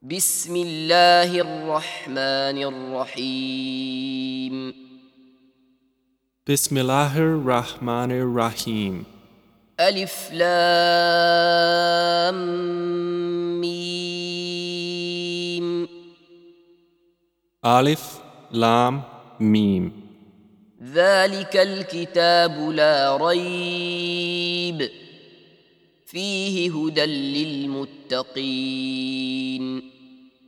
بسم الله الرحمن الرحيم Bismillahir Rahmanir Rahim. ألف لام ميم Alif, Lam, Mim. ذلك الكتاب لا ريب فيه هدى للمتقين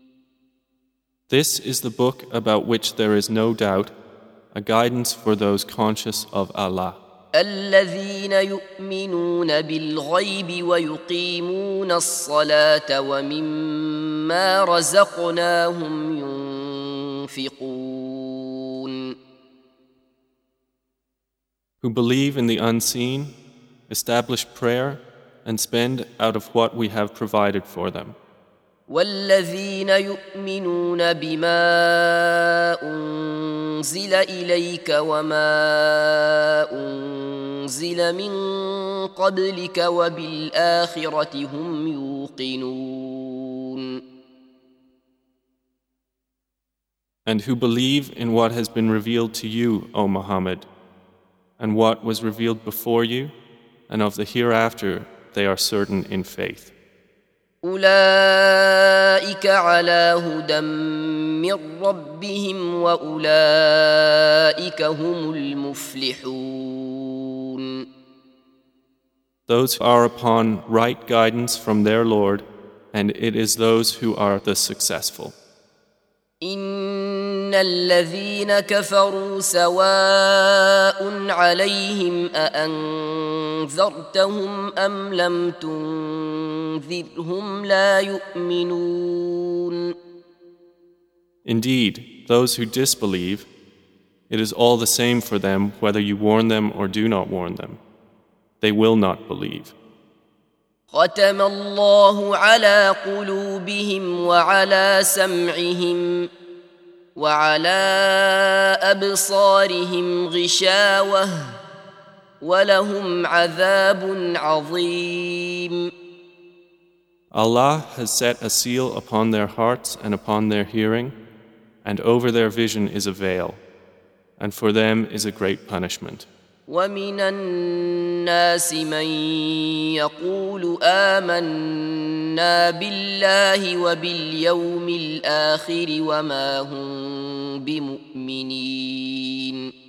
This is the book about which there is no doubt, a guidance for those conscious of Allah. الذين يؤمنون بالغيب ويقيمون الصلاة ومما رزقناهم ينفقون Who believe in the unseen, establish prayer, and spend out of what we have provided for them. والذين يؤمنون بما أنزل إليك وما أنزل من قبلك وبالآخرة هم يوقنون And who believe in what has been revealed to you, O Muhammad, and what was revealed before you, and of the hereafter they are certain in faith. أولئك على هدى من ربهم وأولئك هم المفلحون Those are upon right guidance from their Lord, and it is those who are the successful. إن الذين كفروا سواء عليهم أأنذرتهم أم لم تنذرهم لا يؤمنون Indeed, those who disbelieve, it is all the same for them whether you warn them or do not warn them. They will not believe. ختم الله على قلوبهم وعلى سمعهم وعلى أبصارهم غشاوة ولهم عذاب عظيم Allah has set a seal upon their hearts and upon their hearing, and over their vision is a veil, and for them is a great punishment. ومن الناس من يقول آمنا بالله وباليوم الآخر وما هم بمؤمنين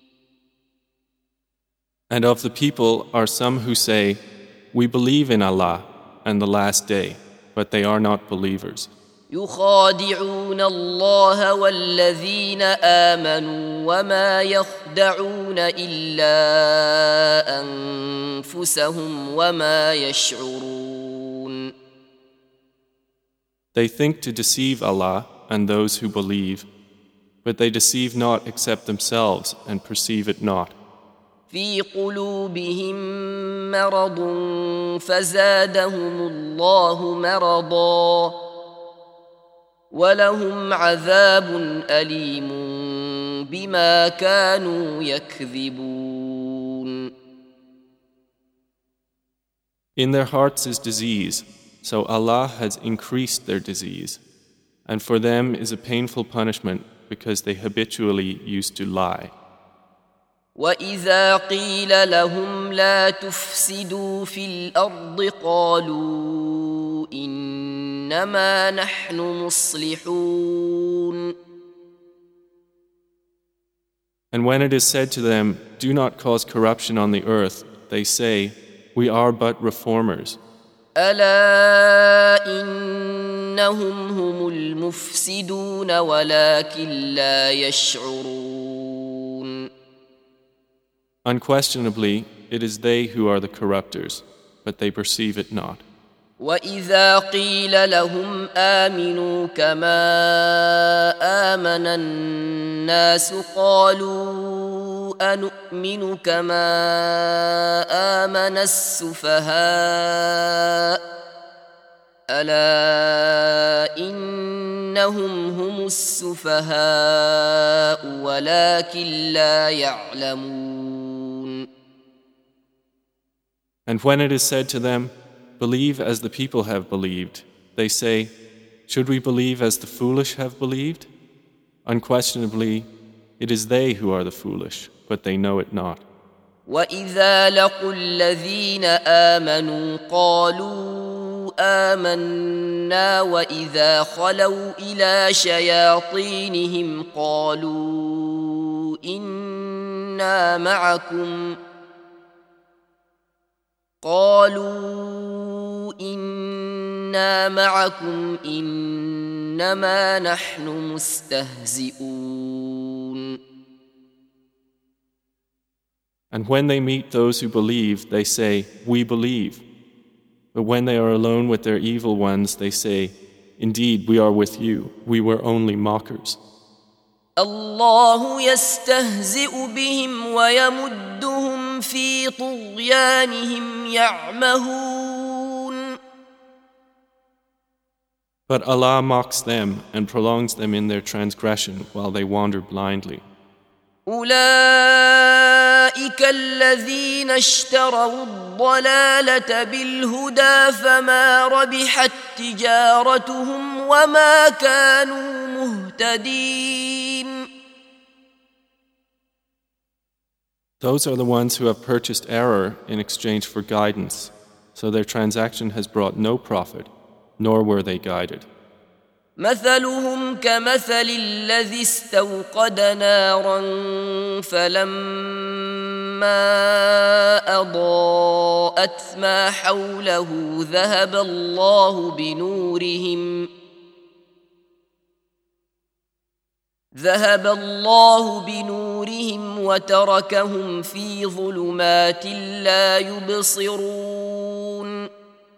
And of the people are some who say, we believe in Allah and the last day, but they are not believers. يخادعون الله والذين آمنوا وما يخدعون إلا أنفسهم وما يشعرون They think to deceive Allah and those who believe, but they deceive not except themselves and perceive it not. في قلوبهم مرض فزادهم الله مرضا ولهم عذاب أليم بما كانوا يكذبون In their hearts is disease, so Allah has increased their disease, and for them is a painful punishment because they habitually used to lie. وإذا قيل لهم لا تفسدوا في الأرض قالوا إنما نحن مصلحون And when it is said to them, do not cause corruption on the earth, they say, we are but reformers. ألا إنهم هم المفسدون ولكن لا يشعرون Unquestionably, it is they who are the corrupters, but they perceive it not. وإذا قيل لهم آمنوا كما آمن الناس قالوا أنؤمن كما آمن السفهاء ألا إنهم هم السفهاء ولكن لا يعلمون And when it is said to them, believe as the people have believed, they say, should we believe as the foolish have believed? Unquestionably, it is they who are the foolish, but they know it not. وإذا لقوا الذين آمنوا قالوا آمنا وإذا خلوا إلى شياطينهم قالوا إنا معكم إنما نحن مستهزئون. And when they meet those who believe, they say, "We believe." But when they are alone with their evil ones, they say, "Indeed, we are with you. We were only mockers." الله يستهزئ بهم ويمدهم في طغيانهم يعمهون. But Allah mocks them and prolongs them in their transgression while they wander blindly. أولئك الذين اشتروا الضلالة بالهدى فما ربحت تجارتهم وما كانوا مهتدين. Those are the ones who have purchased error in exchange for guidance, so their transaction has brought no profit, nor were they guided. مثلهم كمثل الذي استوقد نارا فلما أضاءت ما حوله ذهب الله بنورهم وتركهم في ظلمات لا يبصرون.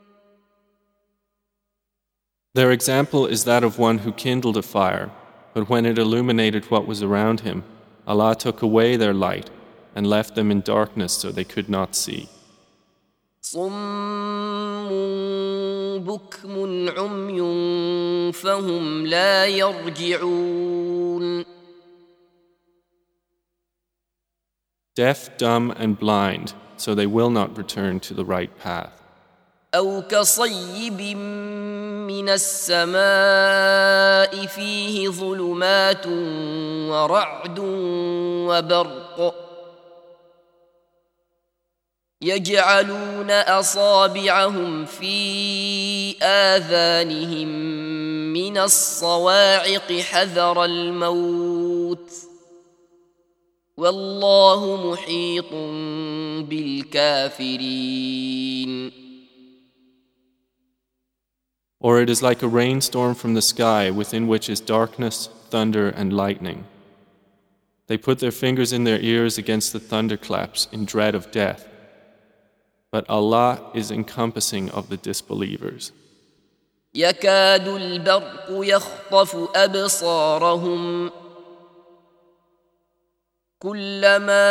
Their example is that of one who kindled a fire, but when it illuminated what was around him, Allah took away their light and left them in darkness so they could not see. صم بكم عمي فهم لا يرجعون. Deaf, dumb, and blind, so they will not return to the right path. أو كصيب من السماء فيه ظلمات ورعد وبرق يجعلون أصابعهم في آذانهم من الصواعق حذر الموت والله محيط بالكافرين. Or it is like a rainstorm from the sky within which is darkness, thunder, and lightning. They put their fingers in their ears against the thunderclaps in dread of death. But Allah is encompassing of the disbelievers. يكاد البرق يخطف أبصارهم كلما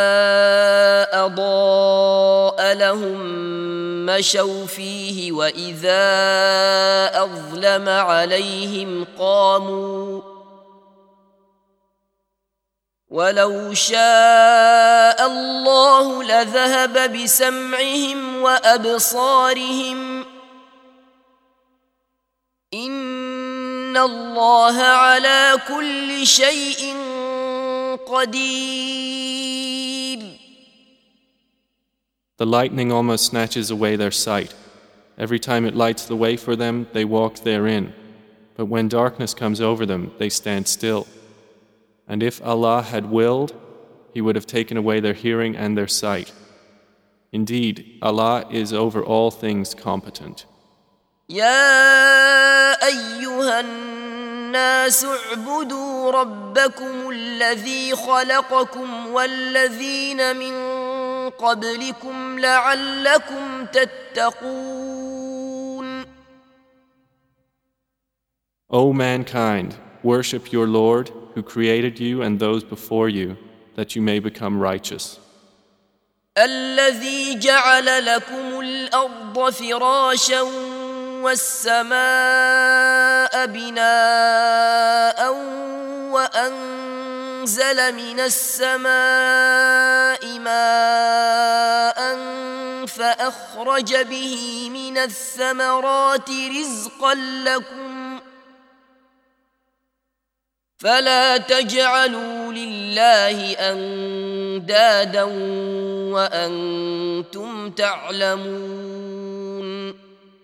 أضاء لهم مشوا فيه وإذا أظلم عليهم قاموا ولو شاء الله لذهب بسمعهم وأبصارهم إن الله على كل شيء قدير. The lightning almost snatches away their sight. Every time it lights the way for them, they walk therein. But when darkness comes over them, they stand still. And if Allah had willed, He would have taken away their hearing and their sight. Indeed, Allah is over all things competent. يا أيها الناس اعبدوا ربكم الذي خلقكم والذين من قبلكم لعلكم تتقون. O mankind, worship your Lord who created you and those before you, that you may become righteous. الذي جعل لكم الأرض فراشا والسماء بناء وأنزل من السماء ماء فأخرج به من الثمرات رزقا لكم فلا تجعلوا لله أندادا وأنتم تعلمون.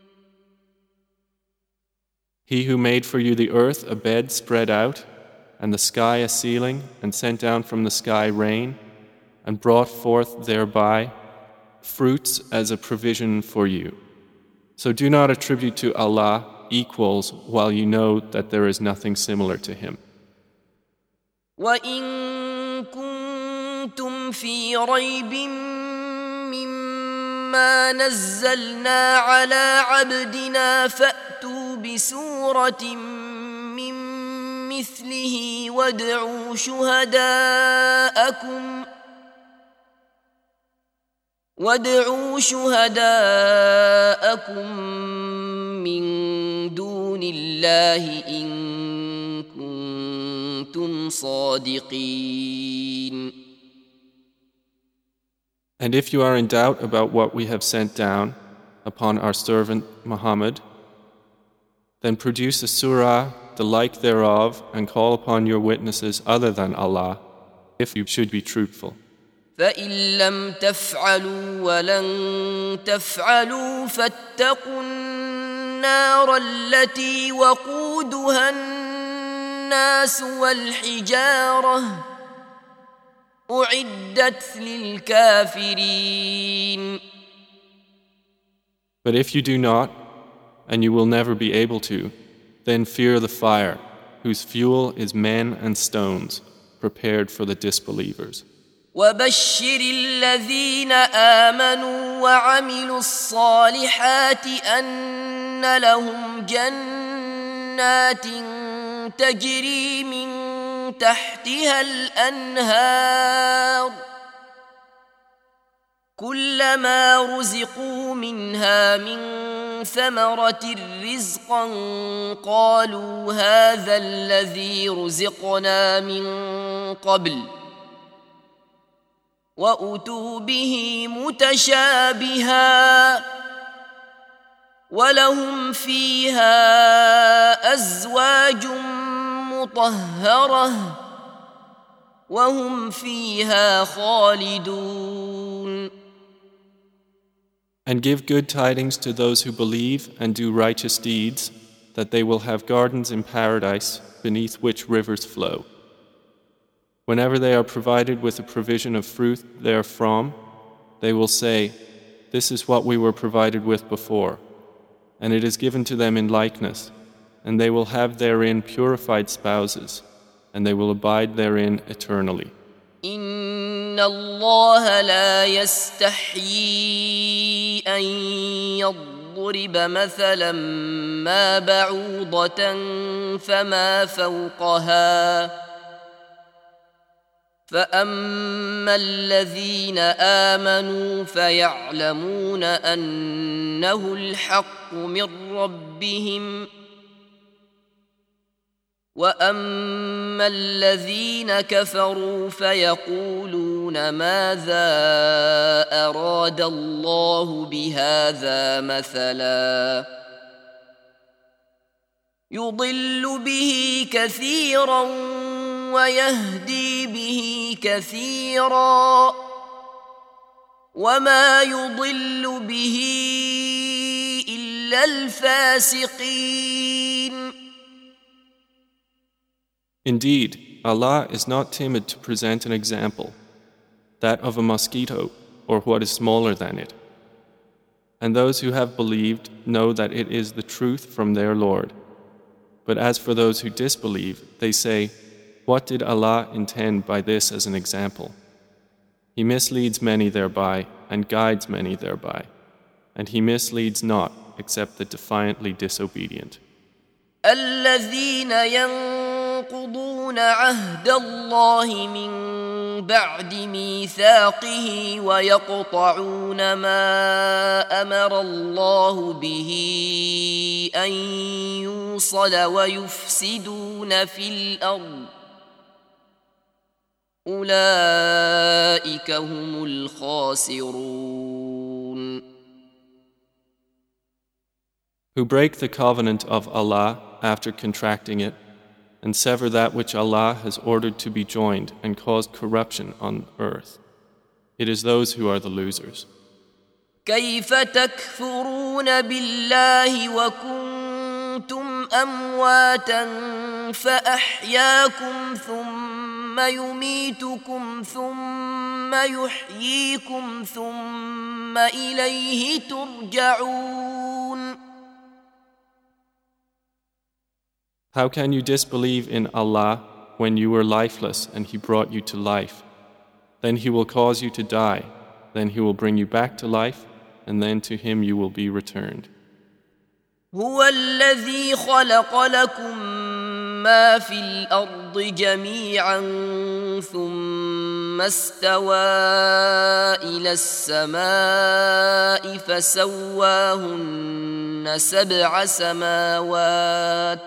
He who made for you the earth a bed spread out, and the sky a ceiling, and sent down from the sky rain, and brought forth thereby fruits as a provision for you. So do not attribute to Allah equals while you know that there is nothing similar to Him. وَإِن كُنتُمْ فِي رَيْبٍ مِّمَّا نَزَّلْنَا عَلَىٰ عَبْدِنَا فَأْتُوا بِسُورَةٍ مِّن مِّثْلِهِ وادعوا شهداءكم من دون الله إن كنتم صادقين. And if you are in doubt about what we have sent down upon our servant Muhammad, then produce a surah, the like thereof, and call upon your witnesses other than Allah, if you should be truthful. فإن لم تفعلوا ولن تفعلوا فاتقوا النار التي وقودها الناس والحجارة أعدت للكافرين. But if you do not, and you will never be able to, then fear the fire, whose fuel is men and stones, prepared for the disbelievers. وبشر الذين آمنوا وعملوا الصالحات أن لهم جنات تجري من تحتها الأنهار كلما رزقوا منها من ثمرة رزقا قالوا هذا الذي رزقنا من قبل وأتوا به متشابها ولهم فيها أزواج مطهرة وهم فيها خالدون. And give good tidings to those who believe and do righteous deeds, that they will have gardens in paradise beneath which rivers flow. Whenever they are provided with a provision of fruit therefrom, they will say, "This is what we were provided with before," and it is given to them in likeness, and they will have therein purified spouses, and they will abide therein eternally. إن الله لا يستحيي أن يضرب مثلا ما بعوضة فما فوقها فأما الذين آمنوا فيعلمون أنه الحق من ربهم وأما الذين كفروا فيقولون ماذا أراد الله بهذا مثلا يضل به كثيرا ويهدي به كثيرا وما يضل به إلا الفاسقين. Indeed, Allah is not timid to present an example, that of a mosquito or what is smaller than it. And those who have believed know that it is the truth from their Lord. But as for those who disbelieve, they say, "What did Allah intend by this as an example?" He misleads many thereby and guides many thereby, and He misleads not except the defiantly disobedient. الذين ينقضون عهد الله من بعد ميثاقه ويقطعون ما أمر الله به أن يوصل ويفسدون في الأرض أولئك هم الخاسرون. Who break the covenant of Allah after contracting it, and sever that which Allah has ordered to be joined and caused corruption on earth. It is those who are the losers. كيف تكفرون بالله وكنتم أمواتا فأحياكم ثم يميتكم ثم يحييكم ثم إليه ترجعون. How can you disbelieve in Allah when you were lifeless and He brought you to life? Then He will cause you to die, then He will bring you back to life, and then to Him you will be returned. هو الذي خلق لكم ما في الأرض جميعا ثم استوى إلى السماء فسواهن 7 سماوات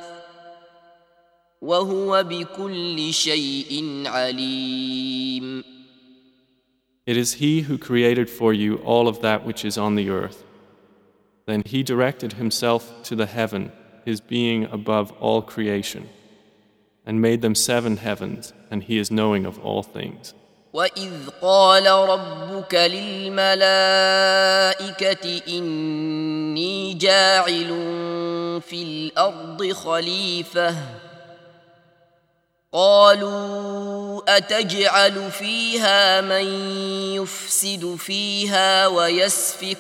وهو بكل شيء عليم. It is He who created for you all of that which is on the earth. Then He directed Himself to the heaven, His being above all creation, and made them 7 heavens, and He is knowing of all things. وَإِذْ قَالَ رَبُّكَ لِلْمَلَائِكَةِ إِنِّي جَاعِلٌ فِي الْأَرْضِ خَلِيفَةً قالوا أتجعل فيها من يفسد فيها ويسفك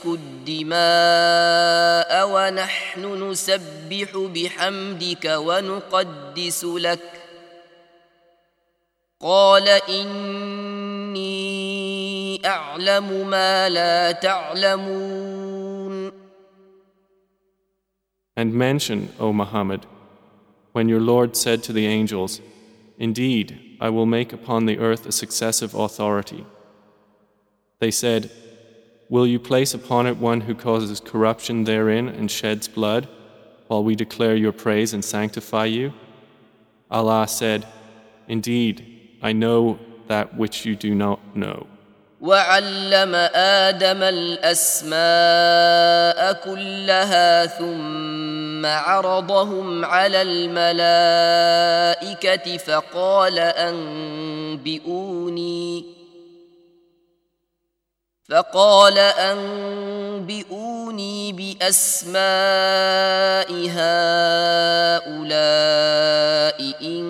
الدماء ونحن نسبح بحمدك ونقدس لك قال إني أعلم ما لا تعلمون. And mention, O Muhammad, when your Lord said to the angels, Indeed, I will make upon the earth a successive authority. They said, Will you place upon it one who causes corruption therein and sheds blood, while we declare your praise and sanctify you? Allah said, Indeed, I know that which you do not know. وعلم آدم الأسماء كلها ثم عرضهم على الملائكة فقال أنبئوني بأسماء هؤلاء إن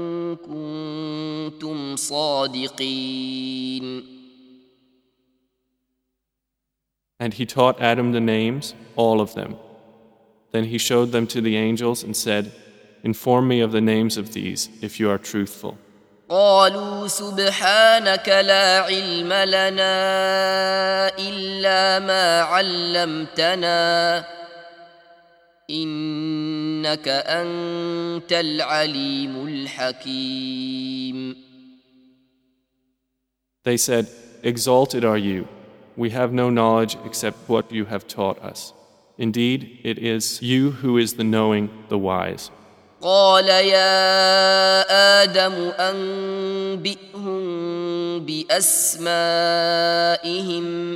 كنتم صادقين. And He taught Adam the names, all of them. Then He showed them to the angels and said, Inform me of the names of these, if you are truthful. قالوا سبحانك لا علم لنا إلا ما علمتنا إنك أنت العليم الحكيم. They said, Exalted are you. We have no knowledge except what you have taught us. Indeed, it is you who is the knowing, the wise. قال يا آدم أنبئهم بأسمائهم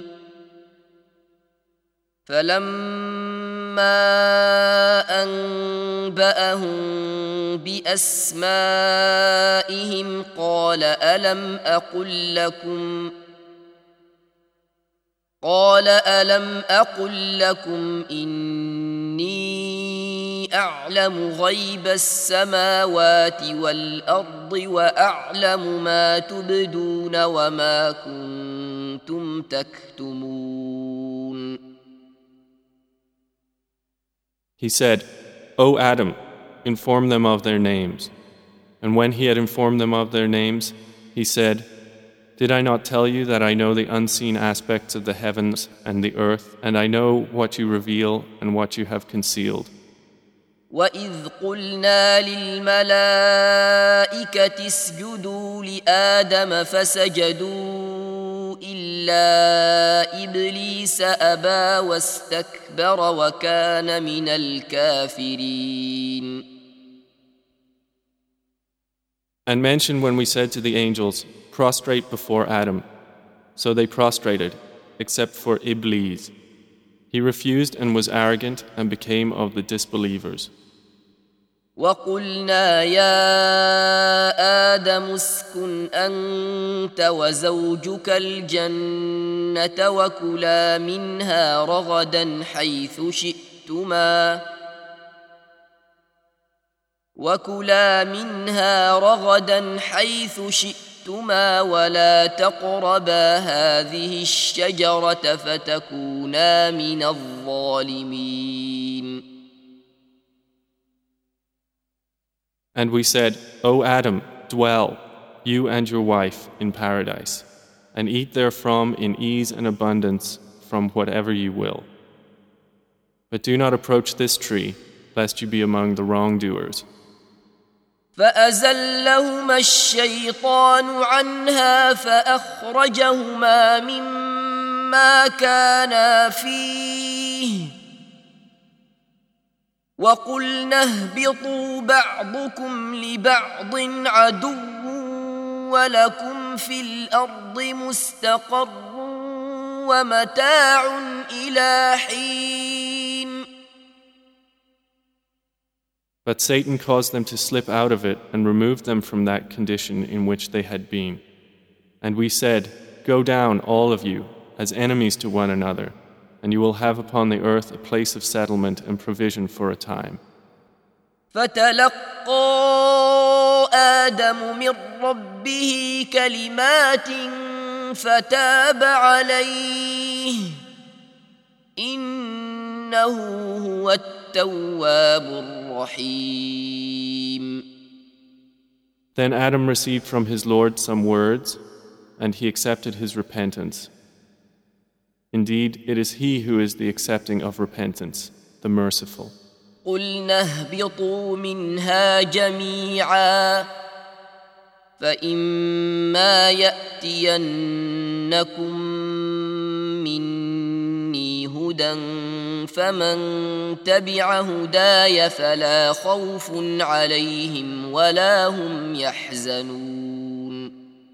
فلما أنبأهم بأسمائهم قال ألم أقل لكم إني أعلم غيب السماوات والأرض وأعلم ما تبدون وما كنتم تكتمون. He said, O Adam, inform them of their names. And when he had informed them of their names, he said, Did I not tell you that I know the unseen aspects of the heavens and the earth, and I know what you reveal and what you have concealed? وَإِذْ قُلْنَا لِلْمَلَائِكَةِ اسْجُدُوا لِآدَمَ فَسَجَدُوا إِلَّا إِبْلِيسَ أَبَى وَاسْتَكْبَرَ وَكَانَ مِنَ الْكَافِرِينَ. And mention when we said to the angels, Prostrate before Adam. So they prostrated, except for Iblis. He refused and was arrogant and became of the disbelievers. وقلنا يا آدم اسكن أنت وزوجك الجنة وكلا منها رغدا حيث شئتما ولا تقربا هذه الشجرة فتكونا من الظالمين. And we said, O Adam, dwell, you and your wife, in paradise, and eat therefrom in ease and abundance from whatever you will. But do not approach this tree, lest you be among the wrongdoers. فأزلهما الشيطان عنها فأخرجهما مما كانا فيه وقلنا اهبطوا بعضكم لبعض عدو ولكم في الأرض مستقر ومتاع إلى حين. But Satan caused them to slip out of it and removed them from that condition in which they had been. And we said, Go down, all of you, as enemies to one another, and you will have upon the earth a place of settlement and provision for a time. فتلقى آدم من ربه كلمات فتاب عليه إنه هو التواب الرحيم. Then Adam received from his Lord some words, and he accepted his repentance. Indeed, it is he who is the accepting of repentance, the merciful. قُلْنَا اهْبِطُوا مِنْهَا جَمِيعًا فَإِمَّا يَأْتِيَنَّكُمْ مِنِّي هُدًى فَمَنْ تَبِعَ هُدَايَ فَلَا خَوْفٌ عَلَيْهِمْ وَلَا هُمْ يَحْزَنُونَ.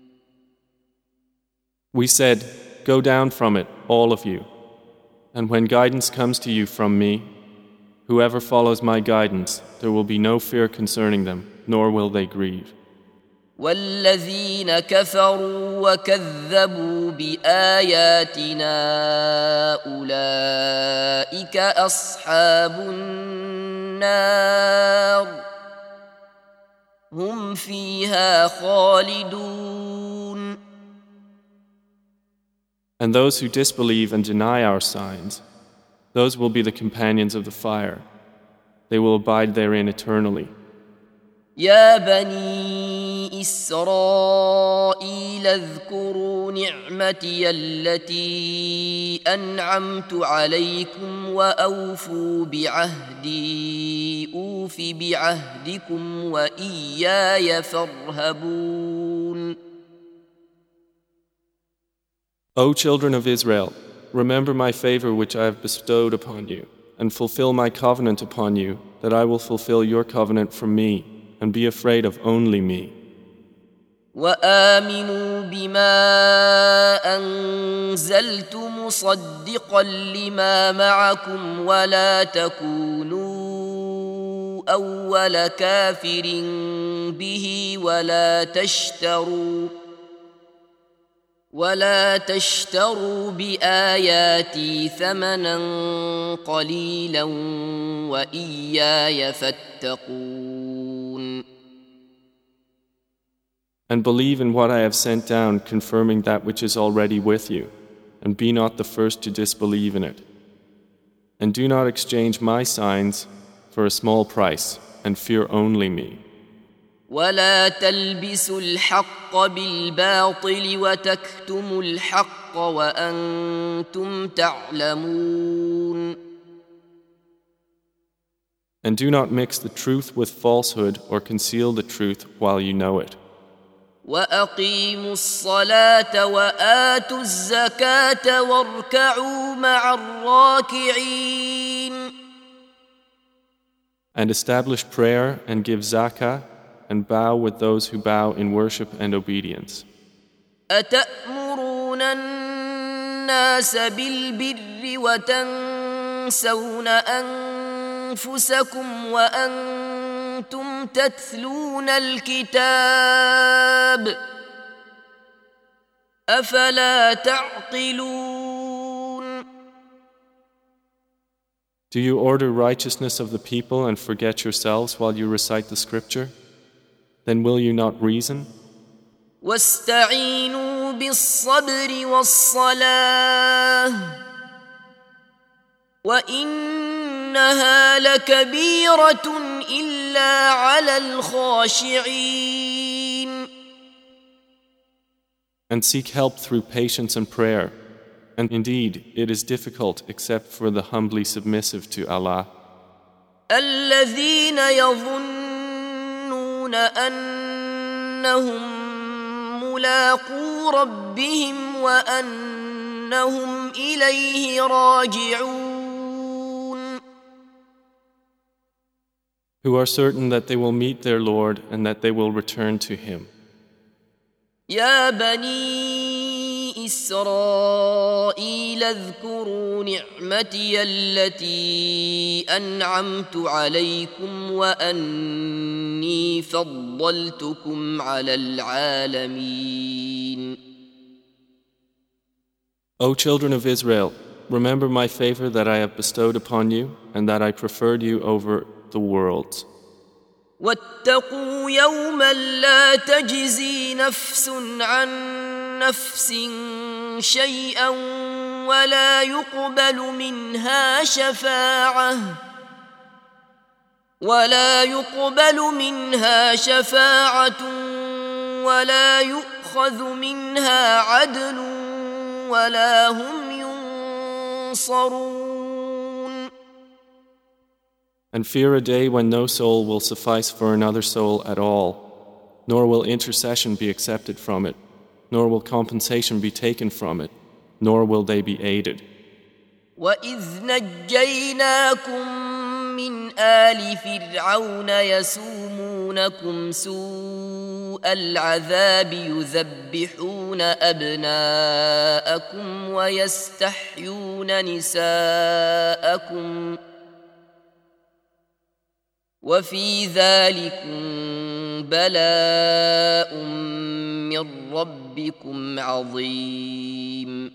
We said, Go down from it, all of you. And when guidance comes to you from me, whoever follows my guidance, there will be no fear concerning them, nor will they grieve. والذين كفروا وكذبوا بآياتنا أولئك أصحاب النار هم فيها خالدون. And those who disbelieve and deny our signs, those will be the companions of the fire. They will abide therein eternally. يا بني إسرائيل اذكروا نعمتي التي أنعمت عليكم وأوفوا بعهدي أوف بعهدكم وإياي فارهبون. O children of Israel, remember my favor which I have bestowed upon you, and fulfill my covenant upon you, that I will fulfill your covenant from me, and be afraid of only me. وآمنوا بما أنزلت مصدقا لما معكم ولا تكونوا أول كافر به ولا تشتروا بآياتي ثمنا قليلا وإياي فاتقون. And believe in what I have sent down, confirming that which is already with you, and be not the first to disbelieve in it. And do not exchange my signs for a small price, and fear only me. ولا تلبسوا الحق بالباطل وتكتموا الحق وأنتم تعلمون. And do not mix the truth with falsehood or conceal the truth while you know it. وأقيموا الصلاة وآتوا الزكاة واركعوا مع الراكعين. And establish prayer and give zakah and bow with those who bow in worship and obedience. أتأمرون الناس بالبر وتنسون أنفسكم وأنتم كنتم تتلون الكتاب أفلا تعقلون. Do you order righteousness of the people and forget yourselves while you recite the scripture? Then will you not reason? واستعينوا بالصبر والصلاة وإنها لكبيرة إلا على الخاشعين. And seek help through patience and prayer. And indeed, it is difficult except for the humbly submissive to Allah. الذين يظنون أنهم ملاقو ربهم وأنهم إليه راجعون. Who are certain that they will meet their Lord and that they will return to Him. يا بني إسرائيل اذكروا نعمتي التي أنعمت عليكم وأني فضلتكم على العالمين. O children of Israel, remember my favor that I have bestowed upon you and that I preferred you over the worlds. واتقوا يوما لا تجزي نفس عن نفس شيئا ولا يقبل منها شفاعة ولا يؤخذ منها عدل ولا هم ينصرون. And fear a day when no soul will suffice for another soul at all, nor will intercession be accepted from it, nor will compensation be taken from it, nor will they be aided. وَإِذْ نَجَّيْنَاكُمْ مِنْ آلِ فِرْعَوْنَ يَسُومُونَكُمْ سُوءَ الْعَذَابِ يُذَبِّحُونَ أَبْنَاءَكُمْ وَيَسْتَحْيُونَ نِسَاءَكُمْ وفي ذلكم بلاء من ربكم عظيم.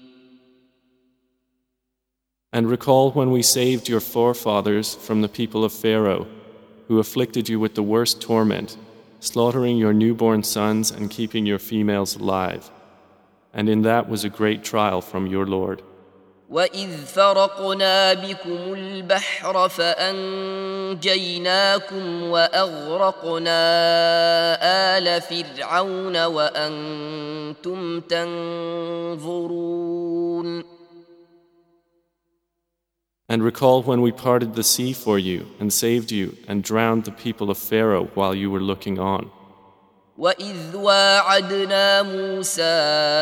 And recall when we saved your forefathers from the people of Pharaoh, who afflicted you with the worst torment, slaughtering your newborn sons and keeping your females alive. And in that was a great trial from your Lord. وَإِذْ فَرَقْنَا بِكُمُ الْبَحْرَ فَأَنْجَيْنَاكُمْ وَأَغْرَقْنَا آلَ فِرْعَوْنَ وَأَنْتُمْ تَنْظُرُونَ. And recall when we parted the sea for you and saved you and drowned the people of Pharaoh while you were looking on. وَإِذْ وَاعَدْنَا مُوسَىٰ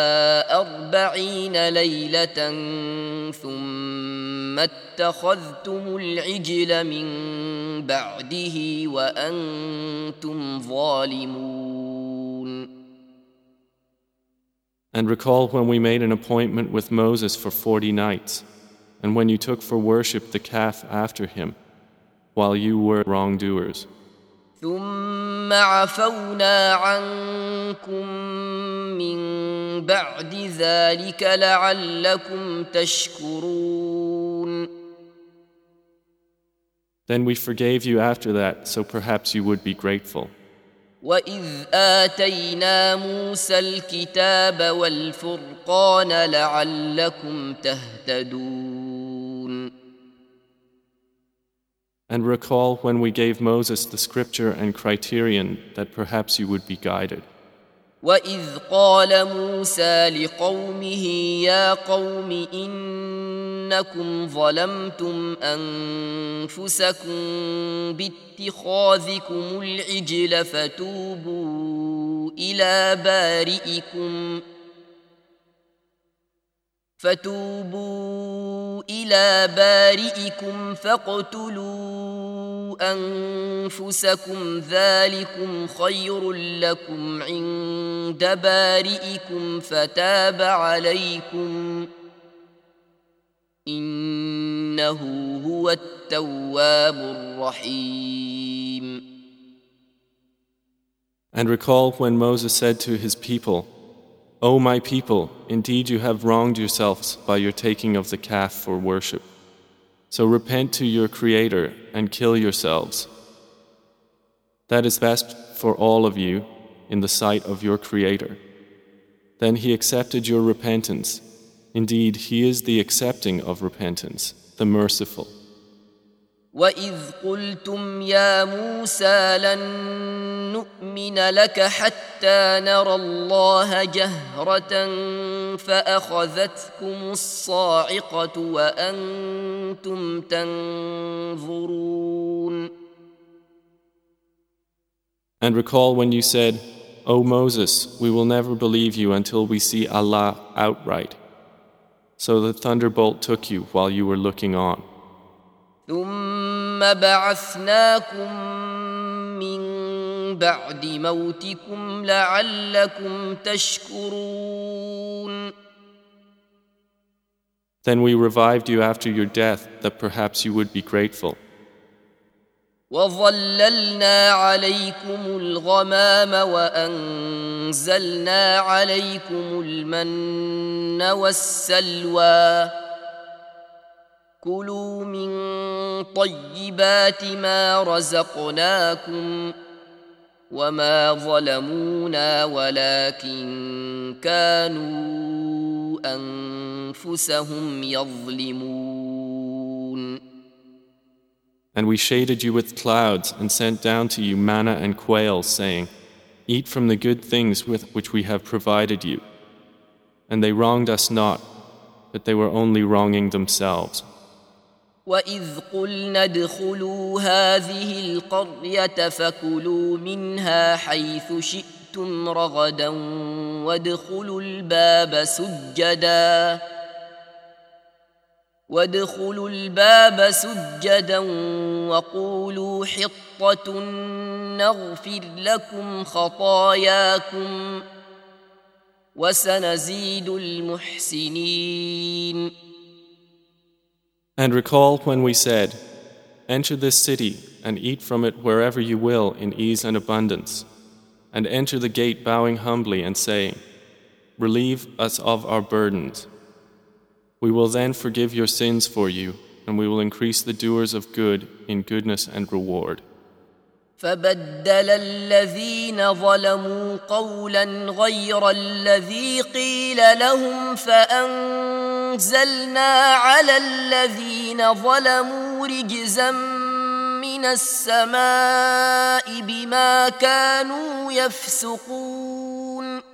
40 لَيْلَةً ثُمَّ اتَّخَذْتُمُ الْعِجْلَ مِنْ بَعْدِهِ وَأَنْتُمْ ظَالِمُونَ. And recall when we made an appointment with Moses for 40 nights, and when you took for worship the calf after him, while you were wrongdoers. ثم عفونا عنكم من بعد ذلك لعلكم تشكرون. Then we forgave you after that, so perhaps you would be grateful. وَإِذْ آتَيْنَا مُوسَى الْكِتَابَ وَالْفُرْقَانَ لَعَلَّكُمْ تَهْتَدُونَ. And recall when we gave Moses the scripture and criterion that perhaps you would be guided. وَإِذْ قَالَ مُوسَى لِقَوْمِهِ يَا قَوْمِ إِنَّكُمْ ظَلَمْتُمْ أَنفُسَكُمْ بِاتِّخَاذِكُمُ الْعِجْلَ فَتُوبُوا إِلَى بَارِئِكُمْ فاقتلوا أنفسكم ذلكم خير لكم عند بارئكم فتاب عليكم إنه هو التواب الرحيم. And recall when Moses said to his people, O my people, indeed you have wronged yourselves by your taking of the calf for worship. So repent to your Creator and kill yourselves. That is best for all of you in the sight of your Creator. Then He accepted your repentance. Indeed, He is the accepting of repentance, the merciful. وَإِذْ قُلْتُمْ يَا مُوسَى لَن نُّؤْمِنَ لَكَ حَتَّى نَرَى اللَّهَ جَهْرَةً فَأَخَذَتْكُمُ الصَّاعِقَةُ وَأَنْتُمْ تَنظُرُونَ. And recall when you said, O Moses, we will never believe you until we see Allah outright. So the thunderbolt took you while you were looking on. ثُمَّ بَعَثْنَاكُم مِّن بَعْدِ مَوْتِكُمْ لَعَلَّكُمْ تَشْكُرُونَ. Then we revived you after your death, that perhaps you would be grateful. وَظَلَّلْنَا عَلَيْكُمُ الْغَمَامَ وَأَنزَلْنَا عَلَيْكُمُ الْمَنَّ وَالسَّلْوَىٰ كُلُوا مِن طَيِّبَاتِ مَا رَزَقْنَاكُمْ وَمَا ظَلَمُونَا وَلَكِن كَانُوا أَنفُسَهُمْ يَظْلِمُونَ. And we shaded you with clouds and sent down to you manna and quail, saying, Eat from the good things with which we have provided you. And they wronged us not, but they were only wronging themselves. وَإِذْ قُلْنَا ادْخُلُوا هَٰذِهِ الْقَرْيَةَ فَكُلُوا مِنْهَا حَيْثُ شِئْتُمْ رَغَدًا وَادْخُلُوا الْبَابَ سُجَّدًا وَقُولُوا حِطَّةٌ نَّغْفِرْ لَكُمْ خَطَايَاكُمْ وَسَنَزِيدُ الْمُحْسِنِينَ. And recall when we said, Enter this city and eat from it wherever you will in ease and abundance, and enter the gate bowing humbly and saying, Relieve us of our burdens. We will then forgive your sins for you, and we will increase the doers of good in goodness and reward. فَبَدَّلَ الَّذِينَ ظَلَمُوا قَوْلًا غَيْرَ الَّذِي قِيلَ لَهُمْ فَأَنزَلْنَا عَلَى الَّذِينَ ظَلَمُوا رِجْزًا مِّنَ السَّمَاءِ بِمَا كَانُوا يَفْسُقُونَ.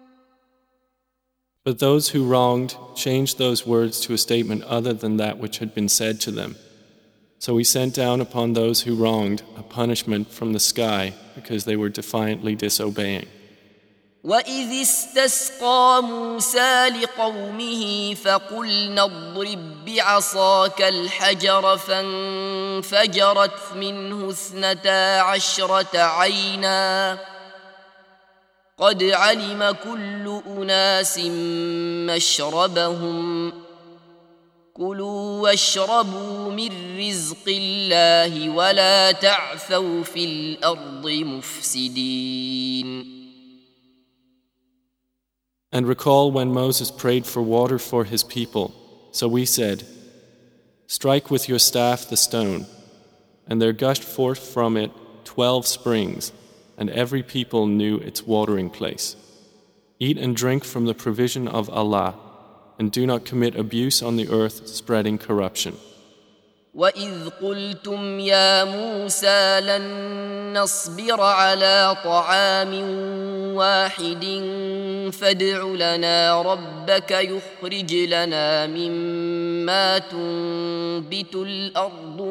But those who wronged changed those words to a statement other than that which had been said to them. So we sent down upon those who wronged a punishment from the sky because they were defiantly disobeying. وَإِذِ اسْتَسْقَىٰ مُوسَىٰ لِقَوْمِهِ فَقُلْنَا اضْرِب بِّعَصَاكَ الْحَجَرَ فَانفَجَرَتْ مِنْهُ 12 عَيْنًا قَدْ عَلِمَ كُلُّ أُنَاسٍ مَّشْرَبَهُمْ كُلُوا وَاشْرَبُوا مِن رِّزْقِ اللَّهِ وَلَا تَعْثَوْا فِي الْأَرْضِ مُفْسِدِينَ. And recall when Moses prayed for water for his people. So we said, Strike with your staff the stone, and there gushed forth from it 12 springs, and every people knew its watering place. Eat and drink from the provision of Allah, and do not commit abuse on the earth, spreading corruption. وَإِذْ قُلْتُمْ يَا مُوسَىٰ لَن نَّصْبِرَ عَلَىٰ طَعَامٍ وَاحِدٍ فَادْعُ لَنَا رَبَّكَ يُخْرِجْ لَنَا مِمَّا تُنبِتُ الْأَرْضُ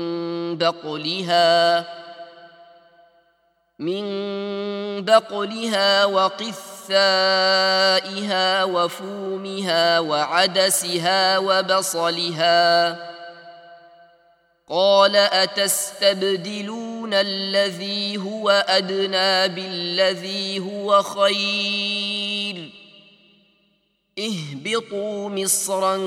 من بقلها وقثائها وفومها وعدسها وبصلها قال أتستبدلون الذي هو أدنى بالذي هو خير اهبطوا مصرا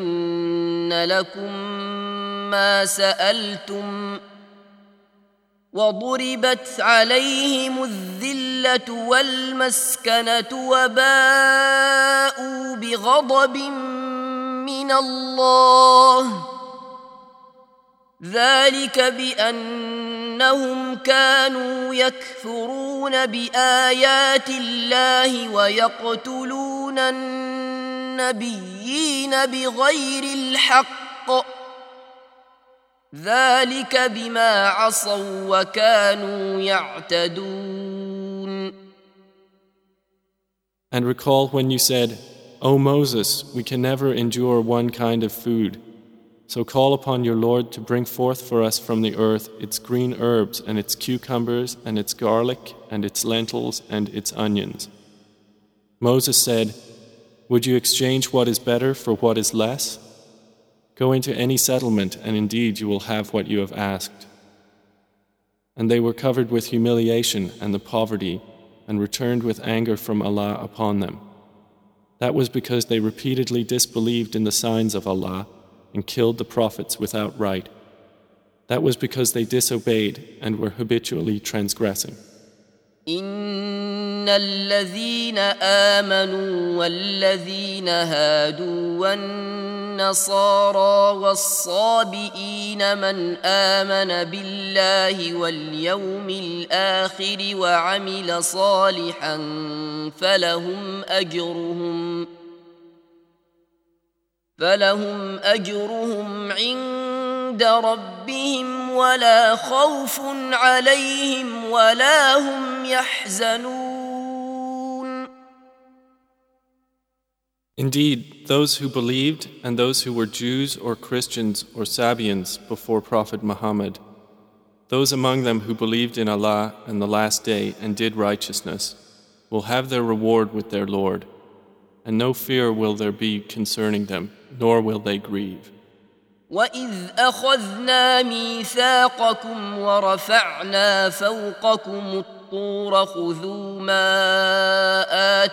فإن لكم ما سألتم وضربت عليهم الذلة والمسكنة وباءوا بغضب من الله ذلك بأنهم كانوا يكفرون بآيات الله ويقتلون النبيين بغير الحق ذلك بما عصوا وكانوا يعتدون. And recall when you said, O Moses, we can never endure one kind of food. So call upon your Lord to bring forth for us from the earth its green herbs and its cucumbers and its garlic and its lentils and its onions. Moses said, Would you exchange what is better for what is less? Go into any settlement and indeed you will have what you have asked. And they were covered with humiliation and the poverty and returned with anger from Allah upon them. That was because they repeatedly disbelieved in the signs of Allah and killed the prophets without right. That was because they disobeyed and were habitually transgressing. إن الذين آمنوا والذين هادوا والنصارى والصابئين من آمن بالله واليوم الآخر وعمل صالحا فلهم أجرهم عند ربهم ولا خوف عليهم ولا هم يحزنون. Indeed, those who believed and those who were Jews or Christians or Sabians before Prophet Muhammad, those among them who believed in Allah and the Last Day and did righteousness, will have their reward with their Lord, and no fear will there be concerning them, nor will they grieve. وَإِذْ أَخَذْنَا مِيثَاقَكُمْ وَرَفَعْنَا فَوْقَكُمُ الطُّورَ خُذُوا مَا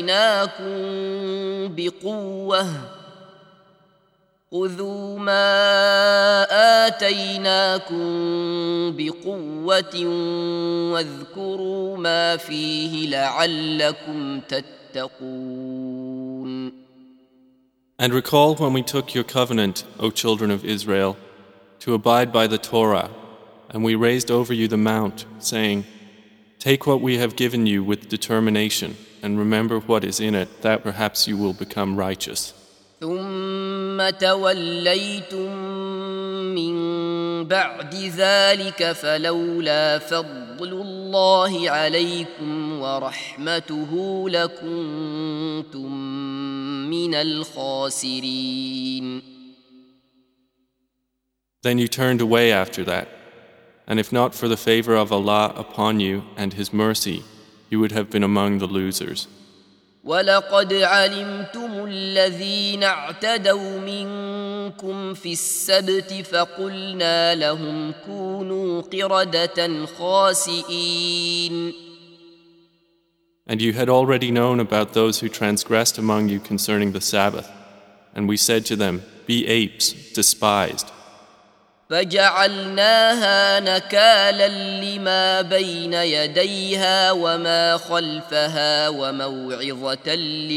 آتَيْنَاكُمْ بِقُوَّةٍ وَاذْكُرُوا مَا فِيهِ لَعَلَّكُمْ تَتَّقُونَ. And recall when we took your covenant, O children of Israel, to abide by the Torah, and we raised over you the mount, saying, Take what we have given you with determination, and remember what is in it, that perhaps you will become righteous. ثم توليتم من بعد ذلك فلولا فضل الله عليكم ورحمته لكنتم من الخاسرين. Then you turned away after that, and if not for the favor of Allah upon you and His mercy, you would have been among the losers. وَلَقَدْ عَلِمْتُمُ الَّذِينَ اعْتَدَوْا مِنكُمْ فِي السَّبْتِ فَقُلْنَا لَهُمْ كُونُوا قِرَدَةً خَاسِئِينَ. And you had already known about those who transgressed among you concerning the Sabbath, and we said to them, Be apes, despised. فجعلناها نكالا لما بين يديها وما خلفها وموعظة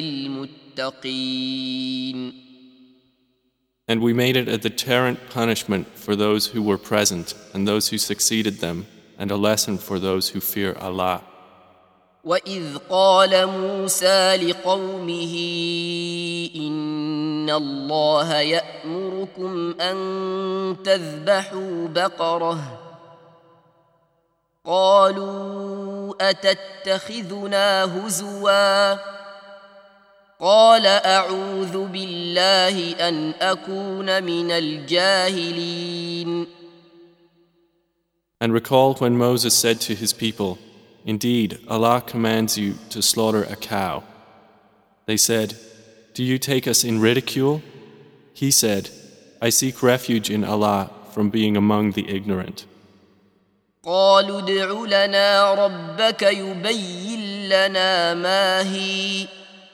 للمتقين. And we made it a deterrent punishment for those who were present and those who succeeded them, and a lesson for those who fear Allah. وَإِذْ قَالَ مُوسَى لِقَوْمِهِ إِنَّ اللَّهَ يَأْمُرُكُمْ أَن تَذْبَحُوا بَقَرَةً قَالُوا أَتَتَّخِذُنَا هُزُوًا قَالَ أَعُوذُ بِاللَّهِ أَنْ أَكُونَ مِنَ الْجَاهِلِينَ. And recall when Moses said to his people, Indeed, Allah commands you to slaughter a cow. They said, Do you take us in ridicule? He said, I seek refuge in Allah from being among the ignorant. قالوا ادع لنا ربك يبين لنا ما هي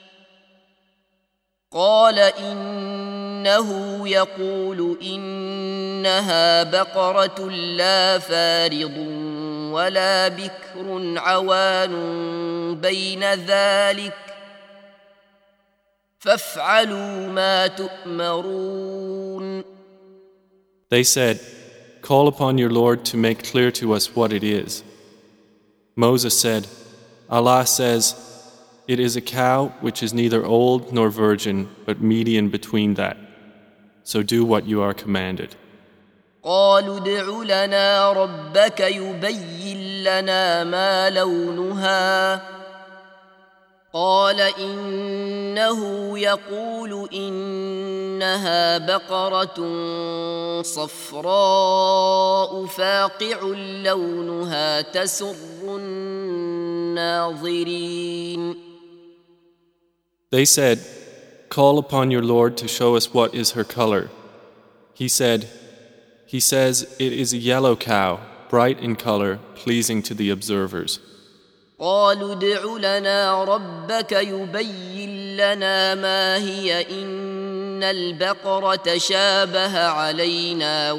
قال إنه يقول إنها بقرة لا فارض ولا بكر عوان بين ذلك فافعلوا ما تؤمرون. They said, "Call upon your Lord to make clear to us what it is." Moses said, "Allah says, it is a cow which is neither old nor virgin, but median between that. So do what you are commanded." قالوا ادع لنا ربك يبين لنا ما لونها قال إنه يقول إنها بقرة صفراء فاقع لونها تسر الناظرين. They said, "Call upon your Lord to show us what is her color." He says it is a yellow cow, bright in color, pleasing to the observers. قالوا ادع لنا ربك يبين لنا ما هي إن البقرة شابه علينا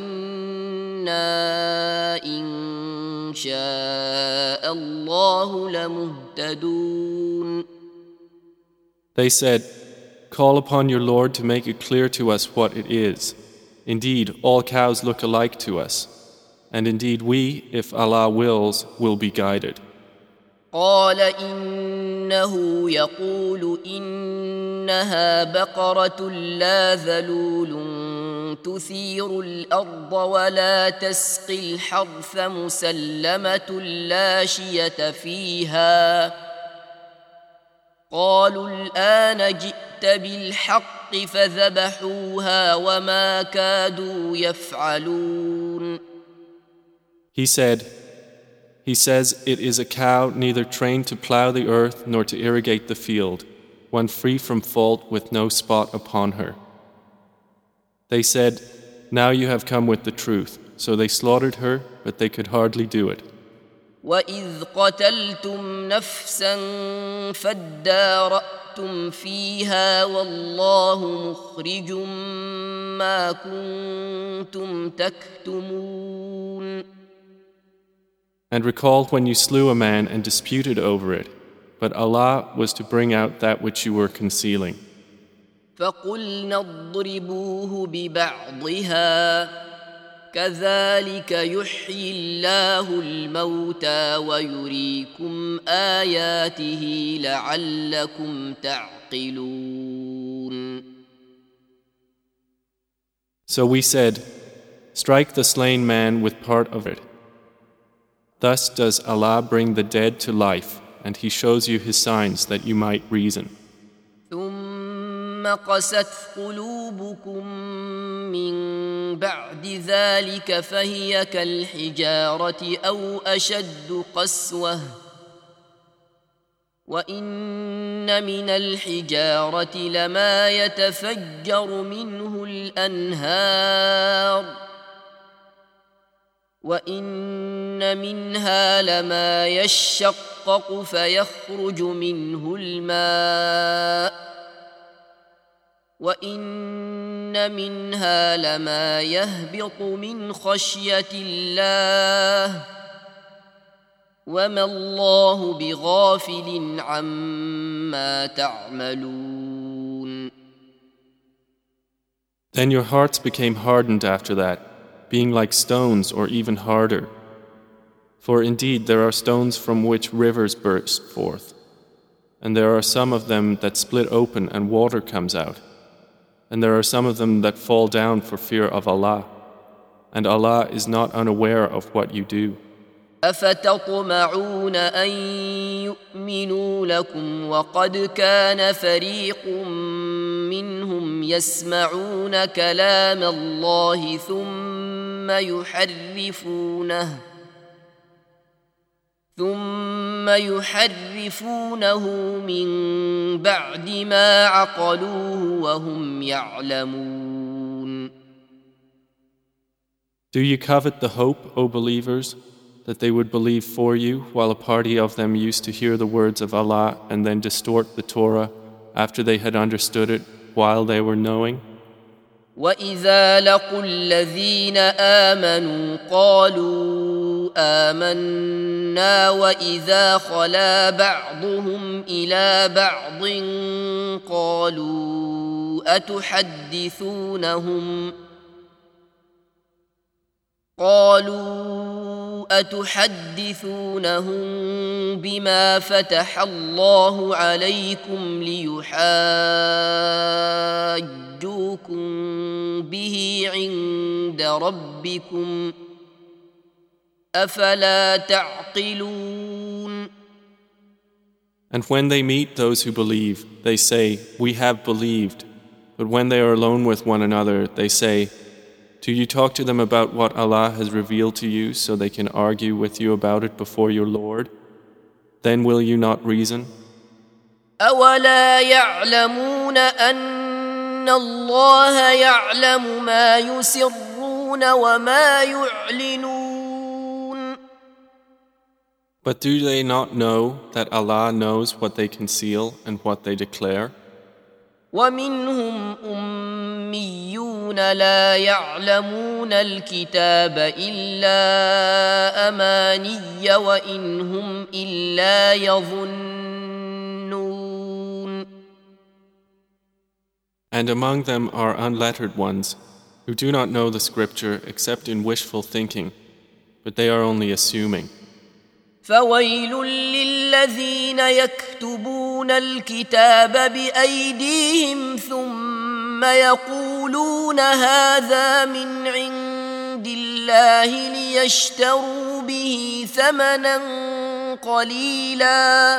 وإنا إن شاء الله لمهتدون. They said, "Call upon your Lord to make it clear to us what it is. Indeed, all cows look alike to us. And indeed we, if Allah wills, will be guided." قال إنه يقول إنها بقرة لا ذلول تثير الأرض ولا تسقي الحرث مسلمة لا شية فيها. قالوا الآن جئت بالحق فذبحوها وما كادوا يفعلون. He says it is a cow neither trained to plow the earth nor to irrigate the field, one free from fault with no spot upon her. They said, "Now you have come with the truth." So they slaughtered her, but they could hardly do it. وَإِذْ قَتَلْتُمْ نَفْسًا فَادَّارَأْتُمْ فِيهَا وَاللَّهُ مُخْرِجٌ مَا كُنْتُمْ تَكْتُمُونَ. And recall when you slew a man and disputed over it, but Allah was to bring out that which you were concealing. فَقُلْنَا اضْرِبُوهُ بِبَعْضِهَا كَذَلِكَ يُحْيِي اللَّهُ الْمَوْتَى وَيُرِيكُمْ آيَاتِهِ لَعَلَّكُمْ تَعْقِلُونَ. So we said, "Strike the slain man with part of it. Thus does Allah bring the dead to life, and He shows you His signs that you might reason." ثُمَّ قَسَتْ قُلُوبُكُم مِّن بَعْدِ ذَلِكَ فَهِيَ كَالْحِجَارَةِ أَوْ أَشَدُّ قَسْوَةً وَإِنَّ مِنَ الْحِجَارَةِ لَمَا يَتَفَجَّرُ مِنْهُ الْأَنْهَارُ وَإِنَّ مِنْهَا لَمَا يَشَّقَّقُ فَيَخْرُجُ مِنْهُ الْمَاءُ وَإِنَّ مِنْهَا لَمَا يَهْبِطُ مِنْ خَشْيَةِ اللَّهِ وَمَا اللَّهُ بِغَافِلٍ عَمَّا تَعْمَلُونَ. Then your hearts became hardened after that, being like stones or even harder. For indeed there are stones from which rivers burst forth, and there are some of them that split open and water comes out, and there are some of them that fall down for fear of Allah, and Allah is not unaware of what you do. أفتطمعون أن يؤمنوا لكم وقد كان فريق منهم يسمعون كلام الله ثم يحرفونه من بعد ما عقلوه وهم يعلمون. Do you covet the hope, O believers, that they would believe for you while a party of them used to hear the words of Allah and then distort the Torah after they had understood it while they were knowing? وَإِذَا لَقُوا الَّذِينَ آمَنُوا قَالُوا آمنا وإذا خلا بعضهم إلى بعض قالوا أتحدثونهم بما فتح الله عليكم ليحاجوكم به عند ربكم أفلا تعقلون. And when they meet those who believe, they say, "We have believed." But when they are alone with one another, they say, "Do you talk to them about what Allah has revealed to you so they can argue with you about it before your Lord? Then will you not reason?" أولا يعلمون أن الله يعلم ما يسرون وما يعلنون. But do they not know that Allah knows what they conceal and what they declare? ومنهم أميون لا يعلمون الكتاب إلا أماني وإن هم إلا يظنون. And among them are unlettered ones who do not know the scripture except in wishful thinking, but they are only assuming. فويل للذين يكتبون الكتاب بأيديهم ثم يقولون هذا من عند الله ليشتروا به ثمنا قليلا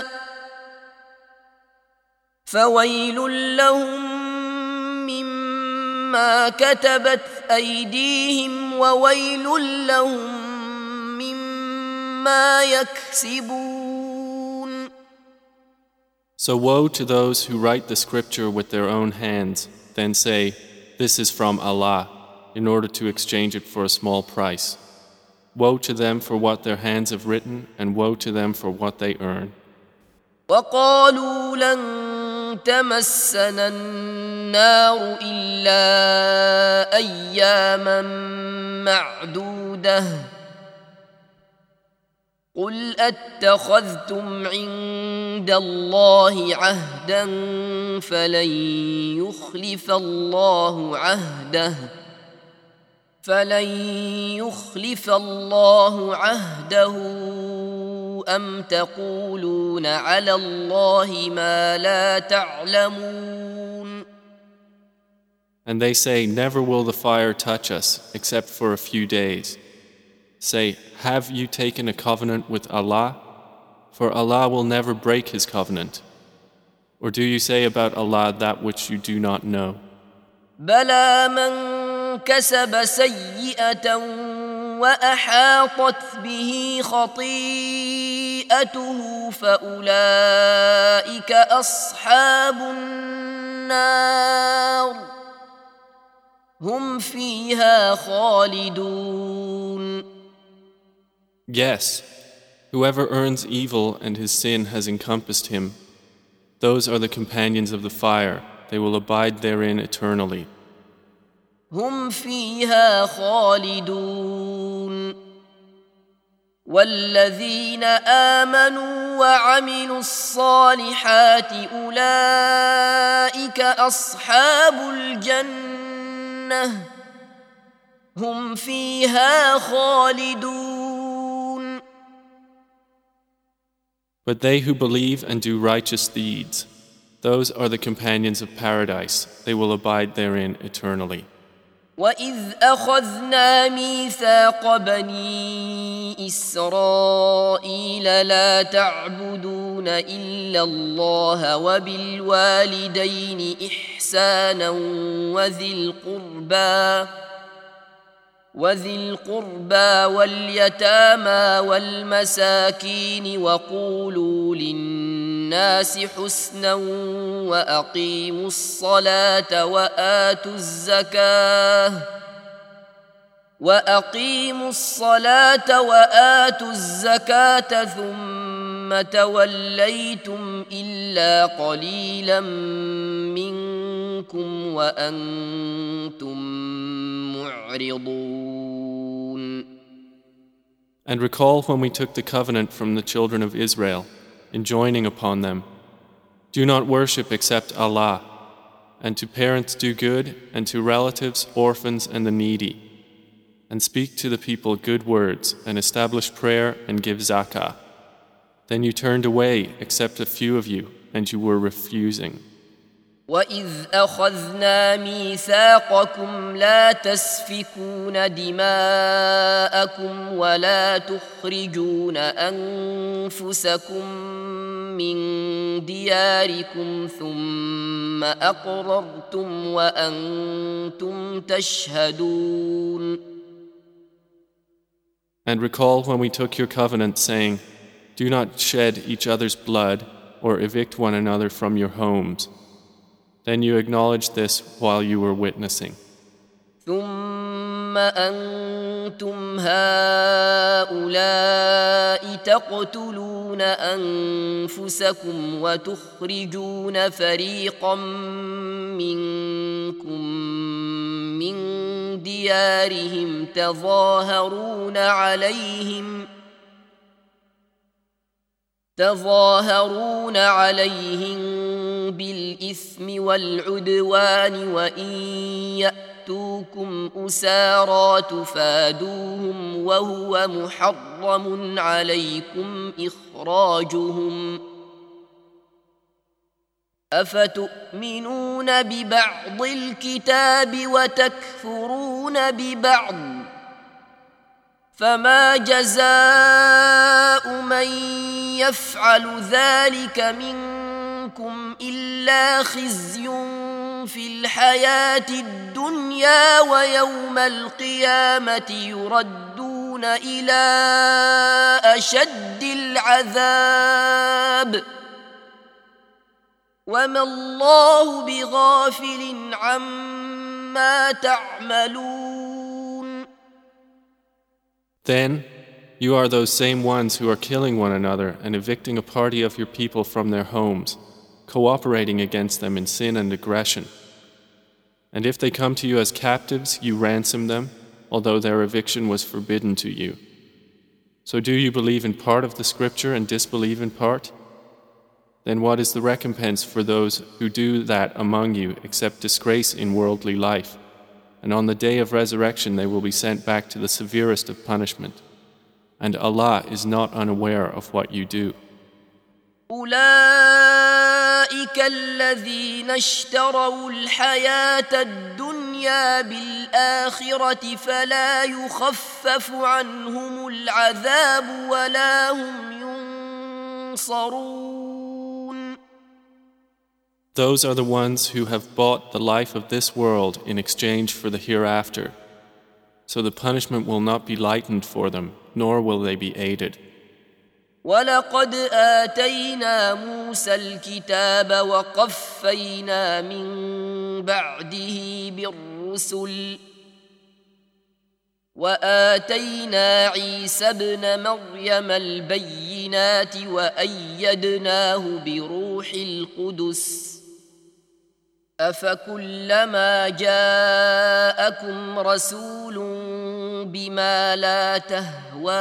فويل لهم مما كتبت أيديهم وويل لهم مما يكسبون. So woe to those who write the scripture with their own hands, then say, "This is from Allah," in order to exchange it for a small price. Woe to them for what their hands have written, and woe to them for what they earn. وقالوا لن تمسنا النار إلا أياما معدودة قل أتخذتم عند الله عهدا فلن يخلف الله عهده أم تقولون على الله ما لا تعلمون. And they say, "Never will the fire touch us except for a few days." Say, "Have you taken a covenant with Allah? For Allah will never break His covenant. Or do you say about Allah that which you do not know?" بلى من كسب سيئة وأحاطت به خطيئته فأولئك أصحاب النار هم فيها خالدون. Yes, whoever earns evil and his sin has encompassed him, those are the companions of the fire, they will abide therein eternally. هم فيها خالدون. والذين آمنوا وعملوا الصالحات أولئك أصحاب الجنة هم فيها خالدون. But they who believe and do righteous deeds, those are the companions of paradise, they will abide therein eternally. وَإِذْ أَخَذْنَا مِيثَاقَ بَنِي إِسْرَائِيلَ لَا تَعْبُدُونَ إِلَّا اللَّهَ وَبِالْوَالِدَيْنِ إِحْسَانًا وذي القربى واليتامى والمساكين وقولوا للناس حسنا وأقيموا الصلاة وآتوا الزكاة ثم توليتم إلا قليلا منكم وأنتم معرضون. And recall when we took the covenant from the children of Israel, enjoining upon them, do not worship except Allah, and to parents do good, and to relatives, orphans, and the needy. And speak to the people good words, and establish prayer, and give zakah. Then you turned away, except a few of you, and you were refusing. وَإِذْ أَخَذْنَا مِيثَاقَكُمْ لَا تَسْفِكُونَ دِمَاءَكُمْ وَلَا تُخْرِجُونَ أَنفُسَكُمْ مِنْ دِيَارِكُمْ ثُمَّ أَقْرَرْتُمْ وَأَنْتُمْ تَشْهَدُونَ. And recall when we took your covenant, saying, do not shed each other's blood or evict one another from your homes. Then you acknowledged this while you were witnessing. ثم أنتم هؤلاء تقتلون أنفسكم وتخرجون فريقا منكم من ديارهم تظاهرون عليهم بالإثم والعدوان وإن يأتوكم أسارى تفادوهم وهو محرم عليكم إخراجهم أفتؤمنون ببعض الكتاب وتكفرون ببعض فما جزاء من يفعل ذلك منكم إلا خزي في الحياة الدنيا ويوم القيامة يردون إلى أشد العذاب وما الله بغافل عما تعملون. Then you are those same ones who are killing one another and evicting a party of your people from their homes, cooperating against them in sin and aggression. And if they come to you as captives, you ransom them, although their eviction was forbidden to you. So do you believe in part of the scripture and disbelieve in part? Then what is the recompense for those who do that among you except disgrace in worldly life? And on the day of resurrection they will be sent back to the severest of punishment. And Allah is not unaware of what you do. أولئك الذين اشتروا الحياة الدنيا بالآخرة فلا يخفف عنهم العذاب ولا هم ينصرون. Those are the ones who have bought the life of this world in exchange for the hereafter. So the punishment will not be lightened for them, nor will they be aided. وَلَقَدْ آتَيْنَا مُوسَى الْكِتَابَ وَقَفَّيْنَا مِن بَعْدِهِ بِالرُّسُلِ وَآتَيْنَا عِيسَى ابْنَ مَرْيَمَ الْبَيِّنَاتِ وَأَيَّدْنَاهُ بِرُوحِ الْقُدُسِ أَفَكُلَّمَا جَاءَكُمْ رَسُولٌ بما لا تهوى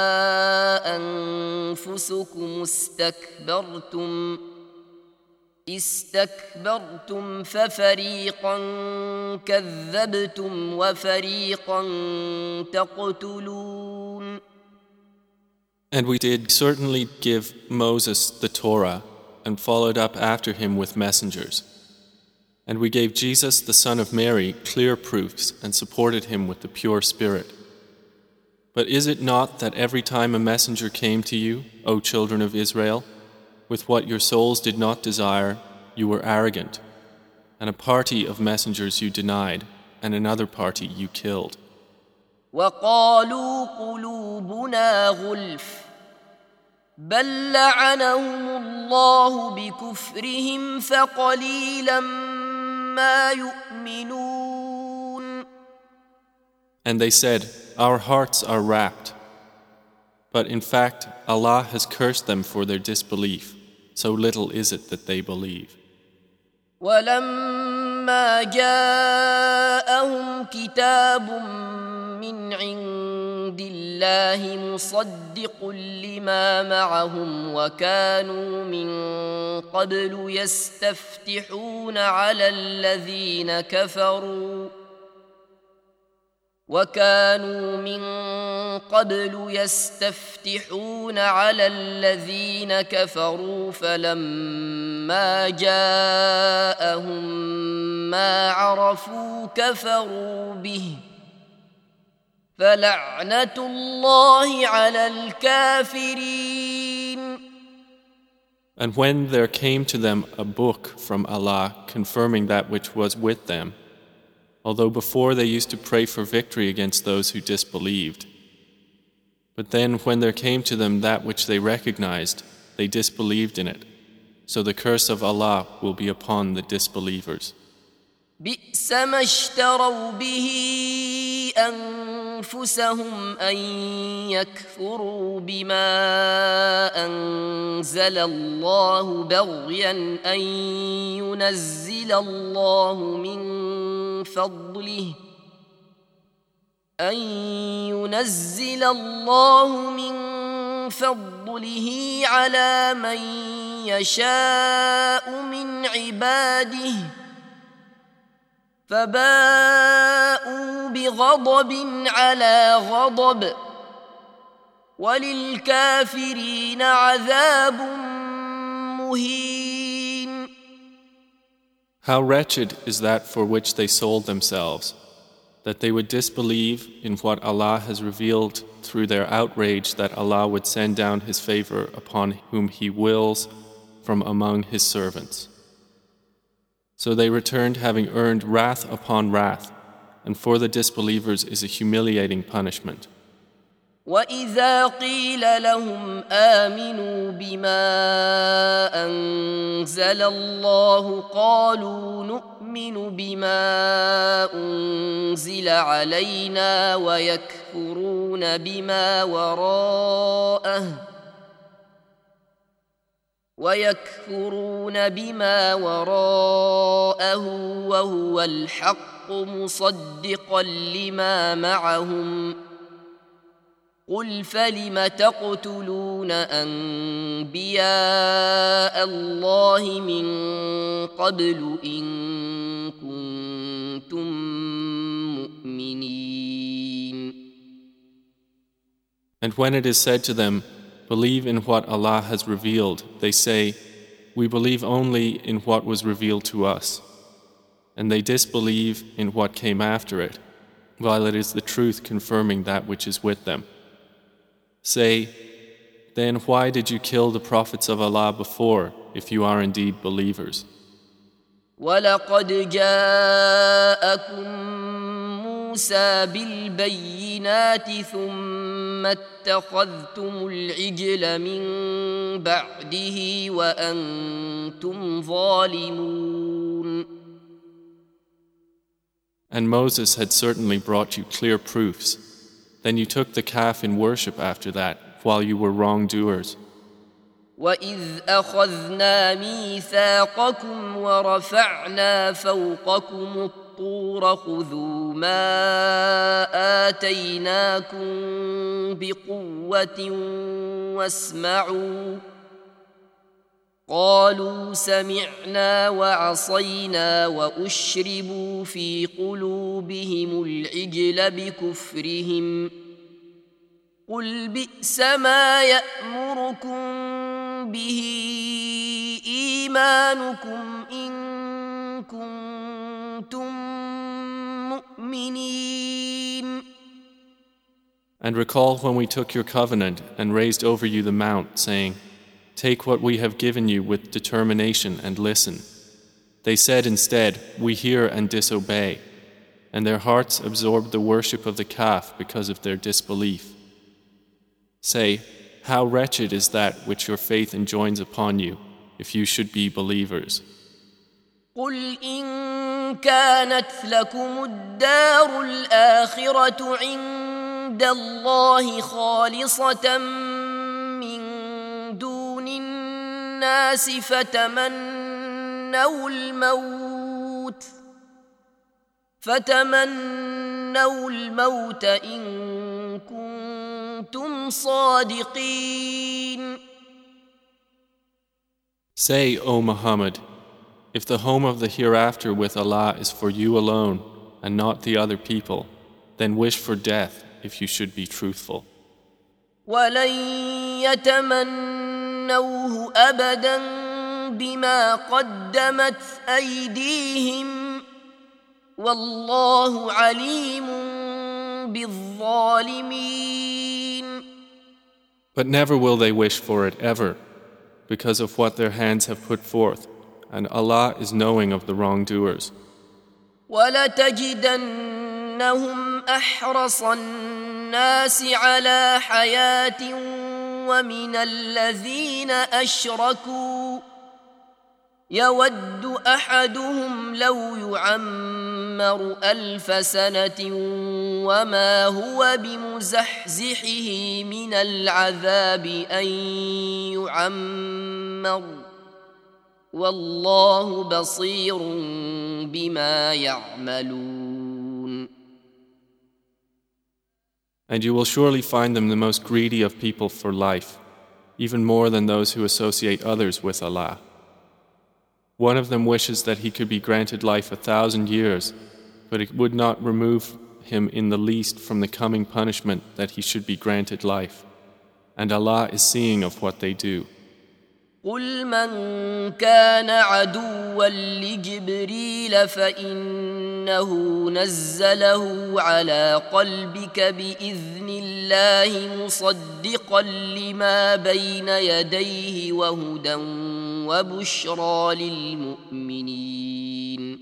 أنفسكم استكبرتم ففريقا كذبتم وفريقا تقتلون. And we did certainly give Moses the Torah and followed up after him with messengers. And we gave Jesus, the son of Mary, clear proofs and supported him with the pure spirit. But is it not that every time a messenger came to you, O children of Israel, with what your souls did not desire, you were arrogant, and a party of messengers you denied, and another party you killed? وَقَالُوا قُلُوبُنَا غُلْفٌ بَلْ لَعَنَهُمُ اللَّهُ بِكُفْرِهِمْ فَقَلِيلًا مَا يُؤْمِنُونَ. And they said, our hearts are wrapped. But in fact, Allah has cursed them for their disbelief. So little is it that they believe. وَلَمَّا جَاءَهُمْ كِتَابٌ مِّنْ عِندِ عند الله مصدق لما معهم وكانوا من قبل يستفتحون على الذين كفروا فلما جاءهم ما عرفوا كفروا به فلعنة الله على الكافرين. And when there came to them a book from Allah confirming that which was with them, although before they used to pray for victory against those who disbelieved, but then when there came to them that which they recognized, they disbelieved in it. So the curse of Allah will be upon the disbelievers. بئس ما اشتروا به أنفسهم أن يكفروا بما أنزل الله بغيا أن ينزل الله من فضله على من يشاء من عباده فباءوا بغضب على غضب وللكافرين عذاب مهين. How wretched is that for which they sold themselves, that they would disbelieve in what Allah has revealed through their outrage that Allah would send down His favor upon whom He wills from among His servants. So they returned having earned wrath upon wrath, and for the disbelievers is a humiliating punishment. وَإِذَا قِيلَ لَهُمْ آمِنُوا بِمَا أَنزَلَ اللَّهُ قَالُوا نُؤْمِنُ بِمَا أُنزِلَ عَلَيْنَا ويكفرون بما وراءه وهو الحق مصدقا لما معهم قل فلم تقتلون أنبياء الله من قبل إن كنتم مؤمنين. And when it is said to them, believe in what Allah has revealed, they say, we believe only in what was revealed to us. And they disbelieve in what came after it, while it is the truth confirming that which is with them. Say, then why did you kill the prophets of Allah before, if you are indeed believers? وَلَقَدْ جَاءَكُم مُوسَى بِالْبَيِّنَاتِ ثُمَّ اتَّخَذْتُمُ الْعِجْلَ مِن بَعْدِهِ وَأَنْتُمْ ظَالِمُونَ. And Moses had certainly brought you clear proofs. Then you took the calf in worship after that, while you were wrongdoers. وَإِذْ أَخَذْنَا مِيثَاقَكُمْ وَرَفَعْنَا فَوْقَكُمُ الطُّورَ خُذُوا مَا آتَيْنَاكُمْ بِقُوَّةٍ وَاسْمَعُوا قَالُوا سَمِعْنَا وَعَصَيْنَا وَأُشْرِبُوا فِي قُلُوبِهِمُ الْعِجْلَ بِكُفْرِهِمْ قُلْ بِئْسَ مَا يَأْمُرُكُمْ به إيمانكم إن كنتم مؤمنين. And recall when we took your covenant and raised over you the mount, saying, take what we have given you with determination and listen. They said instead, we hear and disobey, and their hearts absorbed the worship of the calf because of their disbelief. Say, how wretched is that which your faith enjoins upon you, if you should be believers. قُلْ إِن كَانَتْ لَكُمُ الدَّارُ الْآخِرَةُ عِندَ اللَّهِ خَالِصَةً مِّن دُونِ النَّاسِ فتمنوا الموت إن كنتم صادقين. Say, O Muhammad, if the home of the hereafter with Allah is for you alone and not the other people, then wish for death if you should be truthful. ولن يتمنوه أبدا بما قدمت أيديهم والله عليم بالظالمين. But never will they wish for it ever, because of what their hands have put forth, and Allah is knowing of the wrongdoers. وَلَتَجِدَنَّهُمْ أَحْرَصَ النَّاسِ عَلَى حَيَاةٍ وَمِنَ الَّذِينَ أَشْرَكُوا يَوَدُّ أَحَدُهُمْ لَوْ يُعَمَّرُ 1000 سَنَةٍ وَمَا هُوَ بِمُزَحْزِحِهِ مِنَ الْعَذَابِ أَن يُعَمَّرَ وَاللَّهُ بَصِيرٌ بِمَا يَعْمَلُونَ. And you will surely find them the most greedy of people for life, even more than those who associate others with Allah. One of them wishes that he could be granted life 1,000 years, but it would not remove him in the least from the coming punishment that he should be granted life. And Allah is seeing of what they do. قل من كان عدوا لجبريل فإنه نزله على قلبك بإذن الله مصدقا لما بين يديه وهدى وبشرى للمؤمنين.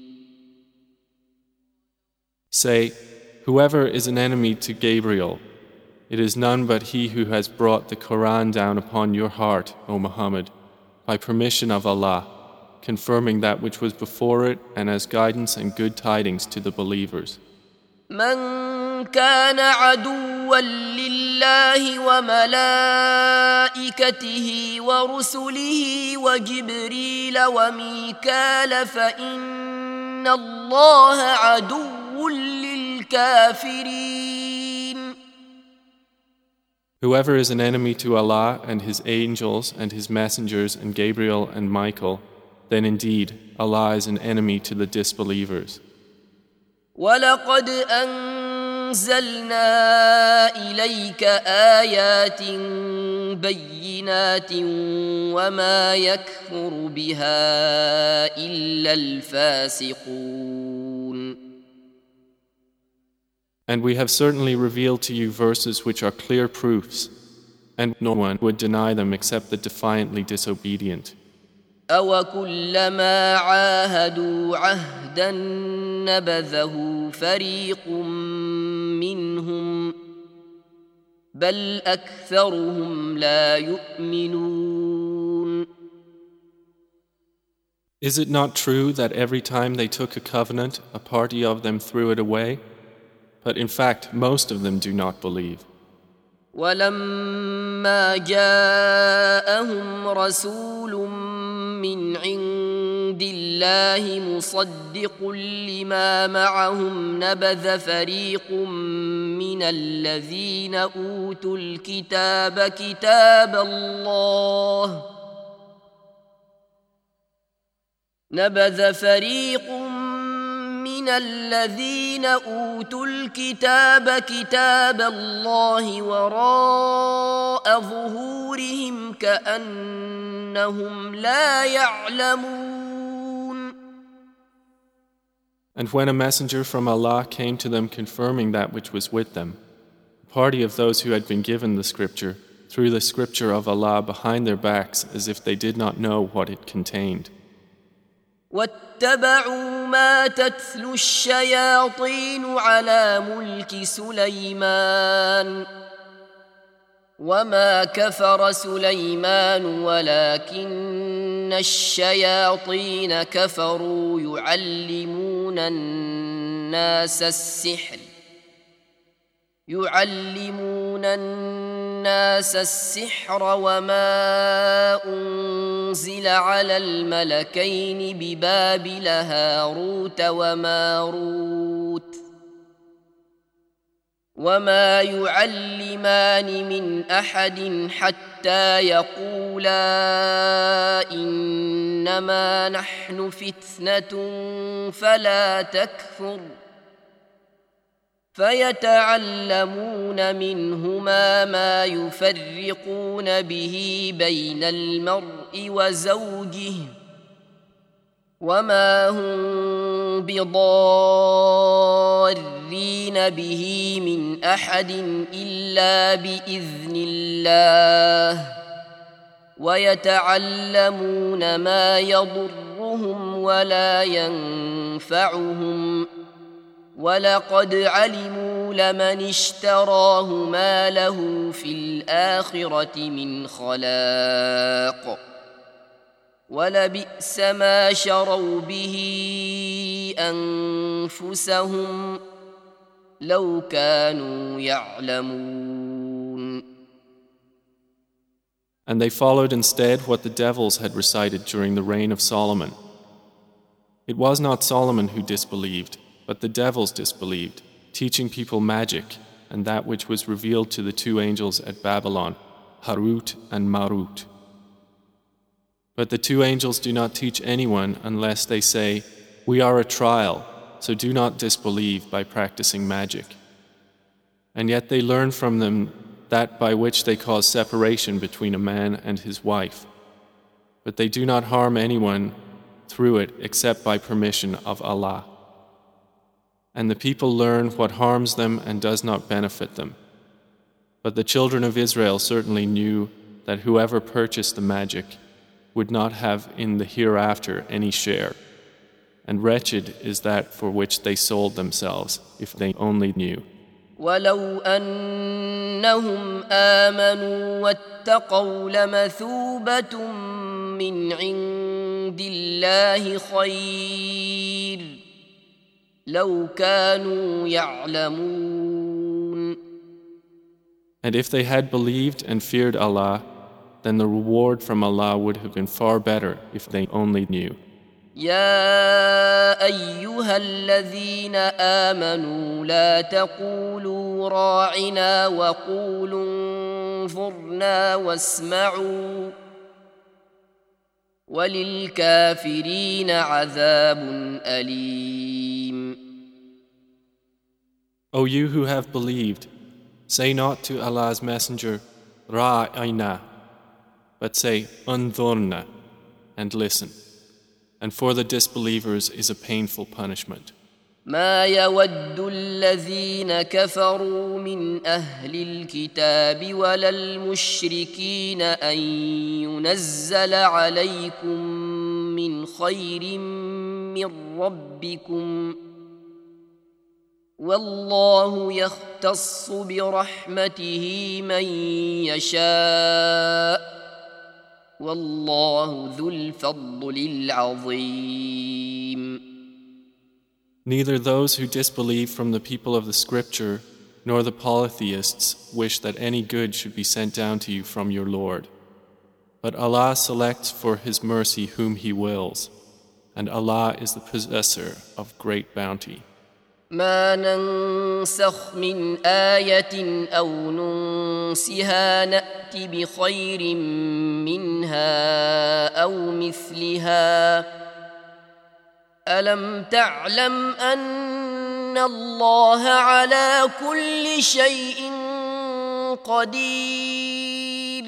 Say, whoever is an enemy to Gabriel, it is none but he who has brought the Quran down upon your heart, O Muhammad, by permission of Allah, confirming that which was before it and as guidance and good tidings to the believers. من كان عدوا لله وملائكته ورسله وجبريل وميكال فإن الله عدو للكافرين. Whoever is an enemy to Allah and His angels and His messengers and Gabriel and Michael, then indeed Allah is an enemy to the disbelievers. وَلَقَدْ أَنزَلْنَا إِلَيْكَ آيَاتٍ بَيِّنَاتٍ وَمَا يَكْفُرُ بِهَا إِلَّا الْفَاسِقُونَ. And we have certainly revealed to you verses which are clear proofs, and no one would deny them except the defiantly disobedient. أَوَكُلَّمَا عَاهَدُوا عَهْدًا نَبَذَهُ فَرِيقٌ مِّنْهُمْ بَلْ أَكْثَرُهُمْ لَا يُؤْمِنُونَ. Is it not true that every time they took a covenant, a party of them threw it away? But in fact, most of them do not believe. وَلَمَّا جَاءَهُمْ رَسُولٌ مِّنْ عِندِ اللَّهِ مُصَدِّقٌ لِّمَا مَعَهُمْ نَبَذَ فَرِيقٌ مِّنَ الَّذِينَ أُوتُوا الْكِتَابَ كتاب الله وراء ظهورهم كأنهم لا يعلمون. And when a messenger from Allah came to them confirming that which was with them, a party of those who had been given the scripture threw the scripture of Allah behind their backs as if they did not know what it contained. واتبعوا ما تتلو الشياطين على ملك سليمان وما كفر سليمان ولكن الشياطين كفروا يعلمون الناس السحر وما أنزل على الملكين ببابل وما يعلمان من أحد حتى يقولا إنما نحن فتنة فلا تكفر فيتعلمون منهما ما يفرقون به بين المرء وزوجه وما هم بضارين به من أحد إلا بإذن الله ويتعلمون ما يضرهم ولا ينفعهم ولقد علموا لمن اشتراه ما له في الآخرة من خلاق ولبئس ما شروا به أنفسهم لو كانوا يعلمون. And they followed instead what the devils had recited during the reign of Solomon. It was not Solomon who disbelieved, but the devils disbelieved, teaching people magic and that which was revealed to the two angels at Babylon, Harut and Marut. But the two angels do not teach anyone unless they say, "We are a trial, so do not disbelieve by practicing magic." And yet they learn from them that by which they cause separation between a man and his wife. But they do not harm anyone through it except by permission of Allah. And the people learn what harms them and does not benefit them. But the children of Israel certainly knew that whoever purchased the magic would not have in the hereafter any share, and wretched is that for which they sold themselves, if they only knew. ولو أنهم آمنوا واتقوا لمثوبة من عند الله خير لو كانوا يعلمون. And if they had believed and feared Allah, then the reward from Allah would have been far better if they only knew. يا أيها الذين آمنوا لا تقولوا راعنا وقولوا انظرنا واسمعوا وللكافرين عذاب أليم. O you who have believed, say not to Allah's Messenger, Ra'ayna, but say, Unzurna, and listen. And for the disbelievers is a painful punishment. ما يود الذين كفروا من أهل الكتاب ولا المشركين أن ينزل عليكم من خير من ربكم والله يختص برحمته من يشاء والله ذو الفضل العظيم. Neither those who disbelieve from the people of the scripture nor the polytheists wish that any good should be sent down to you from your Lord. But Allah selects for His mercy whom He wills, and Allah is the possessor of great bounty. ما ننسخ من آية أو ننسها نأت بخير منها أو مثلها ألم تعلم أن الله على كل شيء قدير.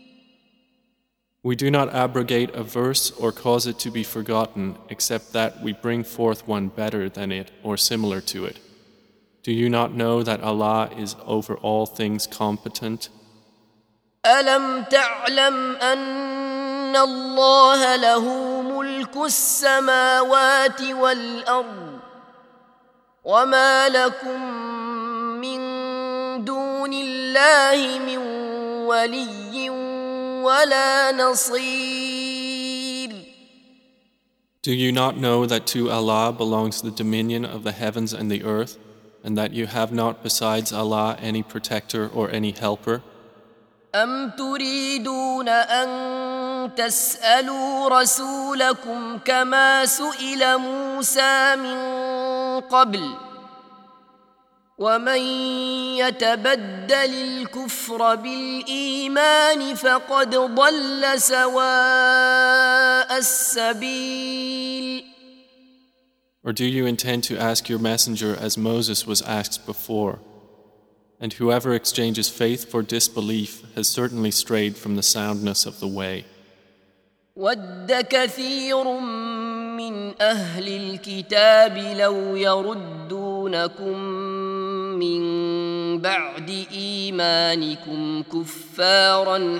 We do not abrogate a verse or cause it to be forgotten except that we bring forth one better than it or similar to it. Do you not know that Allah is over all things competent? ألم تعلم أن الله له ملك السماوات والأرض وما لكم من دون الله من ولي ولا نصير. Do you not know that to Allah belongs the dominion of the heavens and the earth, and that you have not besides Allah any protector or any helper? أم تريدون أن تسألوا رسولكم كما سئل موسى من قبل ومن يتبدل الكفر بالإيمان فقد ضل سواء السبيل. Or do you intend to ask your messenger as Moses was asked before? And whoever exchanges faith for disbelief has certainly strayed from the soundness of the way. وَدَّ كَثِيرٌ مِّنْ أَهْلِ الْكِتَابِ لَوْ يَرُدُّونَكُم مِّن بَعْدِ إِيمَانِكُمْ كُفَّارًا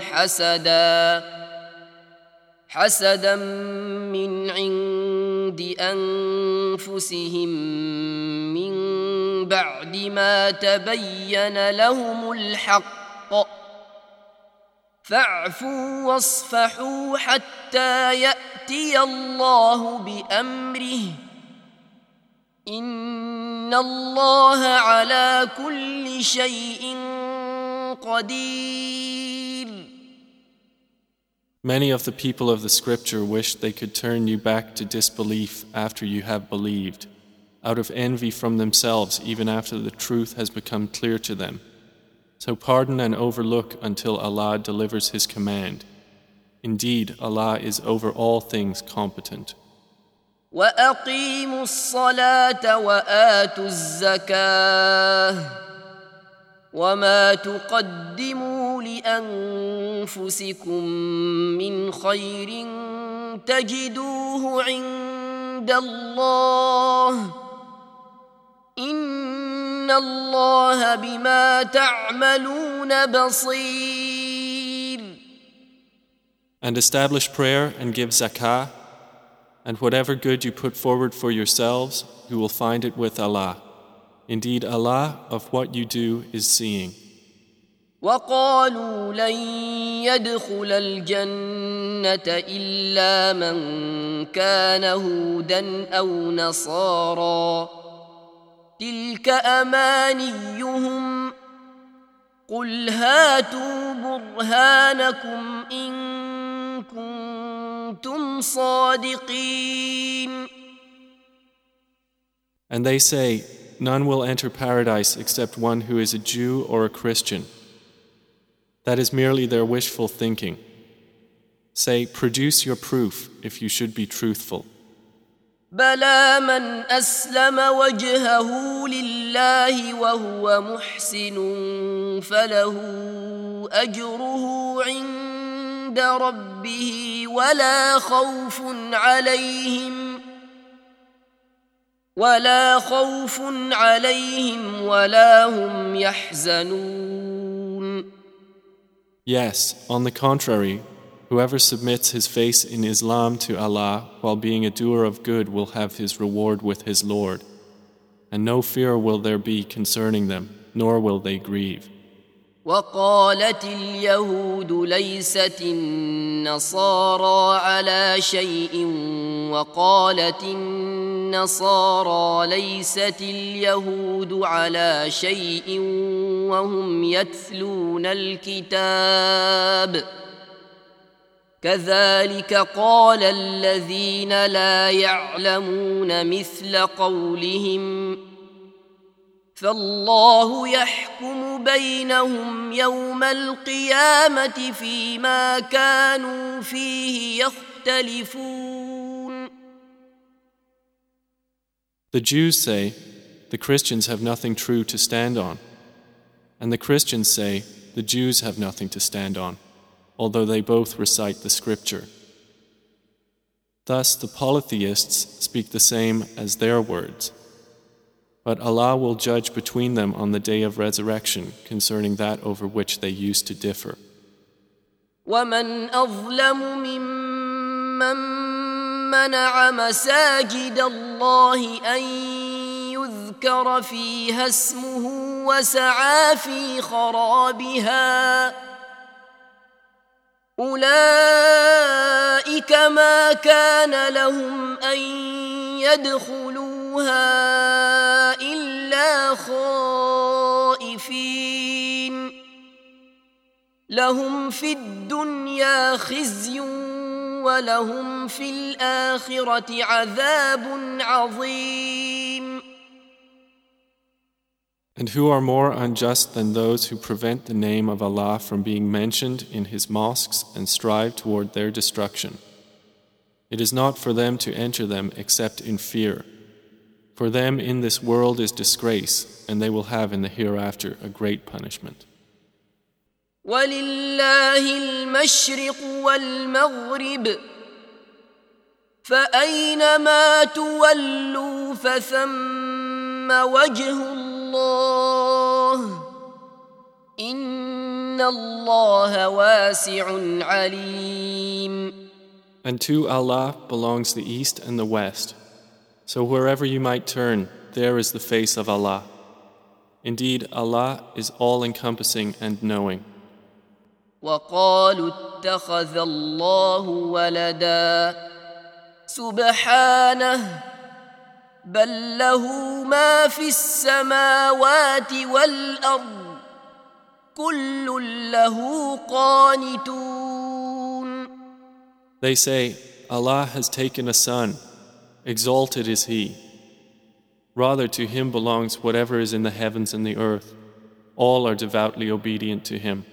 حَسَدًا مِّنْ عِندِ أَنفُسِهِم مِّن بَعْدِ مَا تَبَيَّنَ لَهُمُ الْحَقُّ فاعفوا واصفحوا حتى يأتي الله بأمره إن الله على كل شيء قدير. Many of the people of the scripture wish they could turn you back to disbelief after you have believed, out of envy from themselves even after the truth has become clear to them. So pardon and overlook until Allah delivers His command. Indeed, Allah is over all things competent. وَأَقِيمُوا الصَّلَاةَ وَآتُوا الزَّكَاةَ وَمَا تُقَدِّمُوا لِأَنفُسِكُم مِّنْ خَيْرٍ تَجِدُوهُ عِندَ اللَّهِ إِنَّ اللَّهَ بِمَا تَعْمَلُونَ بَصِيرٌ. And establish prayer and give zakah, and whatever good you put forward for yourselves, you will find it with Allah. Indeed, Allah of what you do is seeing. وَقَالُوا لَن يَدْخُلَ الْجَنَّةَ إِلَّا مَن كَانَ هُودًا أَوْ نَصَارَىٰ تِلْكَ أَمَانِيُّهُمْ قُلْ هَاتُوا بُرْهَانَكُمْ إِن كُنتُمْ صَادِقِينَ. And they say, none will enter paradise except one who is a Jew or a Christian. That is merely their wishful thinking. Say, produce your proof if you should be truthful. بلى من أسلم وجهه لله وهو محسن فله أجره عند ربه ولا خوف عليهم ولا هم يحزنون. Yes, on the contrary, whoever submits his face in Islam to Allah while being a doer of good will have his reward with his Lord, and no fear will there be concerning them, nor will they grieve. وقالت اليهود ليست النصارى على شيء وقالت النصارى ليست اليهود على شيء وهم يتلون الكتاب كذلك قال الذين لا يعلمون مثل قولهم فالله يحكم بينهم يوم القيامة فيما كانوا فيه يختلفون. The Jews say, the Christians have nothing true to stand on, and the Christians say, the Jews have nothing to stand on, although they both recite the scripture. Thus the polytheists speak the same as their words. But Allah will judge between them on the day of resurrection concerning that over which they used to differ. وَمَنْ أَظْلَمُ مِمَّنْ مَنَعَ مَسَاجِدَ اللَّهِ أَنْ يُذْكَرَ فِيهَا اسْمُهُ وَسَعَى فِي خَرَابِهَا أُولَئِكَ مَا كَانَ لَهُمْ أَنْ يَدْخُلُوهَا إلا خائفين لهم في الدنيا خزي ولهم في الآخرة عذاب عظيم. And who are more unjust than those who prevent the name of Allah from being mentioned in His mosques and strive toward their destruction? It is not for them to enter them except in fear. For them in this world is disgrace, and they will have in the hereafter a great punishment. ولله المشرق والمغرب فأينما تولوا فثم وجه الله إن الله واسع عليم. And to Allah belongs the east and the west. So wherever you might turn, there is the face of Allah. Indeed, Allah is all-encompassing and knowing. وقالوا اتخذ الله ولدا سبحانه بل له ما في السماوات والأرض كل له قانتون. They say, Allah has taken a son, exalted is He. Rather to Him belongs whatever is in the heavens and the earth. All are devoutly obedient to Him.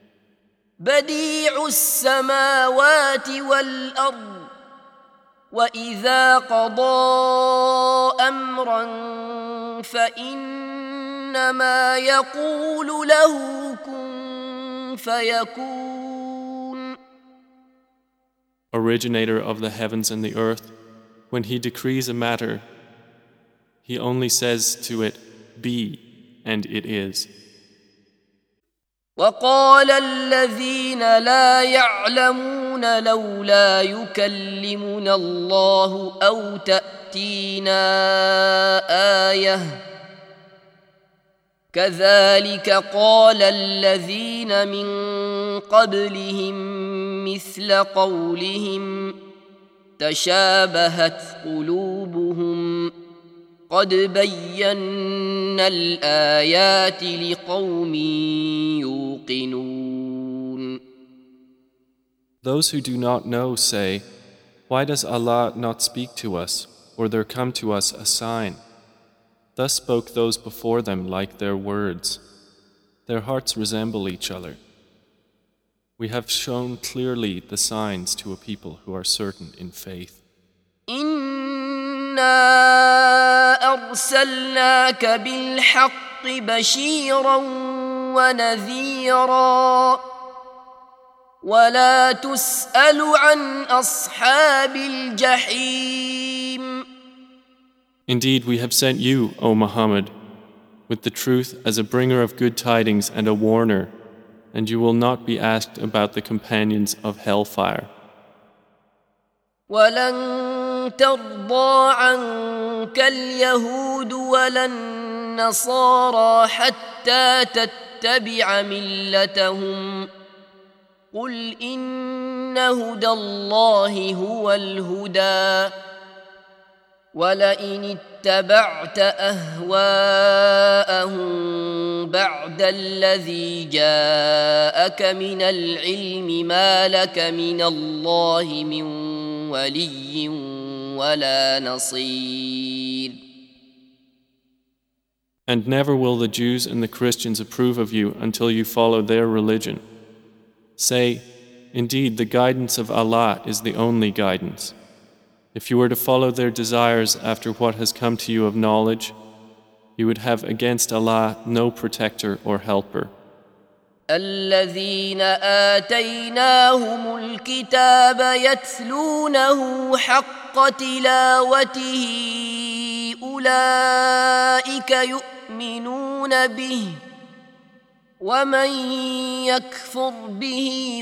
بديع السماوات والأرض وإذا قضى أمرا فإنما يقول له كن فيكون. Originator of the heavens and the earth, when He decrees a matter, He only says to it, be, and it is. وقال الذين لا يعلمون لولا يكلمنا الله أو تأتينا آية كذلك قال الذين من قبلهم مثل قولهم تشابهت قلوبهم قد بينا الآيات لقوم يوقنون. Those who do not know say, why does Allah not speak to us, or there come to us a sign? Thus spoke those before them like their words. Their hearts resemble each other. We have shown clearly the signs to a people who are certain in faith. إنا أرسلناك بالحق بشيرا ونذيرا ولا تسأل عن أصحاب الجحيم. Indeed, we have sent you, O Muhammad, with the truth as a bringer of good tidings and a warner, and you will not be asked about the companions of hellfire. ولن ترضى عنك اليهود ولا النصارى حتى تتبع ملتهم قل إن هدى الله هو الهدى ولئن اتبعت أهواءهم بعد الذي جاءك من العلم ما لك من الله من ولي ولا نصير. And never will the Jews and the Christians approve of you until you follow their religion. Say, indeed, the guidance of Allah is the only guidance. If you were to follow their desires after what has come to you of knowledge, you would have against Allah no protector or helper. الذين آتيناهم الكتاب يتلونه حق تلاوته أولئك يؤمنون به ومن يكفر به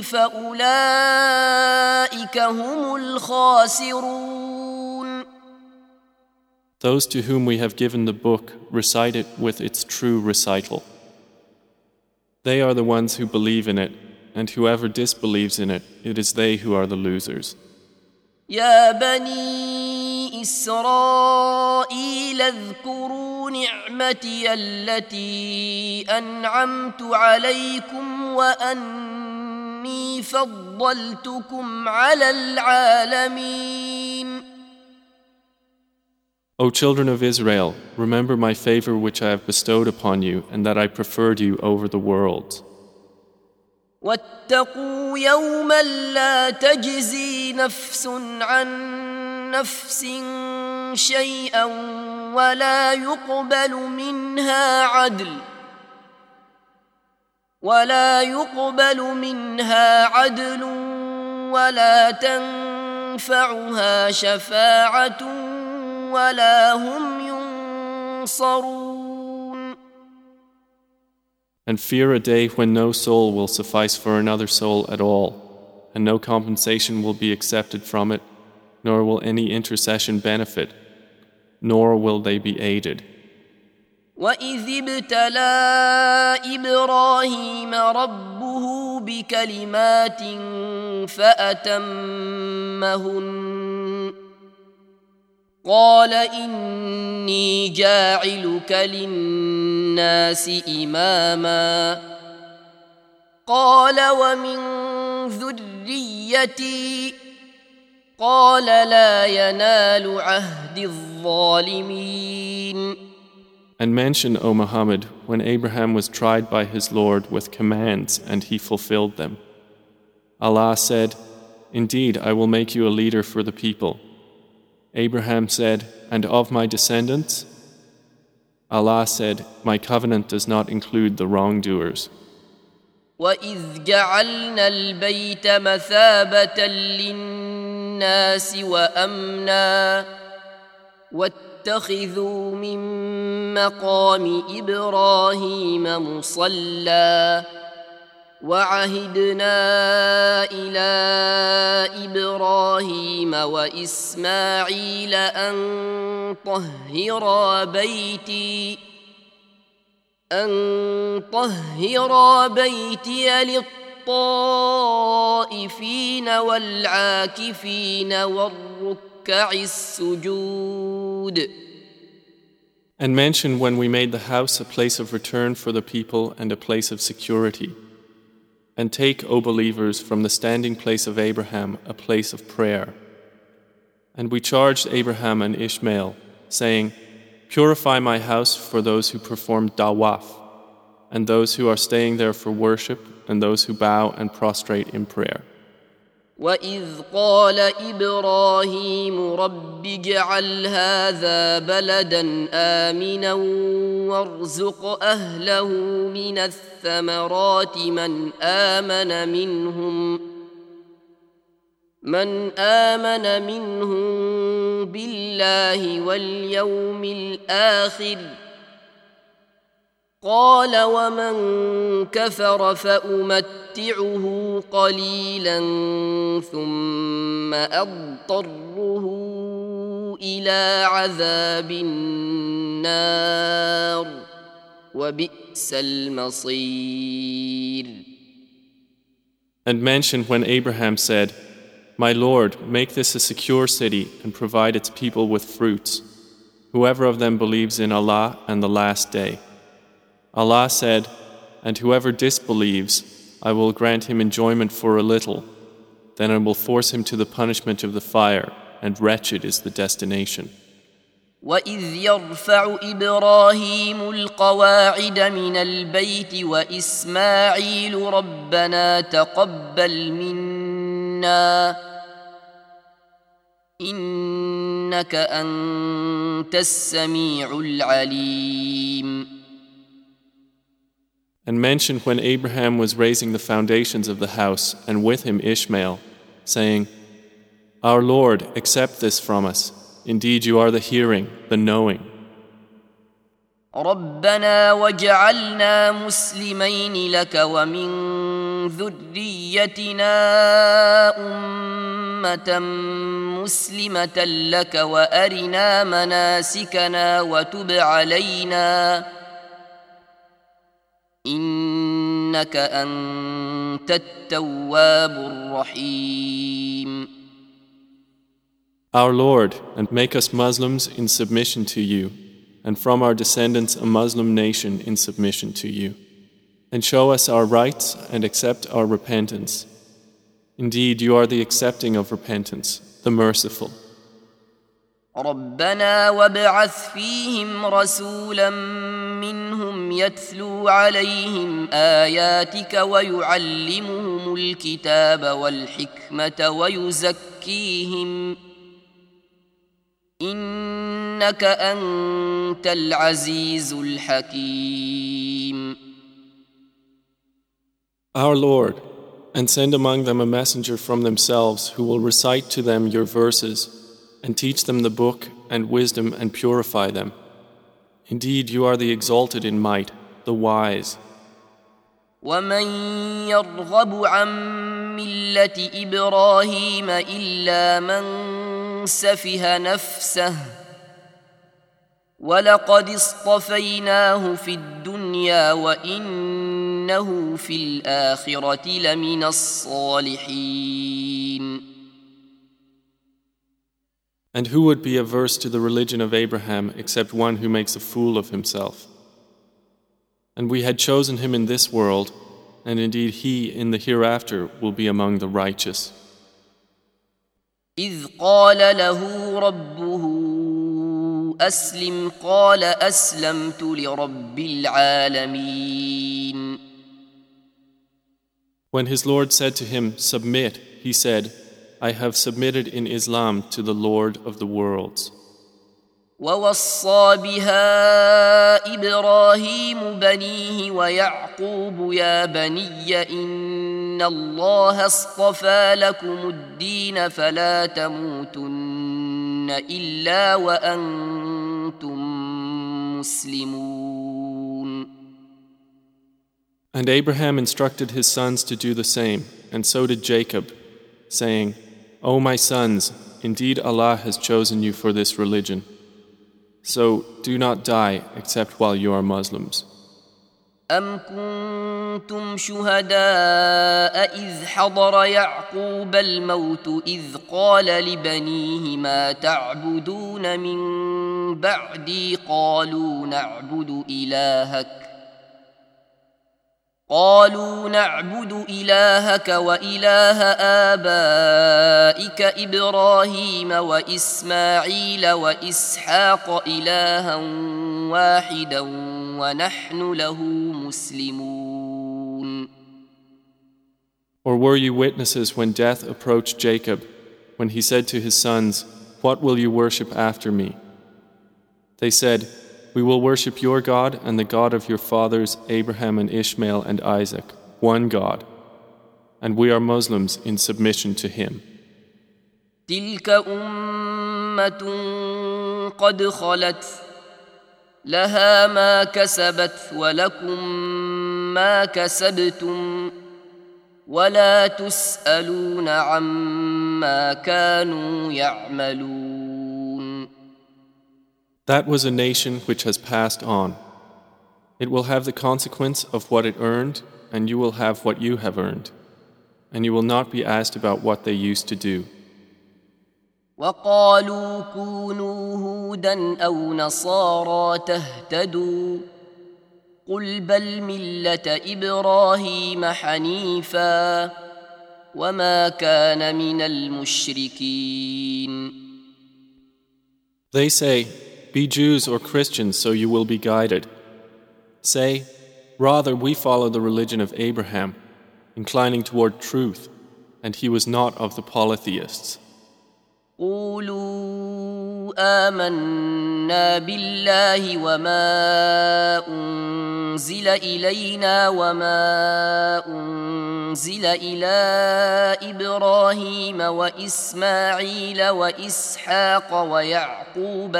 فأولئك هم الخاسرون. Those to whom we have given the book recite it with its true recital. They are the ones who believe in it, and whoever disbelieves in it, it is they who are the losers. يا بني إسرائيل اذكروا نعمتي التي أنعمت عليكم وأني فضلتكم على العالمين. O children of Israel, remember my favor which I have bestowed upon you, and that I preferred you over the world. واتقوا يوما لا تجزي نفس عن نفس شيئا ولا يقبل منها عدل ولا تنفعها شفاعة ولا هم ينصرون. And fear a day when no soul will suffice for another soul at all, and no compensation will be accepted from it, nor will any intercession benefit, nor will they be aided. وَإِذِ ابْتَلَى إِبْرَاهِيمَ رَبُّهُ بِكَلِمَاتٍ فَأَتَمَّهُنَّ قَالَ إِنِّي جَاعِلُكَ لِلنَّاسِ إِمَامًا قَالَ وَمِنْ ذُرِّيَّتِي قَالَ لَا يَنَالُ عَهْدِ الظَّالِمِينَ. And mention, O Muhammad, when Abraham was tried by his Lord with commands and he fulfilled them. Allah said, "Indeed, I will make you a leader for the people." Abraham said, "And of my descendants?" Allah said, "My covenant does not include the wrongdoers." وَإِذْ جَعَلْنَا الْبَيْتَ مَثَابَةً لِلنَّاسِ وَأَمْنًا وَاتَّخِذُوا مِن مَّقَامِ إِبْرَاهِيمَ مُصَلًّى وَعَهِدْنَا إِلَى إِبْرَاهِيمَ وَإِسْمَاعِيلَ أَن طَهِّرَا بَيْتِيَ لِلطَّائِفِينَ وَالْعَاكِفِينَ وَالرُّكَّعِ السُّجُودِ. And mention when we made the house a place of return for the people and a place of security. And take, O believers, from the standing place of Abraham a place of prayer. And we charged Abraham and Ishmael, saying, "Purify my house for those who perform tawaf, and those who are staying there for worship, and those who bow and prostrate in prayer." وَإِذْ قَالَ إِبْرَاهِيمُ رَبِّ اجْعَلْ هَذَا بَلَدًا آمِنًا وَارْزُقْ أَهْلَهُ مِنَ الثَّمَرَاتِ مَنْ آمَنَ مِنْهُم بِاللَّهِ وَالْيَوْمِ الْآخِرِ قَالَ وَمَنْ كَفَرَ فَأُمَتِّعُهُ قَلِيلًا ثُمَّ أَضْطَرُّهُ إِلَى عَذَابِ النَّارِ وَبِئْسَ الْمَصِيرُ. And mention when Abraham said, "My Lord, make this a secure city and provide its people with fruits, whoever of them believes in Allah and the last day." Allah said, "And whoever disbelieves, I will grant him enjoyment for a little, then I will force him to the punishment of the fire, and wretched is the destination." وَإِذْ يَرْفَعُ إِبْرَاهِيمُ الْقَوَاعِدَ مِنَ الْبَيْتِ وَإِسْمَاعِيلُ رَبَّنَا تَقَبَّلْ مِنَّا إِنَّكَ أَنْتَ السَّمِيعُ الْعَلِيمُ. And mention when Abraham was raising the foundations of the house, and with him Ishmael, saying, "Our Lord, accept this from us. Indeed, you are the hearing, the knowing." رَبَّنَا وَاجْعَلْنَا مُسْلِمَيْنِ لَكَ وَمِنْ ذُرِّيَّتِنَا أُمَّةً مُسْلِمَةً لَكَ وَأَرِنَا مَنَاسِكَنَا وَتُبْ عَلَيْنَا إِنَّكَ أَنْتَ التَّوَّابُ الرَّحِيمُ. Our Lord, and make us Muslims in submission to you, and from our descendants a Muslim nation in submission to you. And show us our rights and accept our repentance. Indeed, you are the accepting of repentance, the merciful. ربنا وابعث فيهم رسولا منهم يتلو عليهم آياتك ويعلمهم الكتاب والحكمة ويزكيهم إنك أنت العزيز الحكيم. Our Lord, and send among them a messenger from themselves who will recite to them your verses and teach them the book and wisdom and purify them. Indeed, you are the exalted in might, the wise. ومن يرغب عن ملة إبراهيم إلا من سفه نفسه ولقد اصطفيناه في الدنيا وإنه في الآخرة لمن الصالحين. And who would be averse to the religion of Abraham except one who makes a fool of himself? And we had chosen him in this world, and indeed he in the hereafter will be among the righteous. إذ قال له ربه أسلم قال أسلمت لرب العالمين. When his Lord said to him, "Submit," he said, "I have submitted in Islam to the Lord of the worlds." ووصى بها إبراهيم بنيه ويعقوب يا بني إن الله اصطفى لكم الدين فلا تموتن إلا وأنتم مسلمون. And Abraham instructed his sons to do the same, and so did Jacob, saying, "O my sons, indeed Allah has chosen you for this religion. So do not die except while you are Muslims." أم كنتم شهداء إذ حضر يعقوب الموت إذ قال لبنيه ما تعبدون من بعدي قالوا نعبد إلهك وإله آبائك إبراهيم وإسماعيل وإسحاق إلها واحدا ونحن له مسلمون. Or were you witnesses when death approached Jacob, when he said to his sons, "What will you worship after me?" They said, "We will worship your God and the God of your fathers Abraham and Ishmael and Isaac, one God, and we are Muslims in submission to him." تلك أمة قد خلت لها ما كسبت ولكم ما كسبتم ولا تسألون عما كانوا يعملون. That was a nation which has passed on. It will have the consequence of what it earned, and you will have what you have earned, and you will not be asked about what they used to do. وقالوا كونوا هودا أو نصارى تهتدوا قل بل ملة إبراهيم حنيفا وما كان من المشركين. They say, "Be Jews or Christians so you will be guided." Say, "Rather we follow the religion of Abraham, inclining toward truth, and he was not of the polytheists." قولوا آمنا بالله وما أنزل إلينا وما أنزل إلى إبراهيم وإسماعيل وإسحاق ويعقوب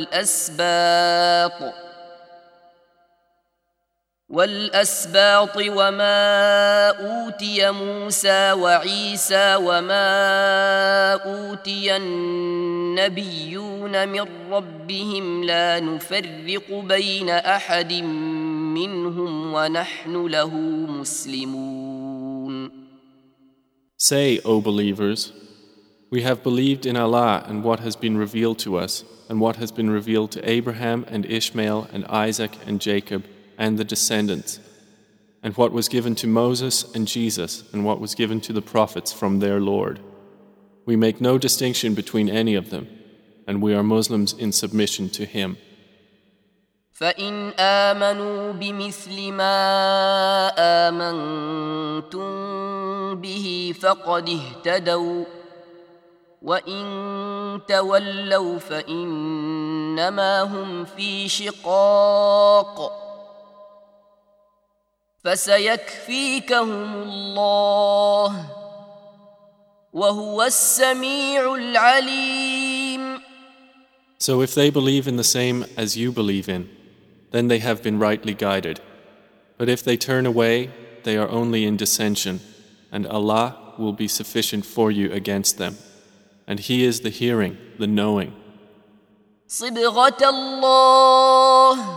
والأسباط وما أوتي موسى وعيسى وما أوتي النبيون من ربهم لا نفرق بين أحد منهم ونحن له مسلمون. Say, O believers, we have believed in Allah and what has been revealed to us, and what has been revealed to Abraham and Ishmael and Isaac and Jacob and the descendants, and what was given to Moses and Jesus, and what was given to the prophets from their Lord. We make no distinction between any of them, and we are Muslims in submission to Him. فإن آمنوا بمثل ما آمنتم به فقد اهتدوا وإن تولوا فإنما هم في شقاق فسيكفيكهم الله وهو السميع العليم. So if they believe in the same as you believe in, then they have been rightly guided. But if they turn away, they are only in dissension, and Allah will be sufficient for you against them. And He is the hearing, the knowing. صبغة الله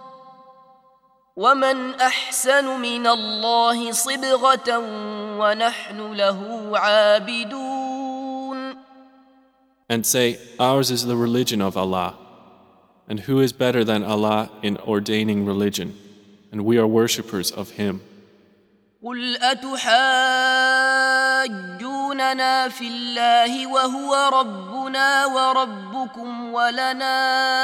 ومن أحسن من الله صبغة ونحن له عابدون. And say, ours is the religion of Allah. And who is better than Allah in ordaining religion? And we are worshippers of Him. قل أتحاجوننا في الله وهو ربنا وربكم ولنا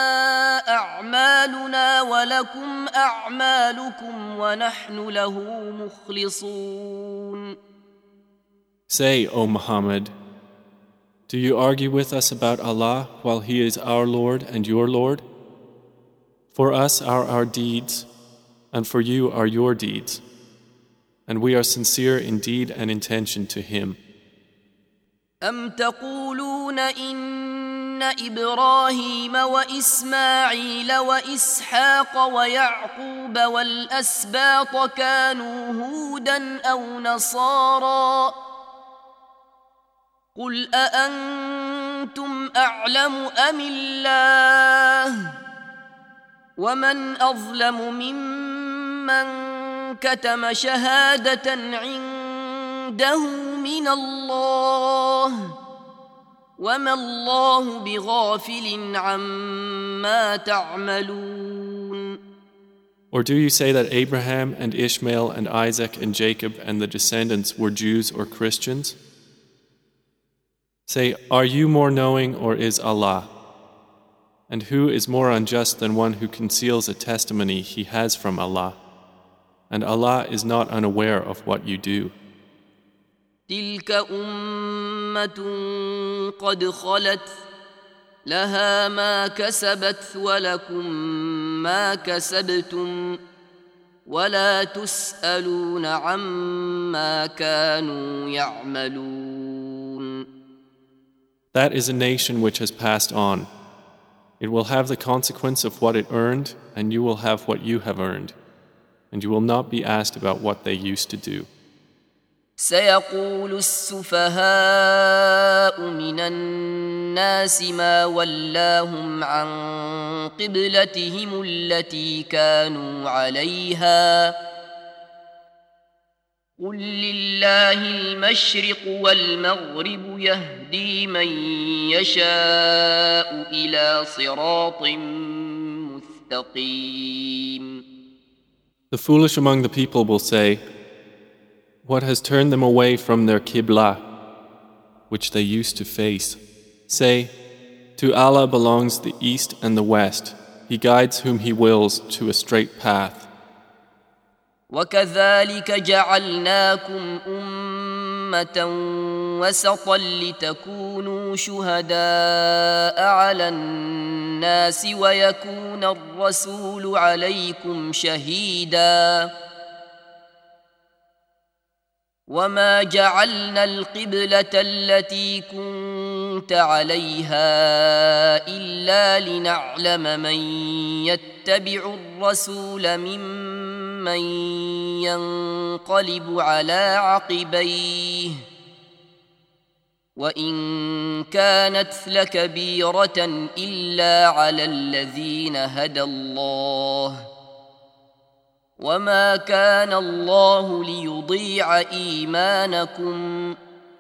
أعمالنا ولكم أعمالكم ونحن له مخلصون. Say, O Muhammad, do you argue with us about Allah while He is our Lord and your Lord? For us are our deeds, and for you are your deeds. And we are sincere in deed and intention to Him. أم تقولون إن إبراهيم وإسماعيل وإسحاق ويعقوب والأسباط كانوا هودا أو نصارى قل أأنتم أعلم أم الله ومن أظلم ممن كتم شهادة عنده من الله وما الله بغافل عما تعملون. Or do you say that Abraham and Ishmael and Isaac and Jacob and the descendants were Jews or Christians? Say, are you more knowing or is Allah? And who is more unjust than one who conceals a testimony he has from Allah? And Allah is not unaware of what you do. تلك أمة قد خلت لها ما كسبت ولكم ما كسبتم ولا تسألون عما كانوا يعملون. That is a nation which has passed on. It will have the consequence of what it earned, and you will have what you have earned. And you will not be asked about what they used to do. سيقول السفهاء من الناس ما ولاهم عن قبلتهم التي كانوا عليها قل لله المشرق والمغرب يهدي من يشاء إلى صراط مستقيم. The foolish among the people will say, what has turned them away from their Qibla, which they used to face? Say, to Allah belongs the east and the west. He guides whom He wills to a straight path. وكذلك جعلناكم أمة وسطا لتكونوا شهداء على الناس ويكون الرسول عليكم شهيدا وما جعلنا القبلة التي كنت عليها إلا لنعلم من يتبع الرسول ممن ينقلب على عقبيه وإن كانت لكبيرة إلا على الذين هدى الله وما كان الله ليضيع إيمانكم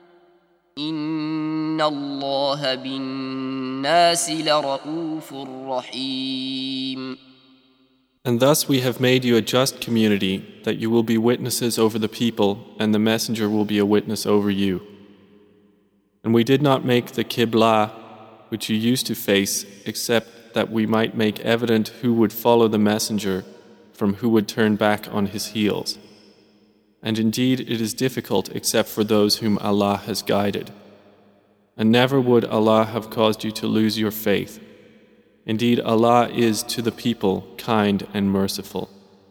إن الله بالناس لرؤوف رحيم. And thus we have made you a just community, that you will be witnesses over the people, and the messenger will be a witness over you. And we did not make the Qibla which you used to face, except that we might make evident who would follow the messenger from who would turn back on his heels. And indeed it is difficult except for those whom Allah has guided. And never would Allah have caused you to lose your faith. Indeed, Allah is to the people kind and merciful.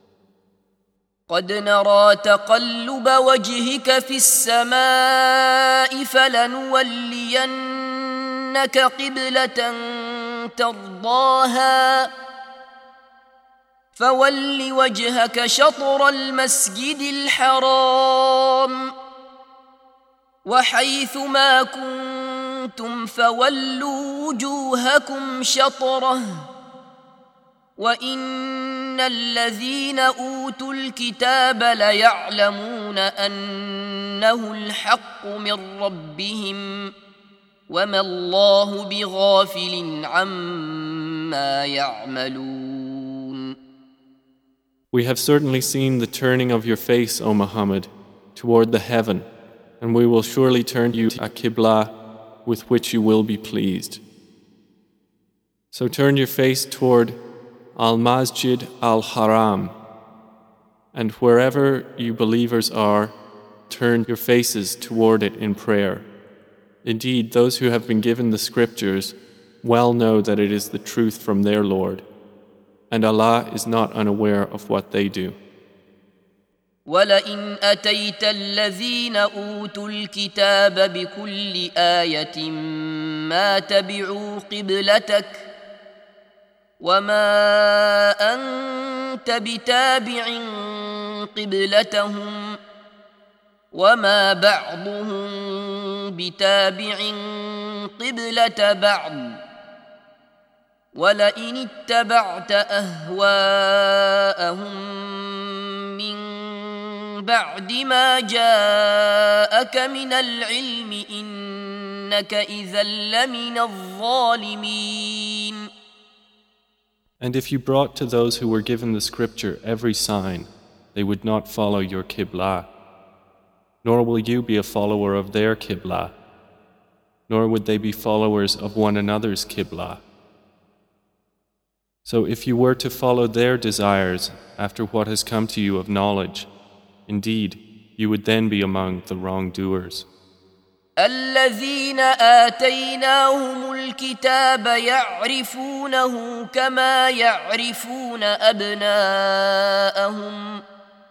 قد نرى تقلب وجهك في السماء فلنولينك قبلة ترضاها فول وجهك شطر المسجد الحرام وحيث ما كنتم فولوا وجوهكم شطره وإن الذين أوتوا الكتاب ليعلمون أنه الحق من ربهم وما الله بغافل عما يعملون. We have certainly seen the turning of your face, O Muhammad, toward the heaven, and we will surely turn you to a Qibla with which you will be pleased. So turn your face toward Al-Masjid Al-Haram, and wherever you believers are, turn your faces toward it in prayer. Indeed, those who have been given the scriptures well know that it is the truth from their Lord, and Allah is not unaware of what they do. ولئن أتيت الذين أوتوا الكتاب بكل آية ما تبعوا قبلتك وما أنت بتابع قبلتهم وما بعضهم بتابع قبلة بعض ولئن اتبعت أهواءهم من بعد ما جاءك من العلم إنك إذا لمن الظالمين. And if you brought to those who were given the scripture every sign, they would not follow your Qibla. Nor will you be a follower of their Qibla, nor would they be followers of one another's Qibla. So if you were to follow their desires after what has come to you of knowledge, indeed, you would then be among the wrongdoers. الذين آتيناهم الكتاب يعرفونه كما يعرفون أبناءهم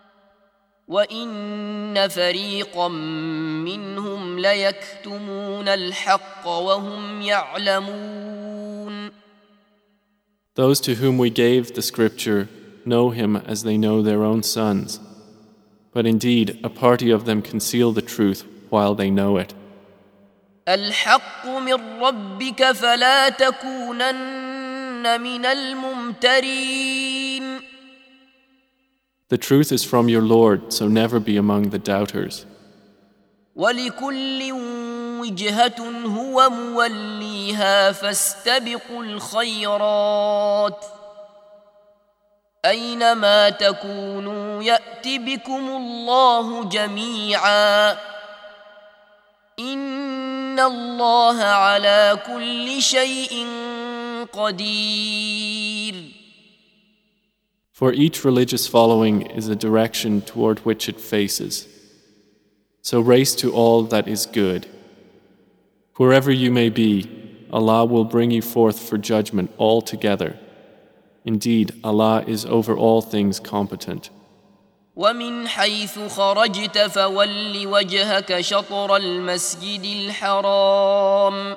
وإن فريقا منهم ليكتمون الحق وهم يعلمون. Those to whom we gave the scripture know him as they know their own sons. But indeed, a party of them conceal the truth while they know it. الحق من ربك فلا تكونن من الممترين. The truth is from your Lord, so never be among the doubters. ولكل وجهة هو موليها فاستبقوا الخيرات أينما تكونوا يأت بكم الله جميعا إن الله على كل شيء قدير. For each religious following is a direction toward which it faces. So race to all that is good. Wherever you may be, Allah will bring you forth for judgment all together. Indeed, Allah is over all things competent. ومن حيث خرجت فول وجهك شطر المسجد الحرام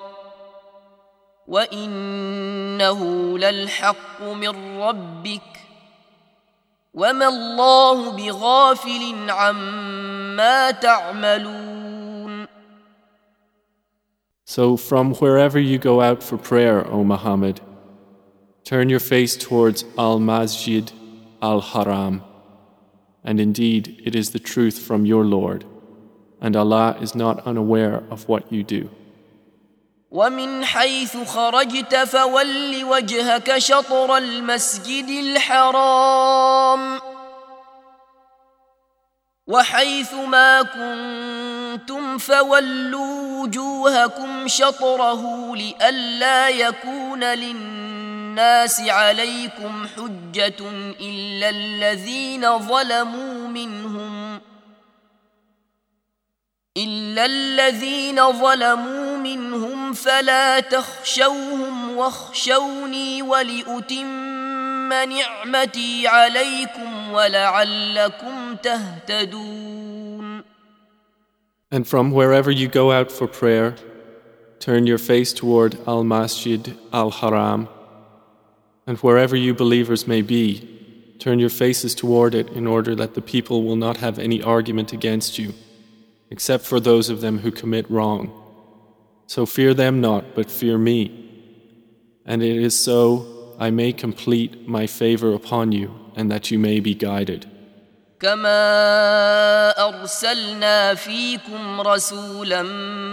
وإنه للحق من ربك وما الله بغافل عما تعملون. So from wherever you go out for prayer, O Muhammad, turn your face towards Al-Masjid Al-Haram. And indeed, it is the truth from your Lord, and Allah is not unaware of what you do. ومن حيث خرجت فول وجهك شطر المسجد الحرام وحيث ما كنتم فولوا وجوهكم شطره لئلا يكون للناس عليكم حجة إلا الذين ظلموا منهم فلا تخشوهم واخشوني ولأتم نعمتي عليكم ولعلكم تهتدون. And from wherever you go out for prayer, turn your face toward Al-Masjid Al-Haram, and wherever you believers may be, turn your faces toward it in order that the people will not have any argument against you, except for those of them who commit wrong. So fear them not, but fear me. And it is so I may complete my favor upon you, and that you may be guided. كما أرسلنا فيكم رسولا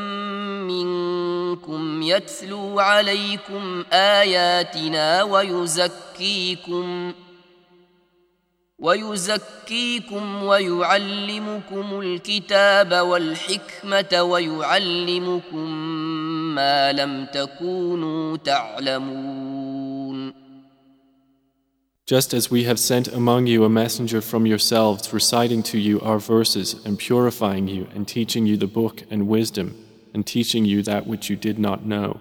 منكم يتلو عليكم آياتنا ويزكيكم ويعلمكم الكتاب والحكمة ويعلمكم ما لم تكونوا تعلمون. Just as we have sent among you a messenger from yourselves, reciting to you our verses and purifying you and teaching you the book and wisdom and teaching you that which you did not know.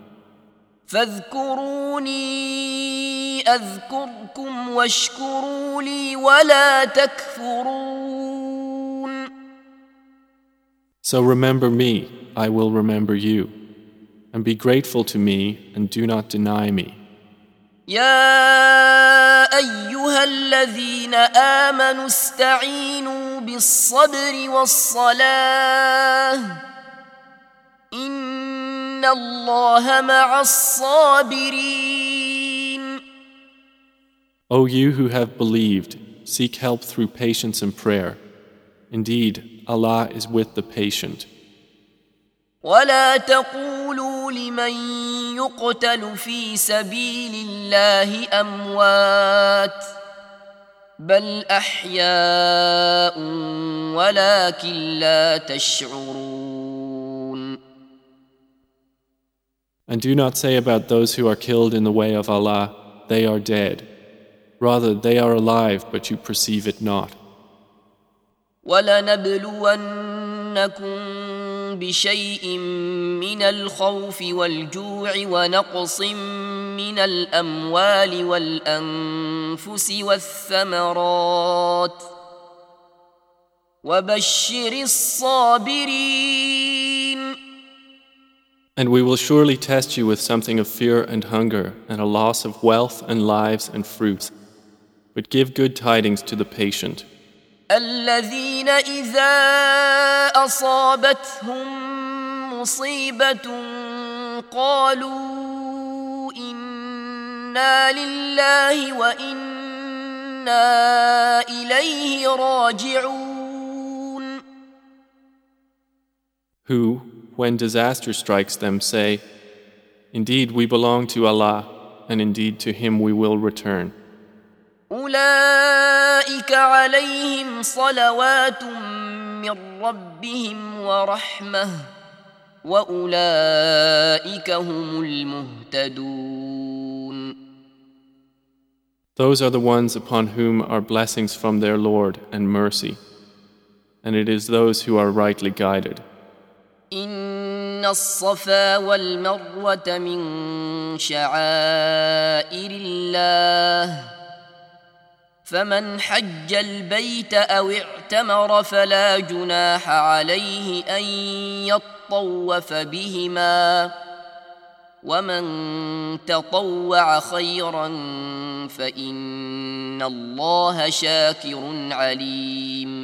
فاذكروني أذكركم واشكروا لي ولا تكفرون. So remember me, I will remember you, and be grateful to me and do not deny me. يا أيها الذين آمنوا استعينوا بالصبر والصلاة إن الله مع الصابرين. O you who have believed, seek help through patience and prayer. Indeed, Allah is with the patient. ولا تقولوا لمن يقتل في سبيل الله أموات بل أحياء ولكن لا تشعرون. And do not say about those who are killed in the way of Allah, they are dead. Rather, they are alive, but you perceive it not. وَلَنَبْلُوَنَّكُمْ بشيء من الخوف والجوع ونقص من الأموال والأنفس والثمرات وبشر الصابرين. And we will surely test you with something of fear and hunger and a loss of wealth and lives and fruits. But give good tidings to the patient. الذين إذا أصابتهم مصيبة قالوا إنا لله وإنا إليه راجعون. Who, when disaster strikes them, say, indeed we belong to Allah, and indeed to Him we will return. أولئك عليهم صلوات من ربهم ورحمة وأولئك هم المهتدون. Those are the ones upon whom are blessings from their Lord and mercy, and it is those who are rightly guided. إن الصفا والمروة من شعائر الله فمن حج البيت أو اعتمر فلا جناح عليه أن يطوف بهما ومن تطوع خيرا فإن الله شاكر عليم.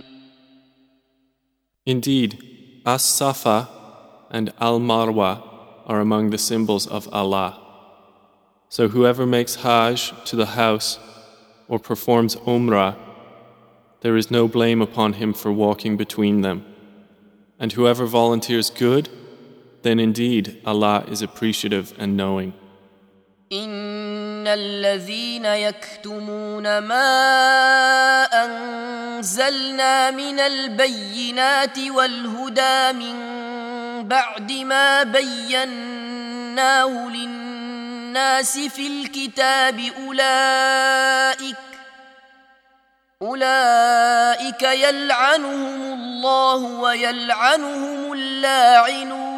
Indeed, As-Safa and Al-Marwa are among the symbols of Allah. So whoever makes Hajj to the house or performs Umrah, there is no blame upon him for walking between them. And whoever volunteers good, then indeed Allah is appreciative and knowing. إن الذين يكتمون ما أنزلنا من البينات والهدى من بعد ما بيناه للناس في الكتاب أولئك يلعنهم الله ويلعنهم اللاعنون.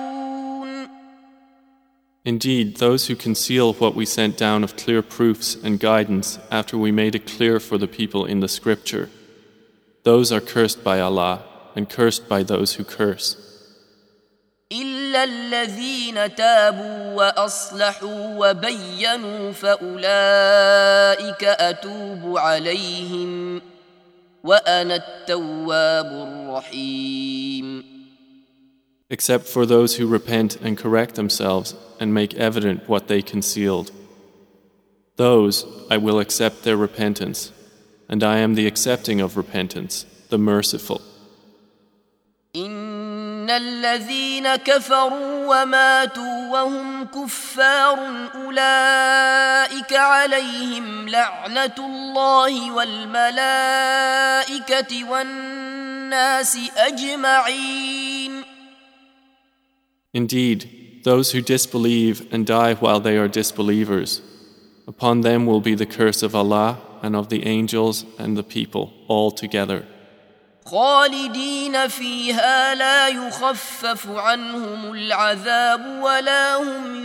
Indeed, those who conceal what we sent down of clear proofs and guidance after we made it clear for the people in the scripture, those are cursed by Allah and cursed by those who curse. إلا الذين تابوا وأصلحوا وبينوا فأولئك أتوب عليهم وأنا التواب الرحيم. Except for those who repent and correct themselves and make evident what they concealed. Those I will accept their repentance, and I am the accepting of repentance, the merciful. إن الذين كفروا وماتوا وهم كفار أولئك عليهم لعنة الله والملائكة والناس أجمعين. Indeed, those who disbelieve and die while they are disbelievers, upon them will be the curse of Allah and of the angels and the people all together. خالدين فيها لا يخفف عنهم العذاب ولا هم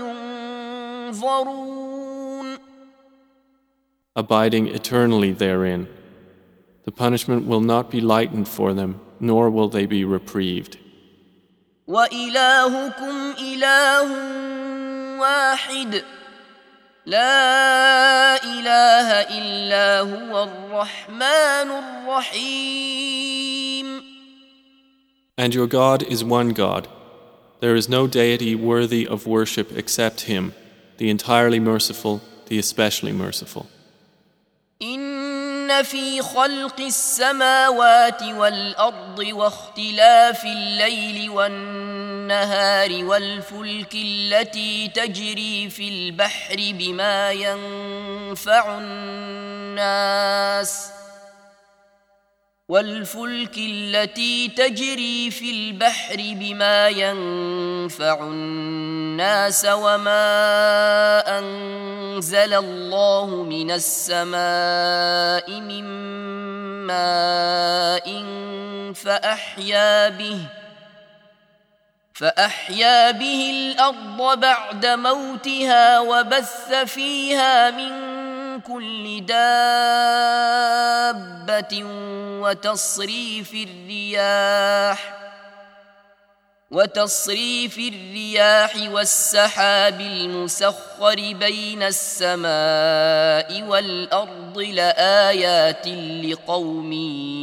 ينظرون. Abiding eternally therein, the punishment will not be lightened for them, nor will they be reprieved. وإلهكم إله واحد لا إله إلا هو الرحمن الرحيم. And your God is one God. There is no deity worthy of worship except Him, the entirely merciful, the especially merciful. إن في خلق السماوات والأرض واختلاف الليل والنهار والفلك التي تجري في البحر بما ينفع الناس وما أنزل الله من السماء من ماء فأحيا به الأرض بعد موتها وبث فيها من كل دابة وتصريف الرياح والسحاب المسخر بين السماء والأرض لآيات لقوم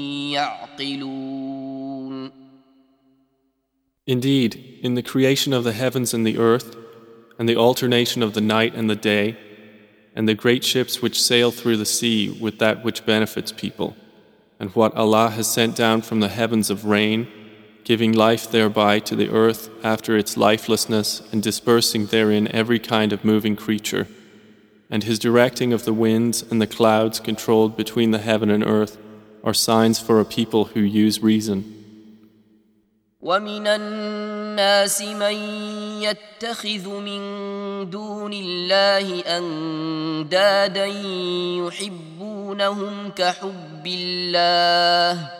يعقلون. Indeed, in the creation of the heavens and the earth, and the alternation of the night and the day, and the great ships which sail through the sea with that which benefits people, and what Allah has sent down from the heavens of rain, giving life thereby to the earth after its lifelessness and dispersing therein every kind of moving creature, and His directing of the winds and the clouds controlled between the heaven and earth are signs for a people who use reason. ومن الناس من يتخذ من دون الله أندادا يحبونهم كحب الله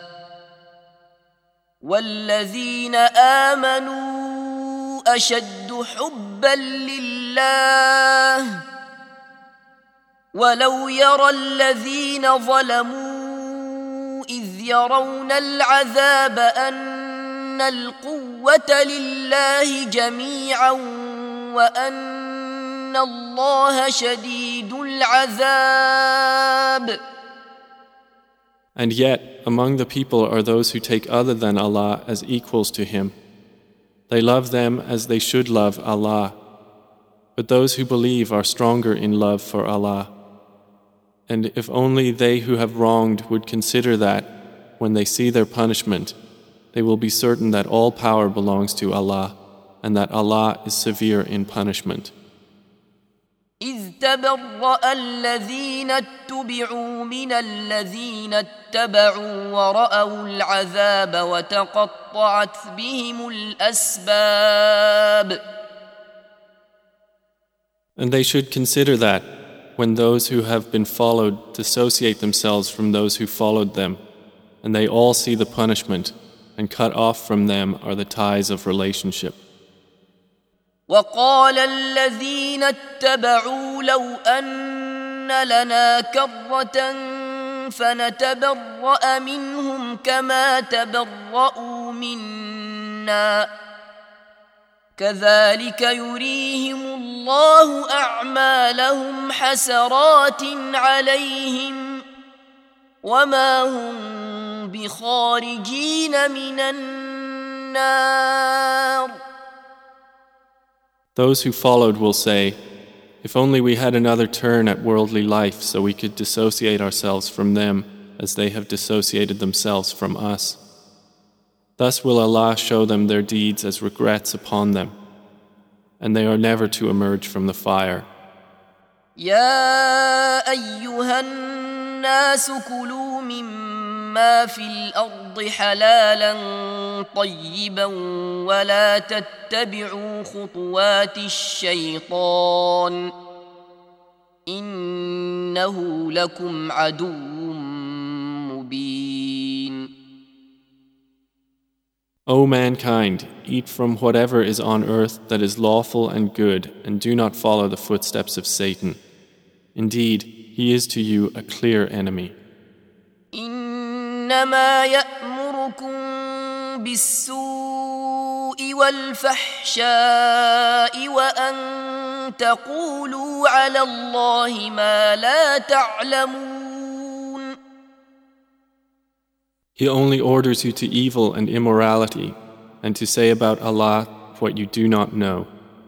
والذين آمنوا أشد حبا لله ولو يرى الذين ظلموا إذ يرون العذاب أن القوة لله جميعا وأن الله شديد العذاب. And yet, among the people are those who take other than Allah as equals to Him. They love them as they should love Allah. But those who believe are stronger in love for Allah. And if only they who have wronged would consider that, when they see their punishment, they will be certain that all power belongs to Allah, and that Allah is severe in punishment. إذ تبرأ الذين اتبعوا من الذين اتبعوا ورأوا العذاب وتقطعت بهم الأسباب. And they should consider that, when those who have been followed dissociate themselves from those who followed them, and they all see the punishment, and cut off from them are the ties of relationship. وقال الذين اتبعوا لو أن لنا كرة فنتبرأ منهم كما تبرأوا منا كذلك يريهم الله أعمالهم حسرات عليهم وما هم بخارجين من النار. Those who followed will say, if only we had another turn at worldly life so we could dissociate ourselves from them as they have dissociated themselves from us. Thus will Allah show them their deeds as regrets upon them, and they are never to emerge from the fire. يا أيها الناس كلوا مما في الأرض حلالا طيبا ولا تتبعوا خطوات الشيطان إنه لكم عدو مبين. O mankind, eat from whatever is on earth that is lawful and good, and do not follow the footsteps of Satan. Indeed, he is to you a clear enemy. إنما يأمركم بالسوء والفحشاء وأن تقولوا على الله ما لا تعلمون. He only orders you to evil and immorality, and to say about Allah what you do not know.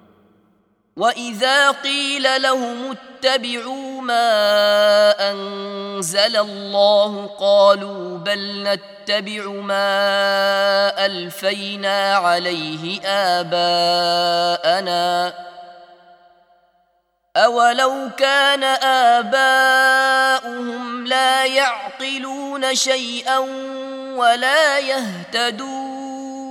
وإذا قيل لهم اتبعوا ما أنزل الله قالوا بل نتبع ما ألفينا عليه آباءنا أولو كان آباؤهم لا يعقلون شيئا ولا يهتدون.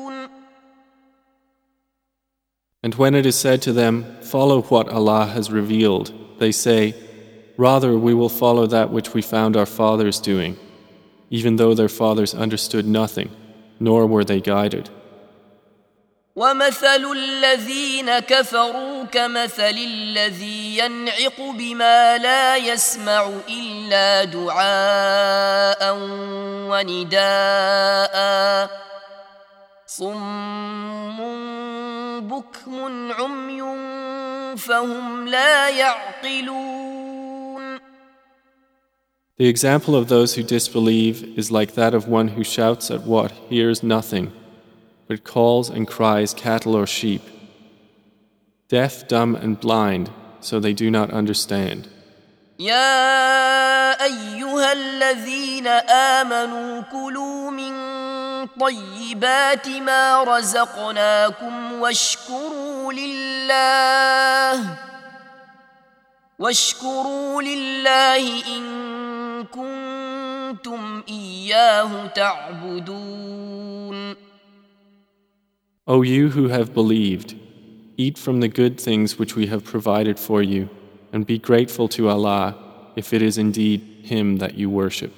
And when it is said to them, follow what Allah has revealed, they say, rather we will follow that which we found our fathers doing, even though their fathers understood nothing, nor were they guided. ومثل الذين كفروا كمثل الذي ينعق بما لا يسمع إلا دعاء ونداء صم بكم عمي فهم لا يعقلون. The example of those who disbelieve is like that of one who shouts at what hears nothing, but calls and cries cattle or sheep. Deaf, dumb, and blind, so they do not understand. يا أيها الذين آمنوا كلوا من طيبات ما رزقناكم واشكروا لله إن كنتم إياه تعبدون. O you who have believed, eat from the good things which we have provided for you, and be grateful to Allah if it is indeed Him that you worship.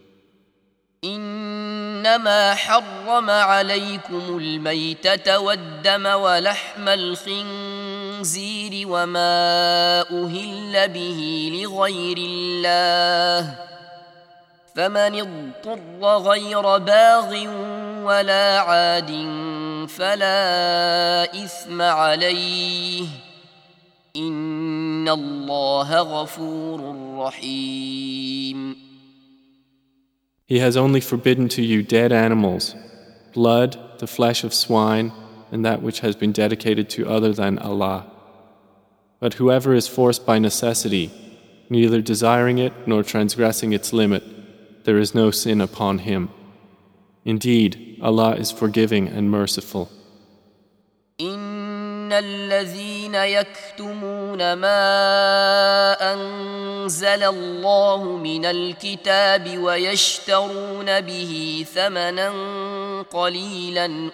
إنما حرم عليكم الميتة والدم ولحم الخنزير وما أهل به لغير الله فمن اضطر غير باغ ولا عاد فلا إثم عليه إن الله غفور رحيم. He has only forbidden to you dead animals, blood, the flesh of swine, and that which has been dedicated to other than Allah. But whoever is forced by necessity, neither desiring it nor transgressing its limit, there is no sin upon him. Indeed, Allah is forgiving and merciful. الذين يكتمون ما أنزل الله من الكتاب ويشترون به ثمنا قليلا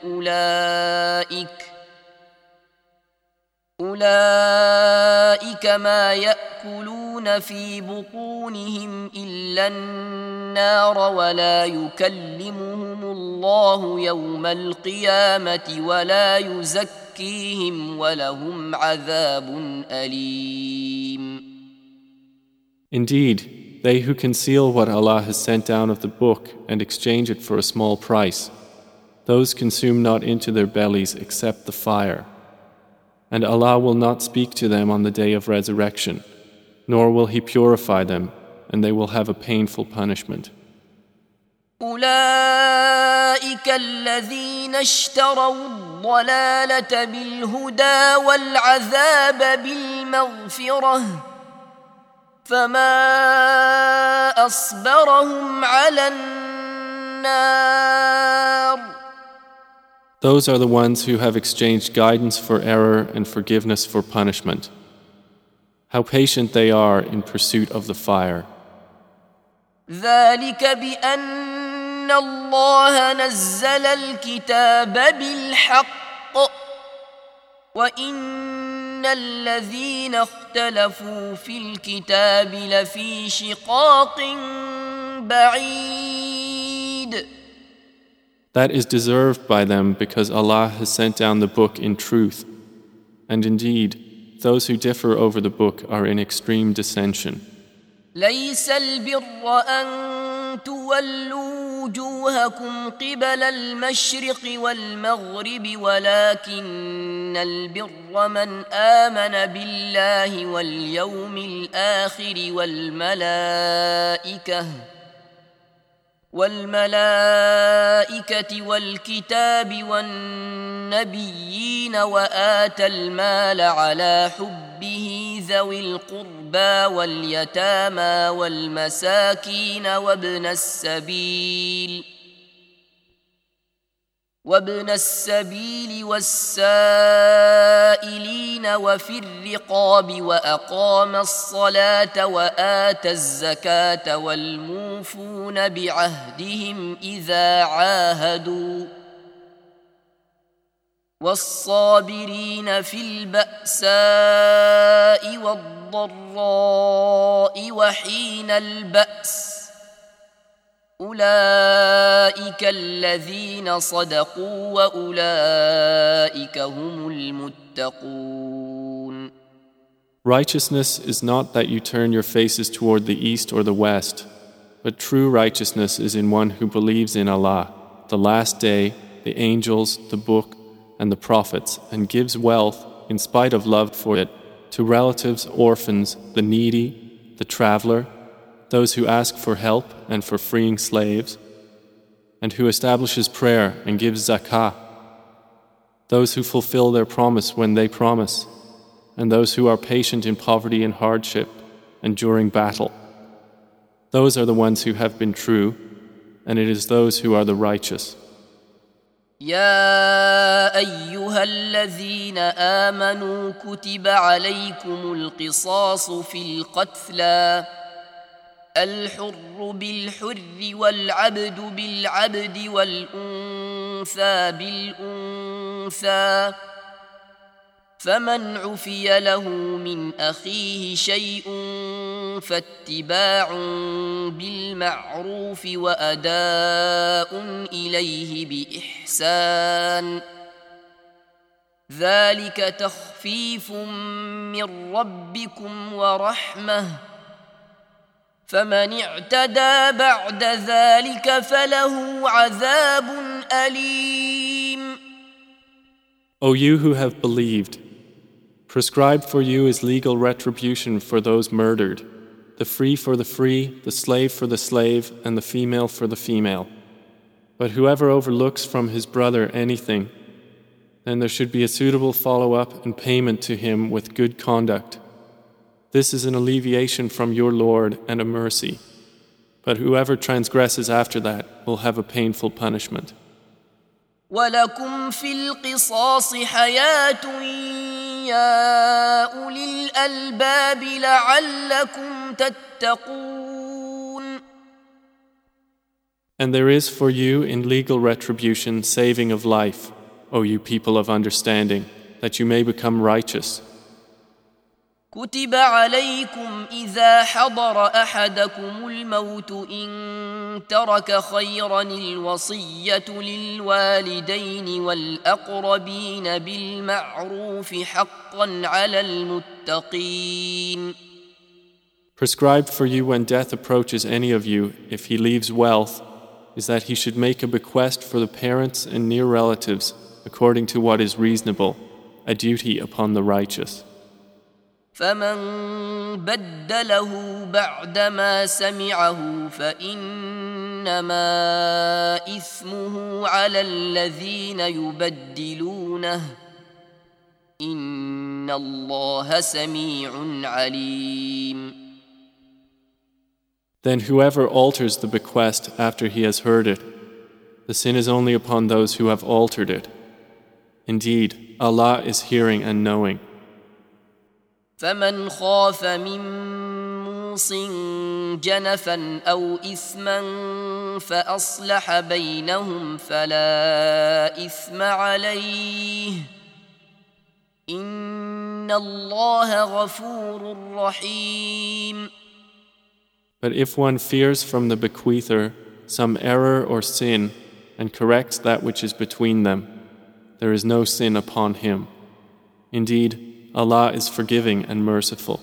أولئك ما يأكلون في بطونهم إلا النار ولا يكلمهم الله يوم القيامة ولا يزكيهم ولهم عذاب أليم. Indeed, they who conceal what Allah has sent down of the book and exchange it for a small price, those consume not into their bellies except the fire. And Allah will not speak to them on the day of resurrection, nor will He purify them, and they will have a painful punishment. أولئك الذين اشتروا الضلالة بالهدى والعذاب بالمغفرة فما أصبرهم على النار. Those are the ones who have exchanged guidance for error and forgiveness for punishment. How patient they are in pursuit of the fire. ذلك بأن الله نزل الكتاب بالحق وإن الذين اختلفوا في الكتاب لفي شقاق بعيد. That is deserved by them because Allah has sent down the book in truth. And indeed, those who differ over the book are in extreme dissension. ليس البر أن تولوا وجوهكم قبل المشرق والمغرب ولكن البر من آمن بالله واليوم الآخر والملائكة والكتاب والنبيين وآتى المال على حبه ذوي القربى واليتامى والمساكين وابن السبيل والسائلين وفي الرقاب وأقام الصلاة وآتى الزكاة والموفون بعهدهم إذا عاهدوا والصابرين في البأساء والضراء وحين البأس أولئك الذين صدقوا وأولئك هم المتقون. Righteousness is not that you turn your faces toward the east or the west, but true righteousness is in one who believes in Allah, the last day, the angels, the book, and the prophets, and gives wealth, in spite of love for it, to relatives, orphans, the needy, the traveler, those who ask for help and for freeing slaves, and who establishes prayer and gives zakah, those who fulfill their promise when they promise, and those who are patient in poverty and hardship and during battle. Those are the ones who have been true, and it is those who are the righteous. يا أيها الذين آمنوا كتب عليكم القصاص في القتلى الحر بالحر والعبد بالعبد والأنثى بالأنثى فمن عفي له من أخيه شيء فاتباع بالمعروف وأداء إليه بإحسان ذلك تخفيف من ربكم ورحمة فمن اعتدى بعد ذلك فله عذاب أليم. O you who have believed, prescribed for you is legal retribution for those murdered, the free for the free, the slave for the slave, and the female for the female. But whoever overlooks from his brother anything, then there should be a suitable follow-up and payment to him with good conduct. This is an alleviation from your Lord and a mercy. But whoever transgresses after that will have a painful punishment. ولكم في القصاص حياة يا أولي الألباب لعلكم تتقون. And there is for you in legal retribution saving of life, O you people of understanding, that you may become righteous. كتب عليكم إذا حضر أحدكم الموت إن ترك خيرا الوصية للوالدين والأقربين بالمعروف حقا على المتقين. Prescribed for you when death approaches any of you, if he leaves wealth, is that he should make a bequest for the parents and near relatives according to what is reasonable, a duty upon the righteous. فمن بدله بعدما سمعه فإنما إثمه على الذين يبدلونه إن الله سميع عليم. Then whoever alters the bequest after he has heard it, the sin is only upon those who have altered it. Indeed, Allah is hearing and knowing. فمن خاف من موص جنفا أو إثما فأصلح بينهم فلا إثم عليه إن الله غفور رحيم. But if one fears from the bequeather some error or sin and corrects that which is between them, there is no sin upon him. Indeed, Allah is forgiving and merciful.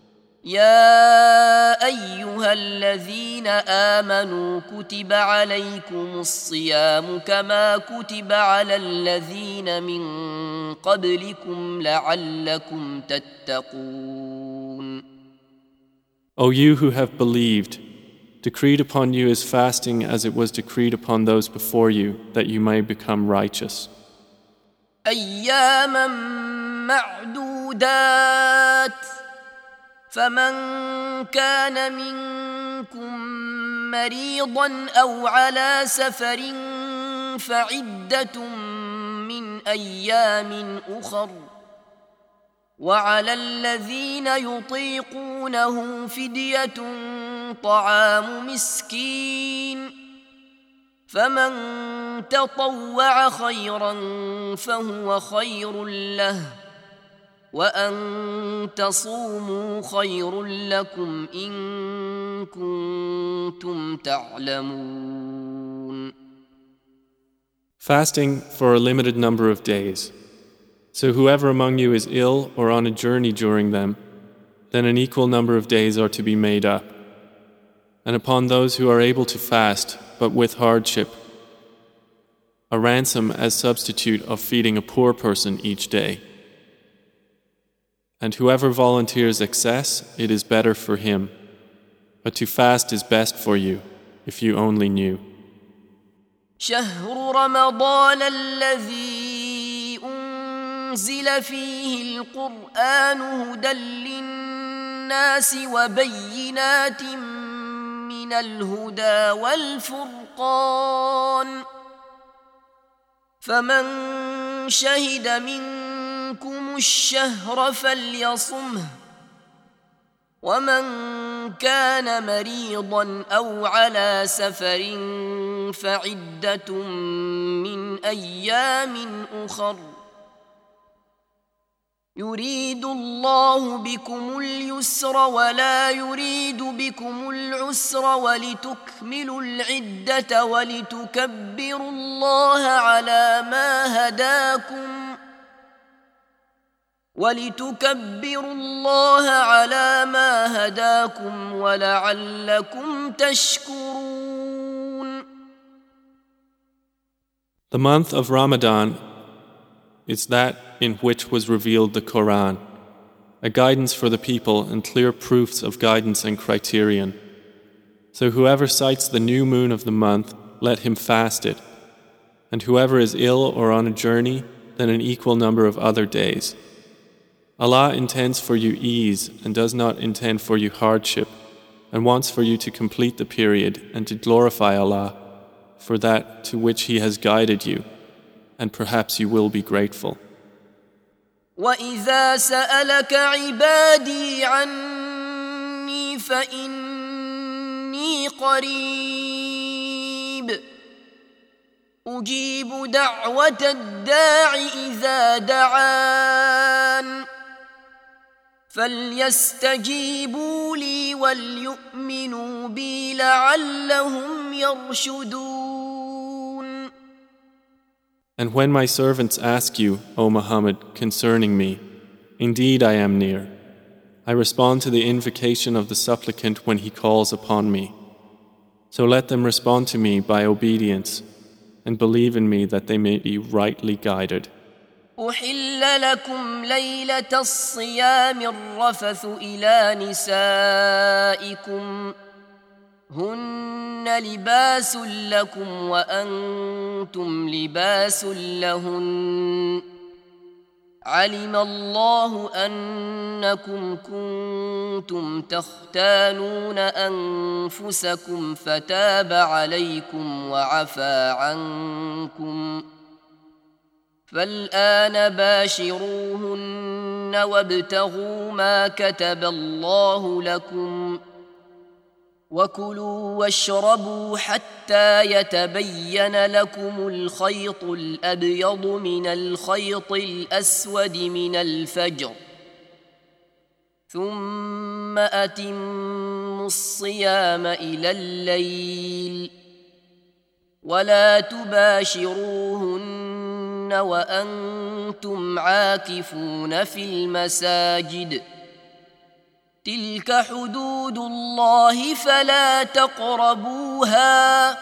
يا أيها الذين آمنوا كتب عليكم الصيام كما كتب على الذين من قبلكم لعلكم تتقون. O you who have believed, decreed upon you is fasting as it was decreed upon those before you, that you may become righteous. أياما معدودات فمن كان منكم مريضا أو على سفر فعدة من أيام أخر وعلى الذين يطيقونه فدية طعام مسكين فمن تطوع خيرا فهو خير له وأن تصوموا خير لكم إن كنتم تعلمون. Fasting for a limited number of days. So whoever among you is ill or on a journey during them, then an equal number of days are to be made up. And upon those who are able to fast, but with hardship, a ransom as substitute of feeding a poor person each day. And whoever volunteers excess, it is better for him. But to fast is best for you, if you only knew. شهر رمضان الذي أنزل فيه القرآن هدى للناس وبينات من الهدى والفرقان فمن شهد منكم الشهر فليصمه ومن كان مريضا أو على سفر فعدة من أيام أخر يريد الله بكم اليسر ولا يريد بكم العسر ولتكملوا العدة ولتكبروا الله على ما هداكم ولعلكم تشكرون. The month of Ramadan is that in which was revealed the Quran, a guidance for the people and clear proofs of guidance and criterion. So whoever sights the new moon of the month, let him fast it. And whoever is ill or on a journey, then an equal number of other days. Allah intends for you ease and does not intend for you hardship, and wants for you to complete the period and to glorify Allah for that to which He has guided you, and perhaps you will be grateful. وإذا سألك عبادي عني فإني قريب أجيب دعوة الداع إذا دعان فليستجيبوا لي وليؤمنوا بي لعلهم يرشدون. And when my servants ask you, O Muhammad, concerning me, indeed I am near. I respond to the invocation of the supplicant when he calls upon me. So let them respond to me by obedience and believe in me that they may be rightly guided. أحل لكم ليلة الصيام الرفث إلى نسائكم هن لباس لكم وأنتم لباس لهن علم الله أنكم كنتم تختانون أنفسكم فتاب عليكم وعفى عنكم فالآن باشروهن وابتغوا ما كتب الله لكم وكلوا واشربوا حتى يتبين لكم الخيط الأبيض من الخيط الأسود من الفجر ثم أتموا الصيام إلى الليل ولا تباشروهن وأنتم عاكفون في المساجد تلك حدود الله فلا تقربوها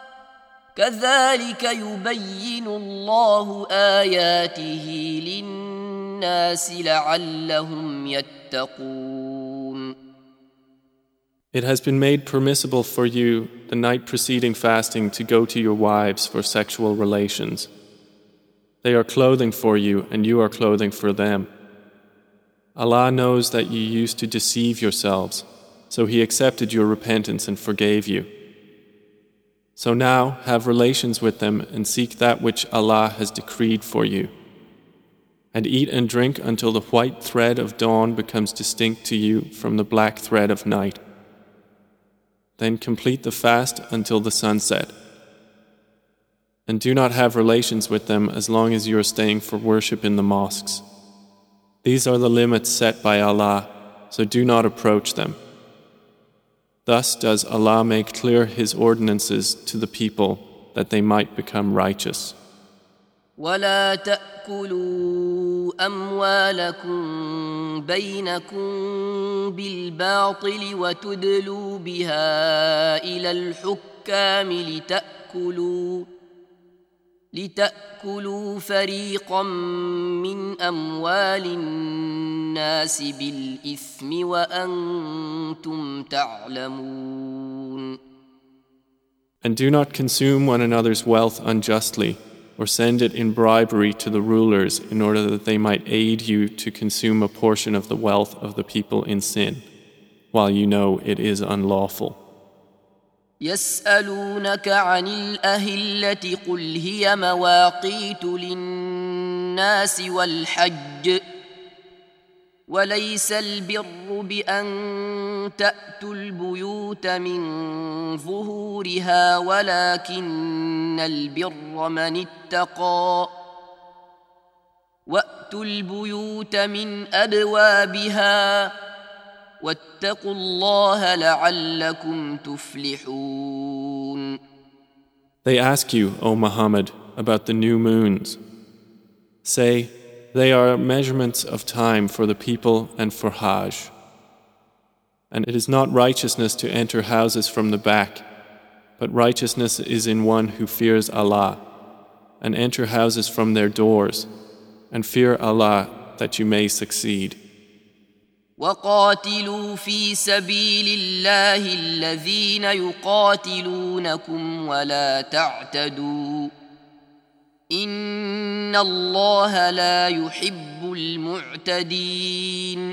كذلك يبين الله آياته للناس لعلهم يتقون. It has been made permissible for you the night preceding fasting to go to your wives for sexual relations. They are clothing for you and you are clothing for them. Allah knows that you used to deceive yourselves, so He accepted your repentance and forgave you. So now have relations with them and seek that which Allah has decreed for you. And eat and drink until the white thread of dawn becomes distinct to you from the black thread of night. Then complete the fast until the sunset. And do not have relations with them as long as you are staying for worship in the mosques. These are the limits set by Allah, so do not approach them. Thus does Allah make clear His ordinances to the people that they might become righteous. ولا تأكلوا أموالكم بينكم بالباطل وتدلوا بها إلى الحكام لتأكلوا فريقا من أموال الناس بالإثم وأنتم تعلمون. And do not consume one another's wealth unjustly, or send it in bribery to the rulers in order that they might aid you to consume a portion of the wealth of the people in sin, while you know it is unlawful. يسألونك عن الأهلة قل هي مواقيت للناس والحج وليس البر بأن تأتوا البيوت من ظهورها ولكن البر من اتقى وأتوا البيوت من أبوابها واتقوا الله لعلكم تفلحون. They ask you, O Muhammad, about the new moons. Say, they are measurements of time for the people and for Hajj. And it is not righteousness to enter houses from the back, but righteousness is in one who fears Allah, and enter houses from their doors, and fear Allah that you may succeed. وقاتلوا في سبيل الله الذين يقاتلونكم ولا تعتدوا إن الله لا يحب المعتدين.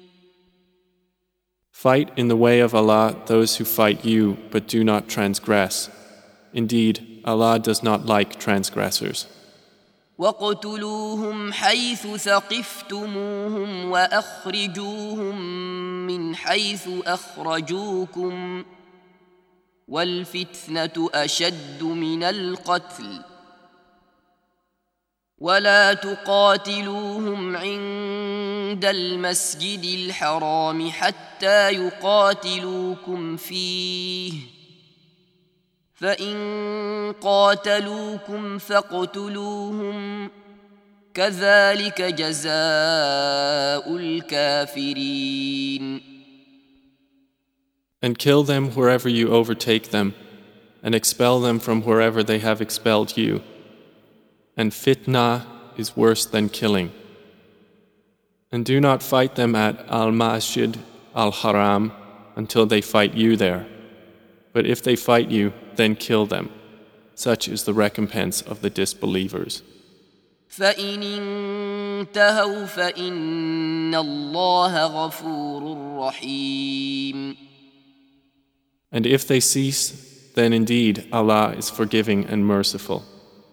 Fight in the way of Allah those who fight you, but do not transgress. Indeed, Allah does not like transgressors. واقتلوهم حيث ثقفتموهم وأخرجوهم من حيث أخرجوكم والفتنة أشد من القتل ولا تقاتلوهم عند المسجد الحرام حتى يقاتلوكم فيه فإن قاتلوكم فاقتلوهم كذلك جزاء الكافرين. And kill them wherever you overtake them, and expel them from wherever they have expelled you. And fitna is worse than killing. And do not fight them at al-Masjid al-Haram until they fight you there. But if they fight you, then kill them. Such is the recompense of the disbelievers. فإن انتهوا فإن الله غفور رحيم. And if they cease, then indeed Allah is forgiving and merciful.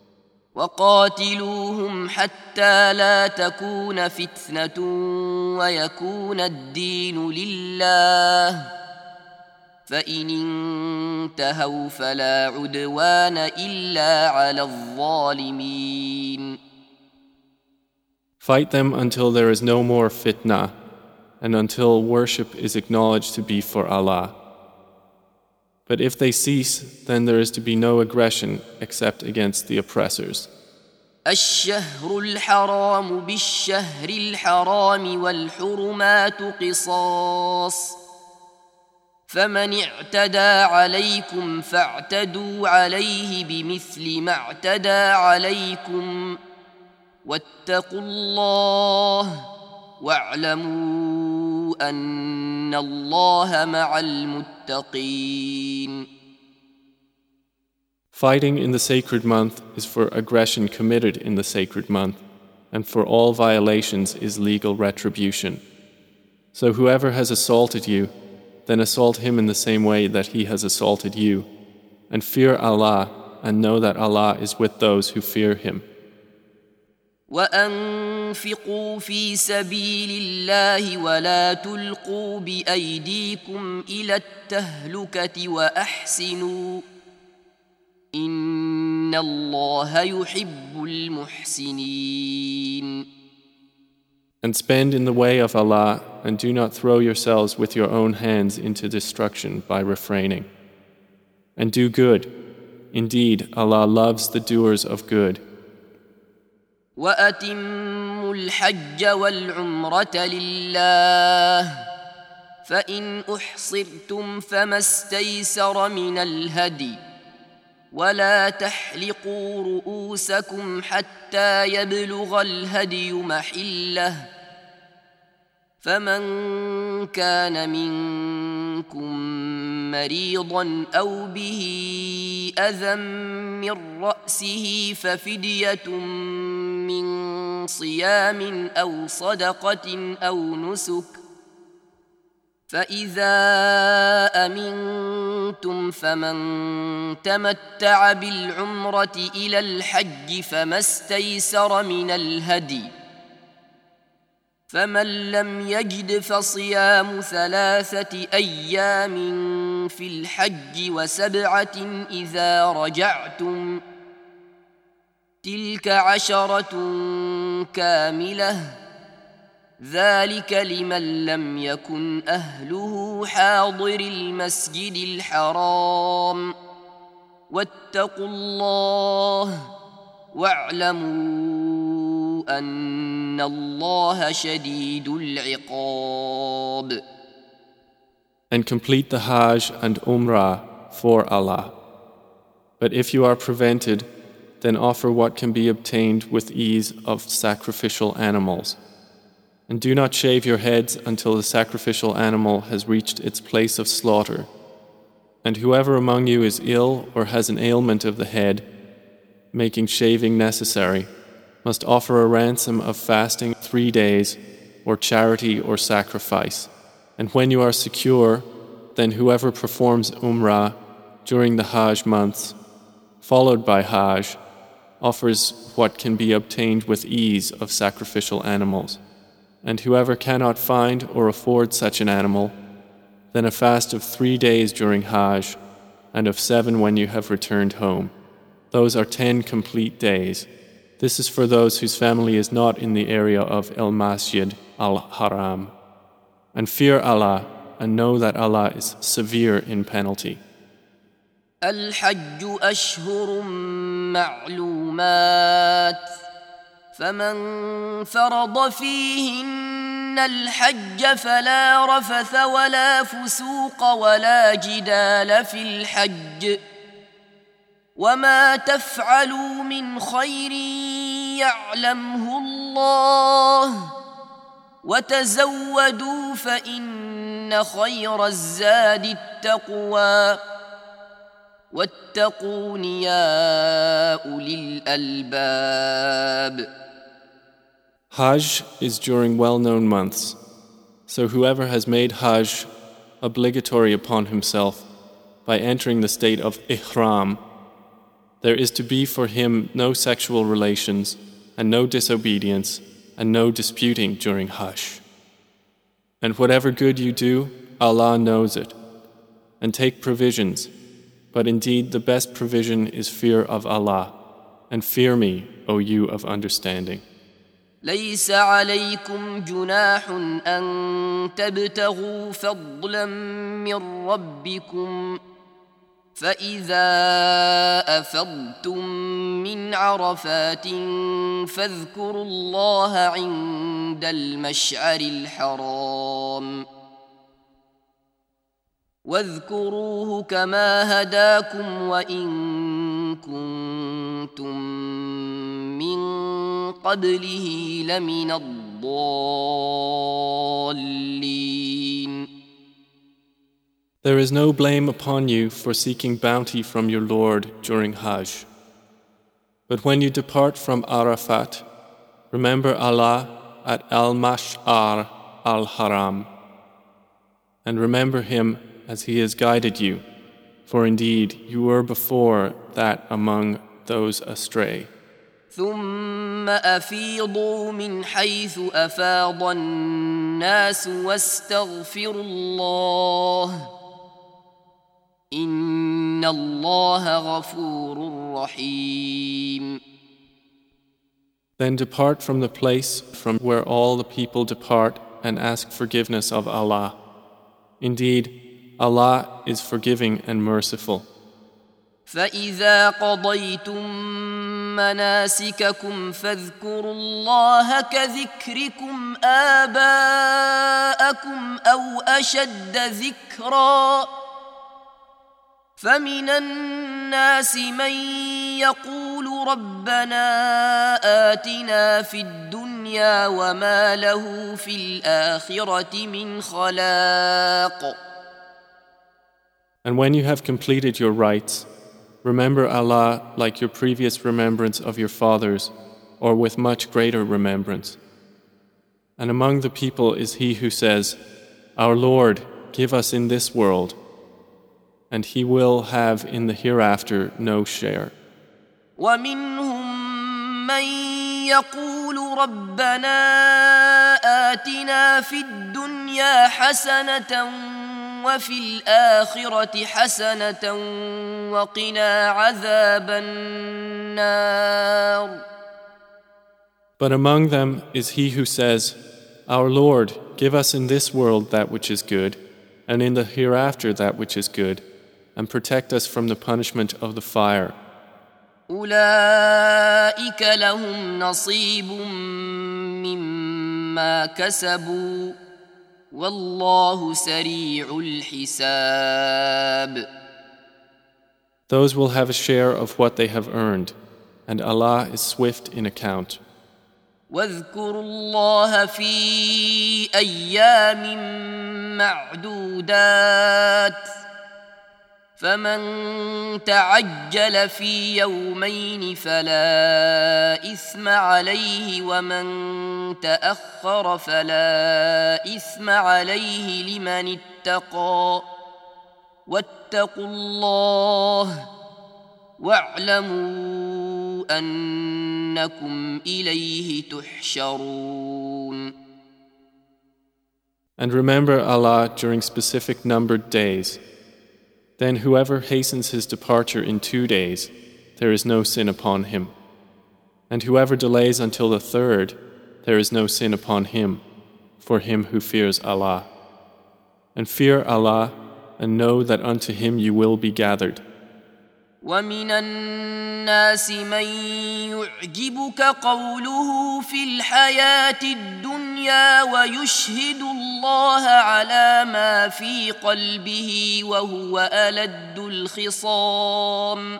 وقاتلوهم حتى لا تكون فتنة ويكون الدين لله فإن انتهوا فلا عدوان إلا على الظالمين. Fight them until there is no more fitna, and until worship is acknowledged to be for Allah. But if they cease, then there is to be no aggression except against the oppressors. الشهر الحرام بالشهر الحرام والحرمات قصاص فمن اعتدى عليكم فاعتدوا عليه بمثل ما اعتدى عليكم واتقوا الله واعلموا أن الله مع المتقين. Fighting in the sacred month is for aggression committed in the sacred month, and for all violations is legal retribution. So whoever has assaulted you, then assault him in the same way that he has assaulted you, and fear Allah, and know that Allah is with those who fear Him. وأنفقوا في سبيل الله ولا تلقوا بأيديكم إلى التهلكة وأحسنوا إن الله يحب المحسنين. And spend in the way of Allah, and do not throw yourselves with your own hands into destruction by refraining. And do good. Indeed, Allah loves the doers of good. وأتموا الحج والعمرة لله فإن أحصرتم فما استيسر من الهدي ولا تحلقوا رؤوسكم حتى يبلغ الهدي محله فمن كان منكم مريضا أو به أذى من رأسه ففدية من صيام أو صدقة أو نسك فإذا أمنتم فمن تمتع بالعمرة إلى الحج فما استيسر من الهدي فمن لم يجد فصيام 3 أيام في الحج و7 إذا رجعتم تلك 10 كاملة ذلك لمن لم يكن أهله حاضر المسجد الحرام واتقوا الله واعلموا أن الله شديد العقاب. And complete the Hajj and Umrah for Allah. But if you are prevented, then offer what can be obtained with ease of sacrificial animals. And do not shave your heads until the sacrificial animal has reached its place of slaughter. And whoever among you is ill or has an ailment of the head, making shaving necessary, must offer a ransom of fasting 3 days, or charity or sacrifice. And when you are secure, then whoever performs Umrah during the Hajj months, followed by Hajj, offers what can be obtained with ease of sacrificial animals. And whoever cannot find or afford such an animal, then a fast of 3 days during Hajj, and of 7 when you have returned home. Those are 10 complete days. This is for those whose family is not in the area of El Masjid al-Haram. And fear Allah, and know that Allah is severe in penalty. الحج أشهر معلومات فمن فرض فيهن الحج فلا رفث ولا فسوق ولا جدال في الحج وما تفعلوا من خير يعلمه الله وتزودوا فإن خير الزاد التقوى واتقون يا أولي الألباب. Hajj is during well-known months, so whoever has made Hajj obligatory upon himself by entering the state of Ihram, there is to be for him no sexual relations and no disobedience and no disputing during Hajj. And whatever good you do, Allah knows it. And take provisions, but indeed the best provision is fear of Allah, and fear me, O you of understanding. ليس عليكم جناح أن تبتغوا فضلا من ربكم فإذا أفضتم من عرفات فاذكروا الله عند المشعر الحرام واذكروه كما هداكم وإن كنتم من قبله لمن الضالين. There is no blame upon you for seeking bounty from your Lord during Hajj. But when you depart from Arafat, remember Allah at Al-Mash'ar al-Haram, and remember Him as He has guided you, for indeed you were before that among those astray. ثم أفيضوا من حيث أفاض الناس واستغفروا الله إن الله غفور رحيم. Then depart from the place from where all the people depart and ask forgiveness of Allah. Indeed, Allah is forgiving and merciful. فإذا قضيتم مناسككم فاذكروا الله كذكركم آباءكم أو أشد ذكرًا فمن الناس من يقول ربنا آتنا في الدنيا وما له في الآخرة من خلاق. And when you have completed your rites, remember Allah like your previous remembrance of your fathers, or with much greater remembrance. And among the people is he who says, Our Lord, give us in this world, and he will have in the hereafter no share. ومنهم من يقول ربنا آتنا في الدنيا حسنة وفي الآخرة حسنة وقنا عذاب النار. But among them is he who says, Our Lord, give us in this world that which is good, and in the hereafter that which is good, and protect us from the punishment of the fire. أولئك لهم نصيب مما كسبوا والله سريع الحساب. Those will have a share of what they have earned, and Allah is swift in account. واذكروا الله في أيام معدودات فمن تعجل في يومين فلا إثم عليه ومن تأخر فلا إثم عليه لمن اتقى واتقوا الله واعلموا أنكم إليه تحشرون. And remember Allah during specific numbered days. Then whoever hastens his departure in 2 days, there is no sin upon him. And whoever delays until the 3rd, there is no sin upon him, for him who fears Allah. And fear Allah, and know that unto him you will be gathered. ومن الناس من يعجبك قوله في الحياة الدنيا ويشهد الله على ما في قلبه وهو ألد الخصام.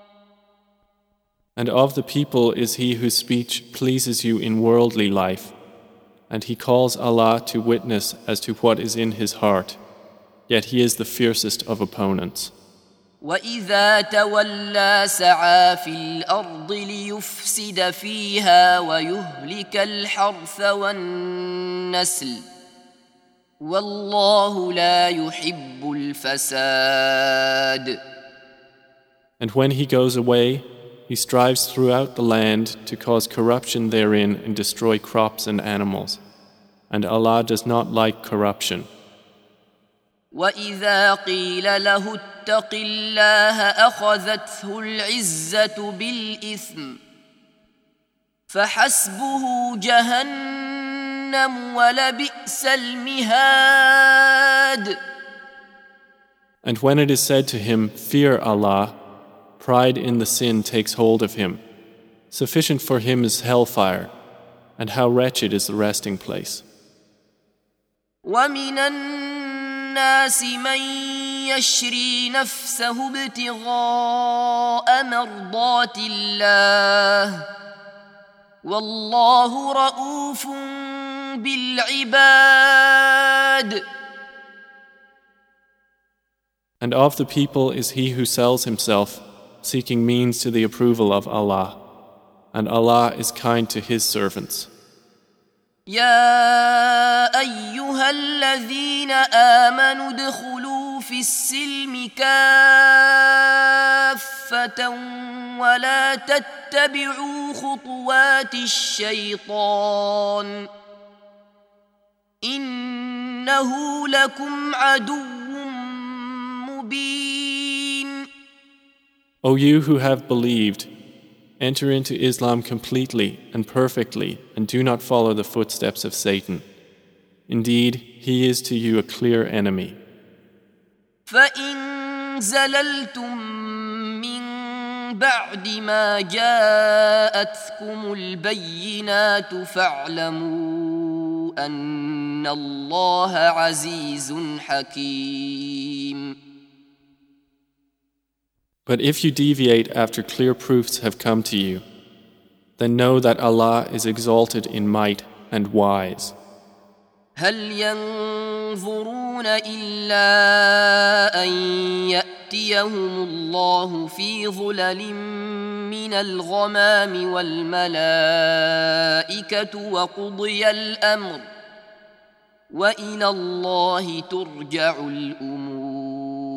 And of the people is he whose speech pleases you in worldly life, and he calls Allah to witness as to what is in his heart, yet he is the fiercest of opponents. وإذا تولى سعى في الأرض ليفسد فيها ويهلك الحرث والنسل والله لا يحب الفساد. And when he goes away, he strives throughout the land to cause corruption therein and destroy crops and animals. And Allah does not like corruption. وإذا قيل له اتق الله أخذته العزة بالإثم فحسبه جهنم ولبئس المهاد. And when it is said to him, fear Allah, pride in the sin takes hold of him. Sufficient for him is hellfire, and how wretched is the resting place. ومن الناس من يشري نفسه ابتغاء مرضات الله والله رؤوف بالعباد. And of the people is he who sells himself, seeking means to the approval of Allah, and Allah is kind to his servants. يا أيها الذين آمنوا ادخلوا في السلم كافة ولا تتبعوا خطوات الشيطان إنه لكم عدو مبين. O you who have believed, enter into Islam completely and perfectly and do not follow the footsteps of Satan. Indeed, he is to you a clear enemy. فَإِن زَلَلْتُم مِّن بَعْدِ مَا جَاءَتْكُمُ الْبَيِّنَاتُ فَاعْلَمُوا أَنَّ اللَّهَ عَزِيزٌ حَكِيمٌ. But if you deviate after clear proofs have come to you, then know that Allah is exalted in might and wise. هل ينظرون إلا أن يأتيهم الله في ظلل من الغمام والملائكة وقضي الأمر وإلى الله ترجع الأمور.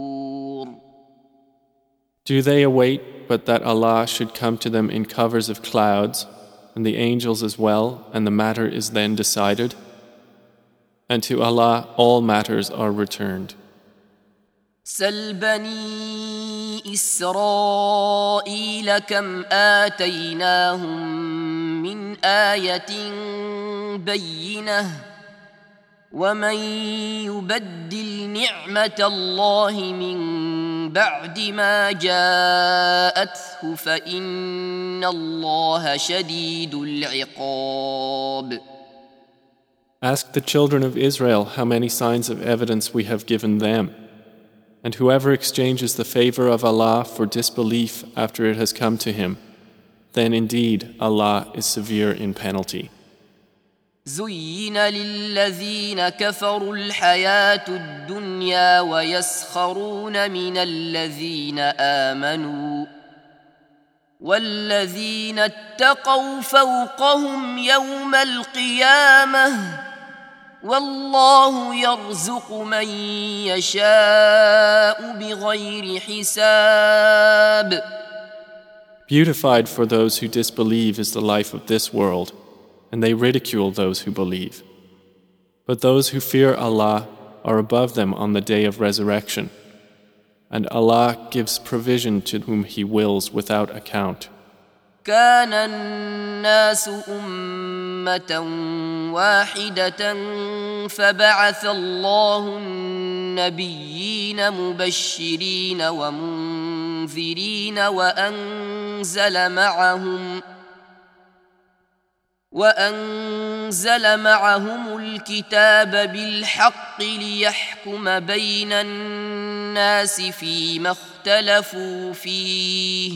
Do they await but that Allah should come to them in covers of clouds, and the angels as well, and the matter is then decided? And to Allah all matters are returned. سل بني إسرائيل كم آتيناهم من آية بينة ومن يبدل نعمة الله من بعد ما جاءته فإن الله شديد العقاب. Ask the children of Israel how many signs of evidence we have given them. And whoever exchanges the favor of Allah for disbelief after it has come to him, then indeed Allah is severe in penalty. زين للذين كفروا الحياة الدنيا ويسخرون من الذين آمنوا والذين اتقوا فوقهم يوم القيامة والله يرزق من يشاء بغير حساب. Beautified for those who disbelieve is the life of this world, and they ridicule those who believe. But those who fear Allah are above them on the day of resurrection, and Allah gives provision to whom He wills without account. كان الناس أمة واحدة فبعث الله النبيين مبشرين ومنذرين وأنزل معهم الكتاب بالحق ليحكم بين الناس فيما اختلفوا فيه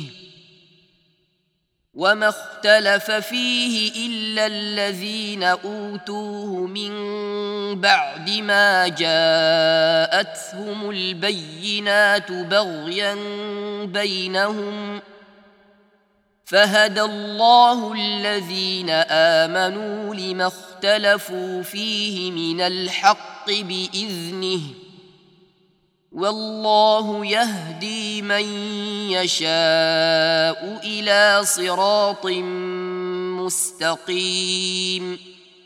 وما اختلف فيه إلا الذين أوتوه من بعد ما جاءتهم البينات بغيا بينهم فهدى الله الذين آمنوا لما اختلفوا فيه من الحق بإذنه والله يهدي من يشاء إلى صراط مستقيم.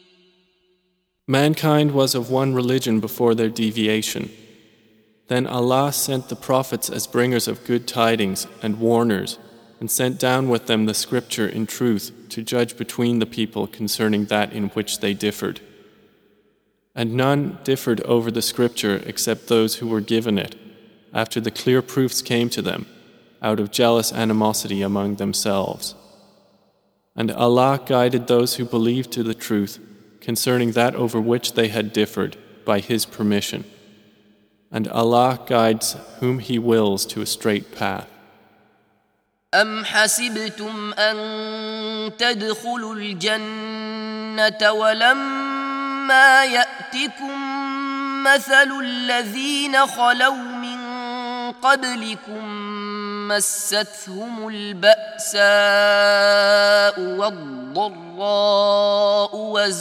Mankind was of one religion before their deviation. Then Allah sent the prophets as bringers of good tidings and warners, and sent down with them the scripture in truth to judge between the people concerning that in which they differed. And none differed over the scripture except those who were given it, after the clear proofs came to them, out of jealous animosity among themselves. And Allah guided those who believed to the truth concerning that over which they had differed by His permission. And Allah guides whom He wills to a straight path. أم حسبتم أن تدخلوا الجنة ولما يأتكم مثل الذين خلوا من قبلكم مستهم البأساء والضراء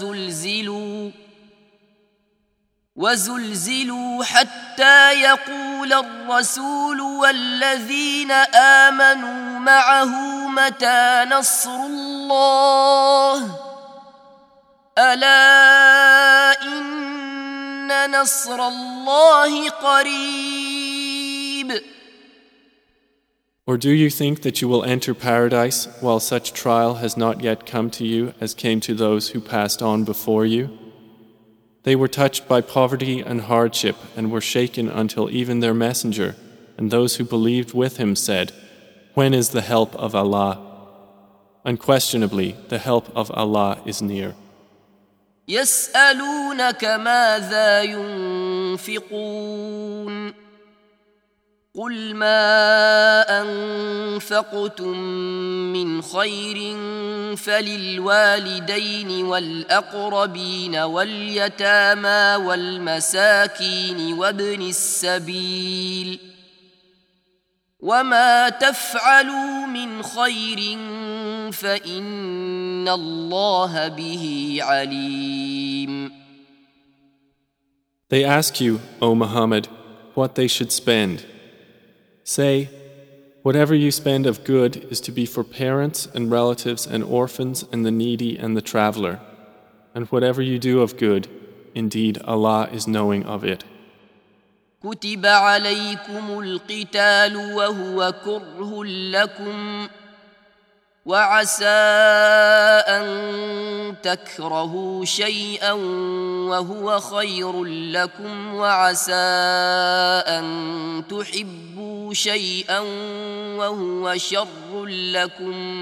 وزلزلوا حتى يقول الرسول والذين آمنوا معه متى نصر الله ألا إن نصر الله قريب. Or do you think that you will enter paradise while such trial has not yet come to you as came to those who passed on before you? They were touched by poverty and hardship and were shaken until even their messenger and those who believed with him said, "When is the help of Allah?" Unquestionably, the help of Allah is near. يسألونك ماذا ينفقون قل ما أنفقتم من خير فللوالدين والأقربين واليتامى والمساكين وابن السبيل وما تفعلوا من خير فإن الله به عليم. They ask you, O Muhammad, what they should spend. Say, whatever you spend of good is to be for parents and relatives and orphans and the needy and the traveler. And whatever you do of good, indeed Allah is knowing of it. كتب عليكم القتال وهو كره لكم وعسى أن تكرهوا شيئا وهو خير لكم وعسى أن تحبوا شيئا وهو شر لكم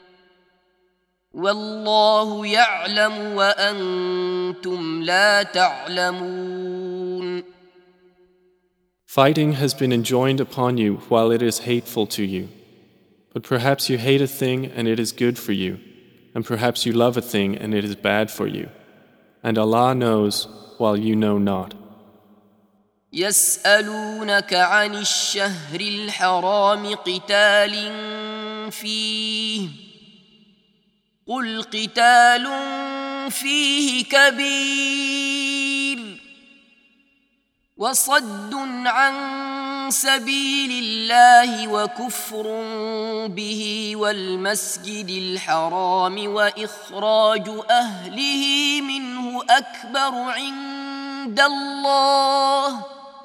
والله يعلم وأنتم لا تعلمون. Fighting has been enjoined upon you while it is hateful to you. But perhaps you hate a thing and it is good for you, and perhaps you love a thing and it is bad for you. And Allah knows while you know not. يسألونك عن الشهر الحرام قتال فيه قل قتال فيه كبير وصد عن سبيل الله وكفر به والمسجد الحرام وإخراج أهله منه أكبر عند الله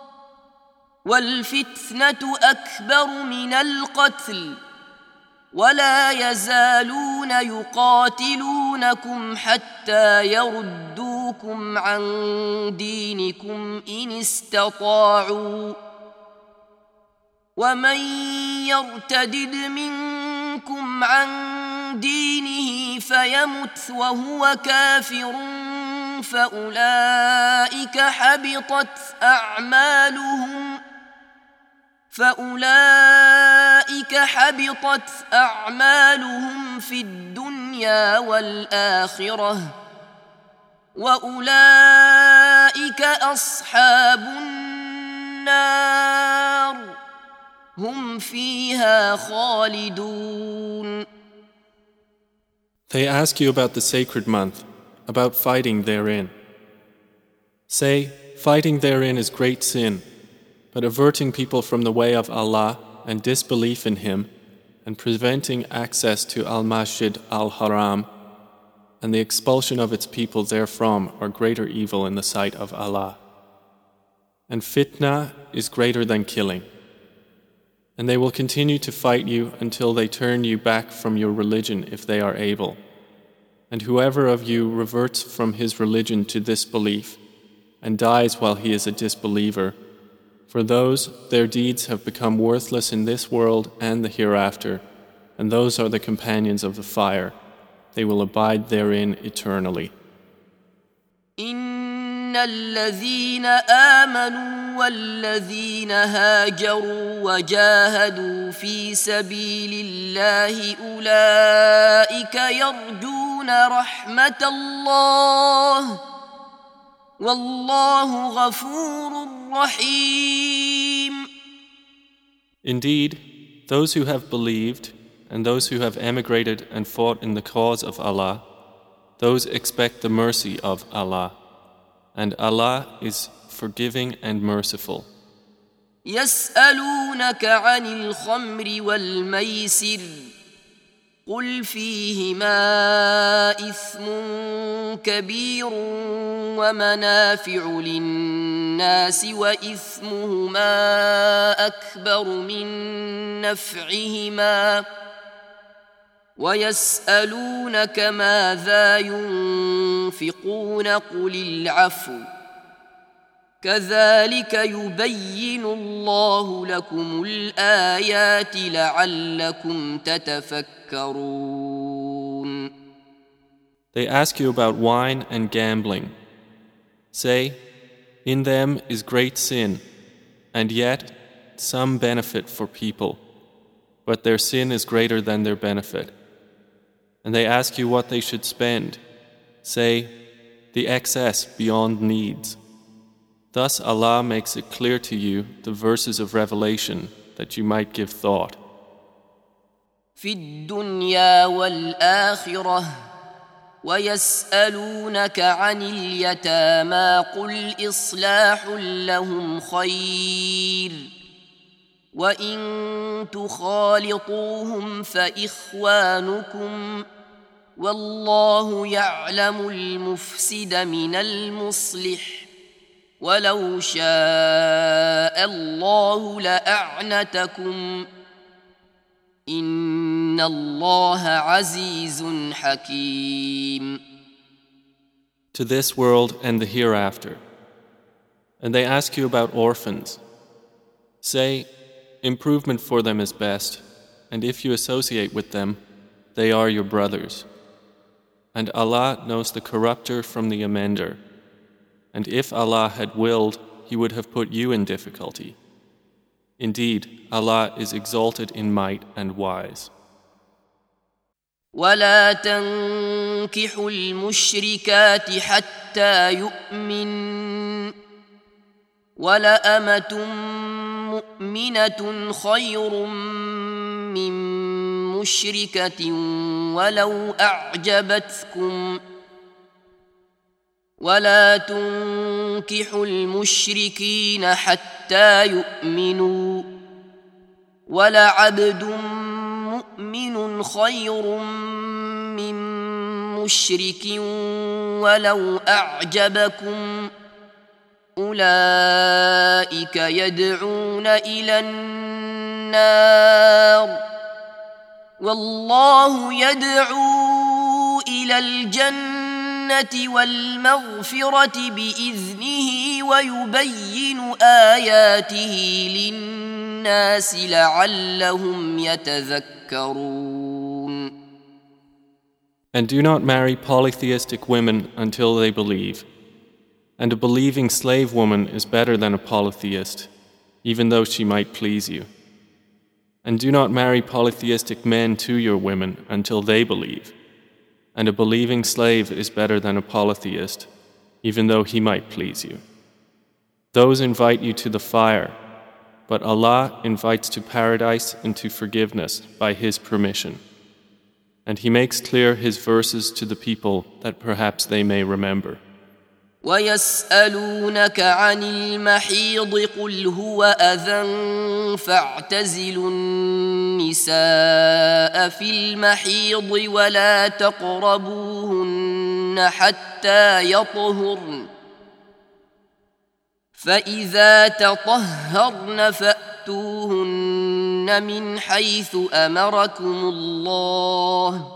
والفتنة أكبر من القتل ولا يزالون يقاتلونكم حتى يردوكم عن دينكم إن استطاعوا ومن يرتدد منكم عن دينه فيمت وهو كافر فأولئك حبطت أعمالهم في الدنيا والآخرة وأولئك أصحاب النار هم فيها خالدون. They ask you about the sacred month, about fighting therein. Say, fighting therein is great sin, but averting people from the way of Allah and disbelief in Him and preventing access to Al-Masjid Al-Haram and the expulsion of its people therefrom are greater evil in the sight of Allah. And fitna is greater than killing. And they will continue to fight you until they turn you back from your religion if they are able. And whoever of you reverts from his religion to disbelief and dies while he is a disbeliever, for those, their deeds have become worthless in this world and the hereafter, and those are the companions of the fire. They will abide therein eternally. إن الذين آمنوا والذين هاجروا وجاهدوا في سبيل الله أولئك يرجون رحمة الله والله غفور رحيم. Indeed, those who have believed and those who have emigrated and fought in the cause of Allah, those expect the mercy of Allah, and Allah is forgiving and merciful. يسألونك عن الخمر والميسر قل فيهما إثم كبير ومنافع للناس وإثمهما أكبر من نفعهما ويسألونك ماذا ينفقون قل العفو كذلك يبين الله لكم الآيات لعلكم تتفكرون. They ask you about wine and gambling. Say, in them is great sin, and yet some benefit for people, but their sin is greater than their benefit. And they ask you what they should spend. Say, the excess beyond needs. Thus Allah makes it clear to you the verses of revelation that you might give thought. في الدنيا والآخرة ويسألونك عن اليتامى قل إصلاح لهم خير وإن تخالطوهم فإخوانكم والله يعلم المفسد من المصلح ولو شاء الله لأعنتكم إن الله عزيز حكيم. To this world and the hereafter. And they ask you about orphans. Say, improvement for them is best, and if you associate with them, they are your brothers. And Allah knows the corrupter from the amender. And if Allah had willed, He would have put you in difficulty. Indeed, Allah is exalted in might and wise. ولا تنكحوا المشركات حتى يؤمن ولأمة مؤمنة خير من مشركة ولو أعجبتكم ولا تنكحوا المشركين حتى يؤمنوا ولعبد مؤمن خير من مشرك ولو أعجبكم أولئك يدعون إلى النار والله يدعو إلى الجنة والمغفرة بإذنه ويبين آياته للناس لعلهم يتذكرون. And do not marry polytheistic women until they believe. And a believing slave woman is better than a polytheist, even though she might please you. And do not marry polytheistic men to your women until they believe. And a believing slave is better than a polytheist, even though he might please you. Those invite you to the fire, but Allah invites to paradise and to forgiveness by His permission. And He makes clear His verses to the people that perhaps they may remember. ويسألونك عن المحيض قل هو أذى فاعتزلوا النساء في المحيض ولا تقربوهن حتى يطهرن فإذا تطهرن فأتوهن من حيث أمركم الله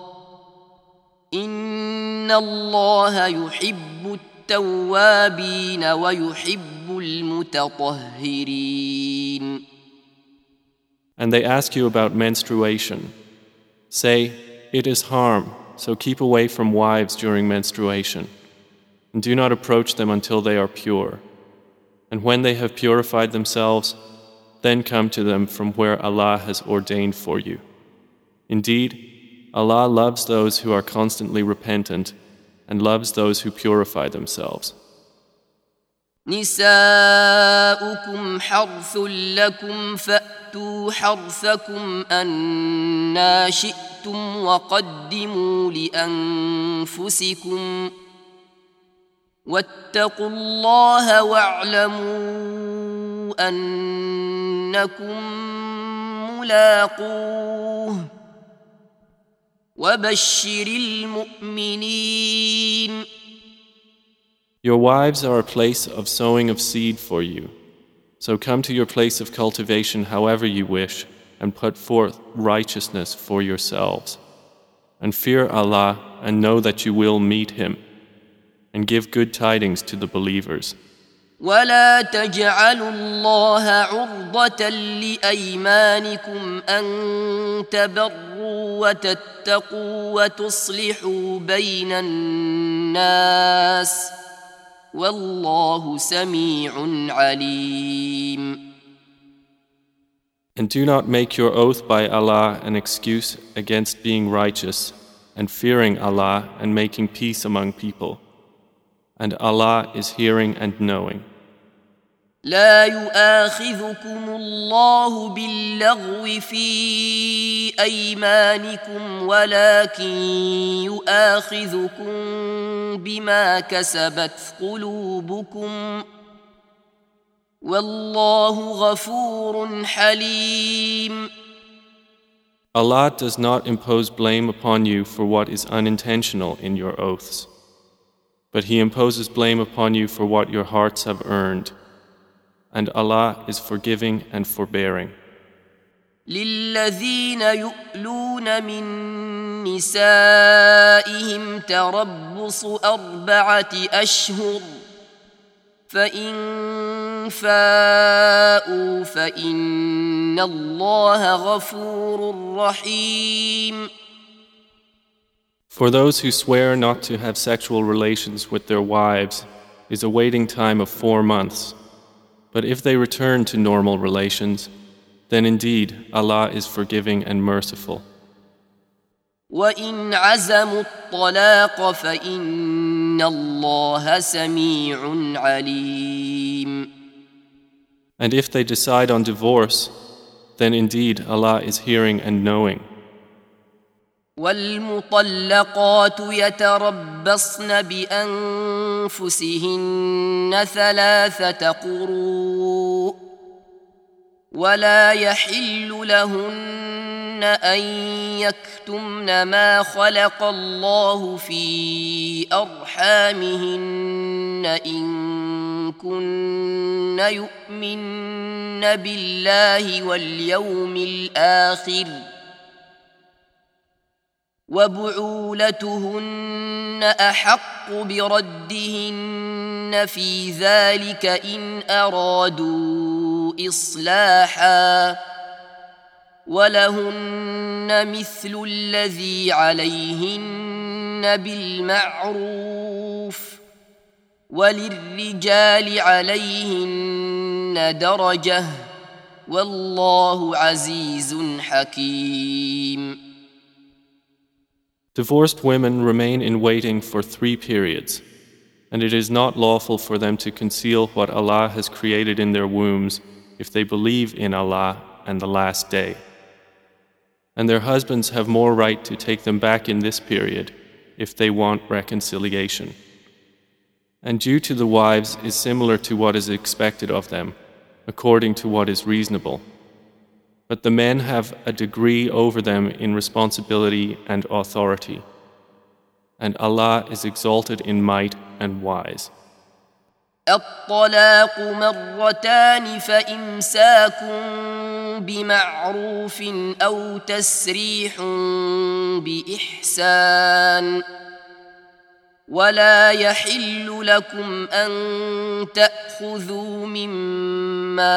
إن الله يحب التوابين ويحب المتطهرين. And they ask you about menstruation. Say, it is harm, so keep away from wives during menstruation, and do not approach them until they are pure. And when they have purified themselves, then come to them from where Allah has ordained for you. Indeed, Allah loves those who are constantly repentant and loves those who purify themselves. نساؤكم حرث لكم فأتوا حرثكم أنى شئتم وقدموا لأنفسكم واتقوا الله واعلموا أنكم ملاقوه وبشر المؤمنين. Your wives are a place of sowing of seed for you. So come to your place of cultivation however you wish and put forth righteousness for yourselves. And fear Allah and know that you will meet Him. And give good tidings to the believers. ولا تجعلوا الله عرضة لأيمانكم أن تبروا وتتقوا وتصلحوا بين الناس والله سميع عليم. And do not make your oath by Allah an excuse against being righteous and fearing Allah and making peace among people. And Allah is hearing and knowing. لا يؤاخذكم الله باللغو في أيمانكم ولكن يؤاخذكم بما كسبت قلوبكم والله غفور حليم. Allah does not impose blame upon you for what is unintentional in your oaths, but He imposes blame upon you for what your hearts have earned. And Allah is forgiving and forbearing. للذين يؤلون من نسائهم تربص 4 أشهر فإن فاءوا فإن الله غفور رحيم. For those who swear not to have sexual relations with their wives is a waiting time of 4 months. But if they return to normal relations, then indeed Allah is forgiving and merciful. وَإِنْ عَزَمُوا الطَّلَاقَ فَإِنَّ اللَّهَ سَمِيعٌ عَلِيمٌ. And if they decide on divorce, then indeed Allah is hearing and knowing. والمطلقات يتربصن بأنفسهن 3 قروء ولا يحل لهن أن يكتمن ما خلق الله في أرحامهن إن كن يؤمن بالله واليوم الآخر وبعولتهن أحق بردهن في ذلك إن أرادوا إصلاحا ولهن مثل الذي عليهن بالمعروف وللرجال عليهن درجة والله عزيز حكيم. Divorced women remain in waiting for 3 periods, and it is not lawful for them to conceal what Allah has created in their wombs if they believe in Allah and the last day. And their husbands have more right to take them back in this period if they want reconciliation. And due to the wives is similar to what is expected of them, according to what is reasonable. But the men have a degree over them in responsibility and authority. And Allah is exalted in might and wise. الطلاق مرتان فإمساك بمعروف أو تسريح بإحسان ولا يحل لكم أن تأخذوا مما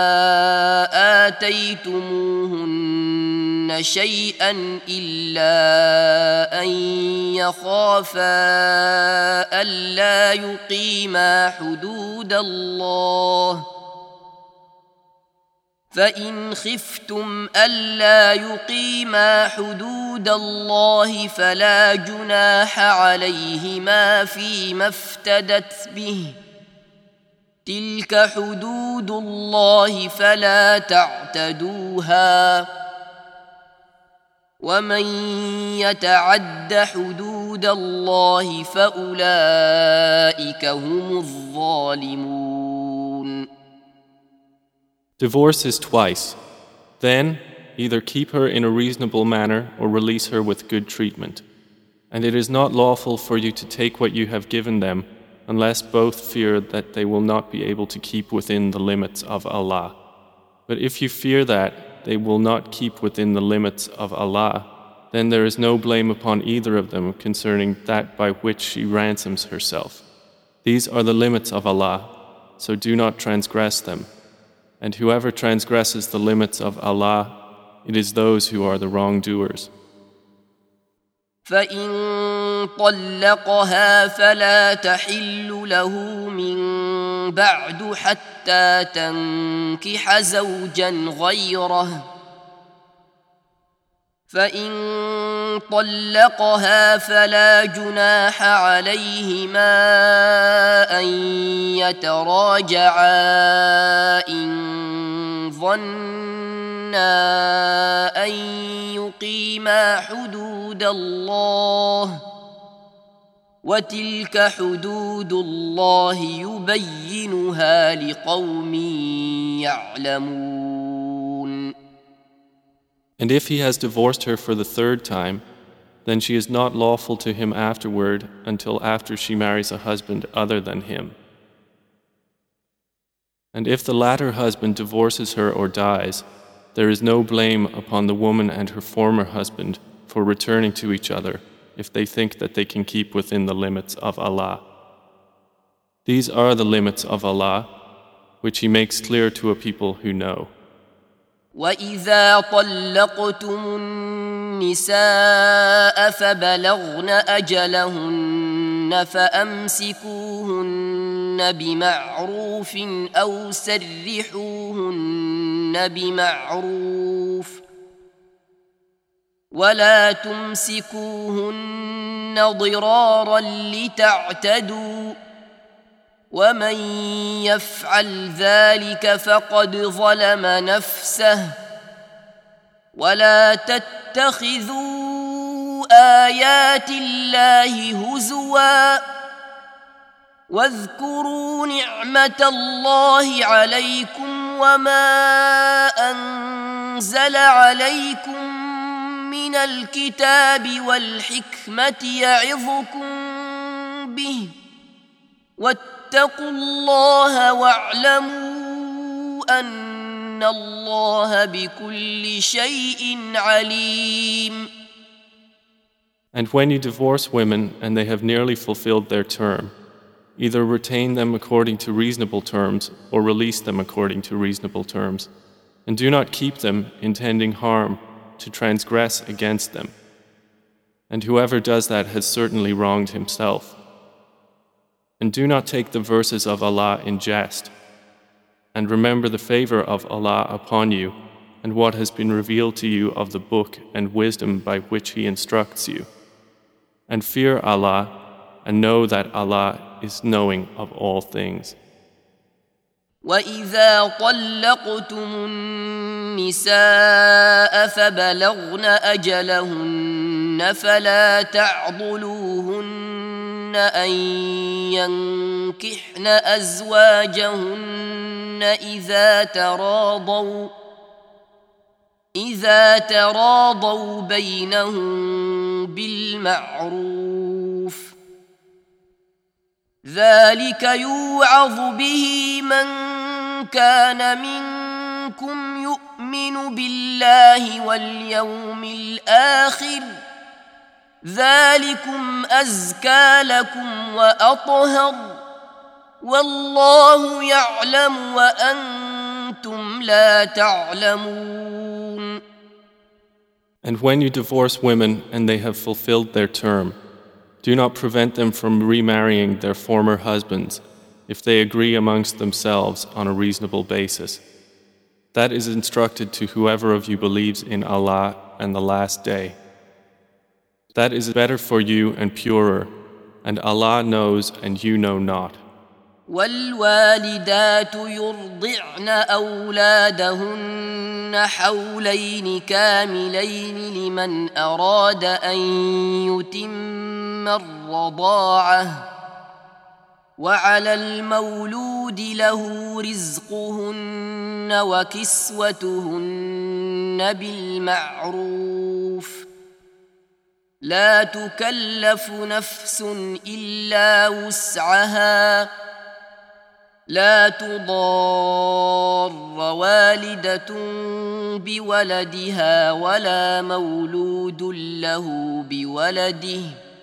آتيتموهن شيئا إلا أن يخافا ألا يقيما حدود الله فإن خفتم ألا يقيما حدود الله فلا جناح عليهما فيما افتدت به تلك حدود الله فلا تعتدوها ومن يتعد حدود الله فأولئك هم الظالمون. Divorce is twice. Then, either keep her in a reasonable manner or release her with good treatment. And it is not lawful for you to take what you have given them unless both fear that they will not be able to keep within the limits of Allah. But if you fear that they will not keep within the limits of Allah, then there is no blame upon either of them concerning that by which she ransoms herself. These are the limits of Allah, so do not transgress them. And whoever transgresses the limits of Allah, it is those who are the wrongdoers. فإن طلقها فلا تحل له من بعد حتى تنكح زوجا غيره فإن طلقها فلا جناح عليهما أن يتراجعا إن ظنا أن يقيما حدود الله وتلك حدود الله يبينها لقوم يعلمون. And if he has divorced her for the 3rd time, then she is not lawful to him afterward until after she marries a husband other than him. And if the latter husband divorces her or dies, there is no blame upon the woman and her former husband for returning to each other if they think that they can keep within the limits of Allah. These are the limits of Allah, which He makes clear to a people who know. وَإِذَا طَلَّقْتُمُ النِّسَاءَ فَبَلَغْنَ أَجَلَهُنَّ فَأَمْسِكُوهُنَّ بِمَعْرُوفٍ أَوْ سَرِّحُوهُنَّ بِمَعْرُوفٍ وَلَا تُمْسِكُوهُنَّ ضِرَارًا لِتَعْتَدُوا ومن يفعل ذلك فقد ظلم نفسه ولا تتخذوا آيات الله هزوا واذكروا نعمة الله عليكم وما أنزل عليكم من الكتاب والحكمة يعظكم به واتقوا الله واعلموا أن الله بكل شيء عليم. And when you divorce women and they have nearly fulfilled their term, either retain them according to reasonable terms or release them according to reasonable terms, and do not keep them intending harm to transgress against them. And whoever does that has certainly wronged himself. And do not take the verses of Allah in jest, and remember the favor of Allah upon you and what has been revealed to you of the book and wisdom by which He instructs you. And fear Allah, and know that Allah is knowing of all things. وَإِذَا طَلَّقْتُمُ النِّسَاءَ فَبَلَغْنَ أَجَلَهُنَّ فَلَا تَعْضُلُوهُنَّ أَن يَنكِحْنَ أَزْوَاجَهُنَّ إِذَا تَرَاضَوْا بَيْنَهُم بِالْمَعْرُوفِ ذلك يوعظ به من كان منكم يؤمن بالله واليوم الآخر ذلكم أزكى لكم وأطهر والله يعلم وأنتم لا تعلمون. And when you divorce women and they have fulfilled their term, do not prevent them from remarrying their former husbands if they agree amongst themselves on a reasonable basis. That is instructed to whoever of you believes in Allah and the Last Day. That is better for you and purer, and Allah knows and you know not. والوالدات يرضعن أولادهن حولين كاملين لمن أراد أن يتم الرضاعة وعلى المولود له رزقهن وكسوتهن بالمعروف لا تكلف نفس إلا وسعها لا تضار والدة بولدها ولا مولود له بولده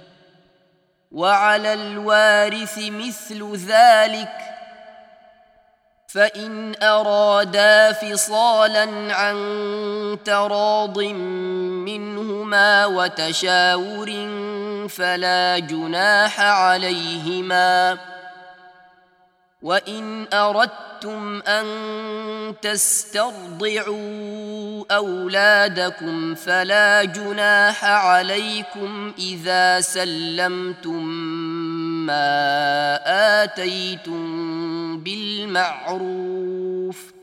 وعلى الوارث مثل ذلك فإن أرادا فصالا عن تراض منهما وتشاور فلا جناح عليهما وإن أردتم أن تسترضعوا أولادكم فلا جناح عليكم إذا سلمتم ما آتيتم بالمعروف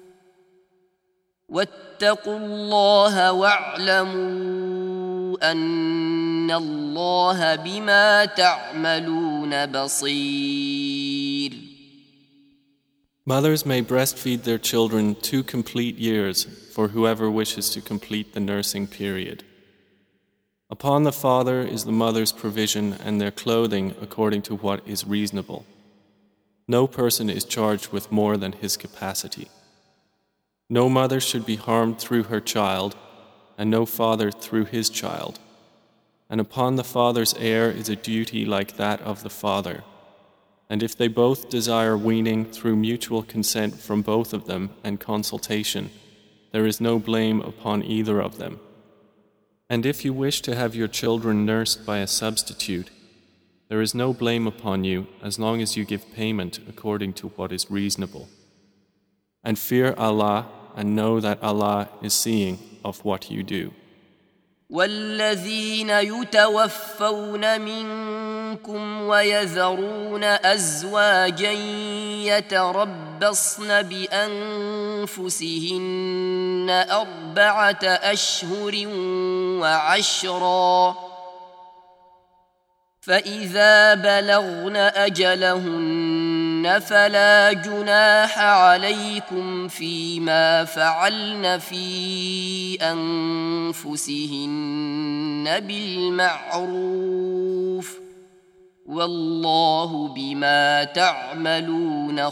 واتقوا الله واعلموا أن الله بما تعملون بصير. Mothers may breastfeed their children 2 complete years for whoever wishes to complete the nursing period. Upon the father is the mother's provision and their clothing according to what is reasonable. No person is charged with more than his capacity. No mother should be harmed through her child, and no father through his child. And upon the father's heir is a duty like that of the father. And if they both desire weaning through mutual consent from both of them and consultation, there is no blame upon either of them. And if you wish to have your children nursed by a substitute, there is no blame upon you as long as you give payment according to what is reasonable. And fear Allah and know that Allah is seeing of what you do. والذين يتوفون منكم ويذرون أزواجا يتربصن بأنفسهن 4 أشهر وعشرا فإذا بلغن أجلهن فلا جناح عليكم فيما فعلن في أنفسهن بالمعروف والله بما تعملون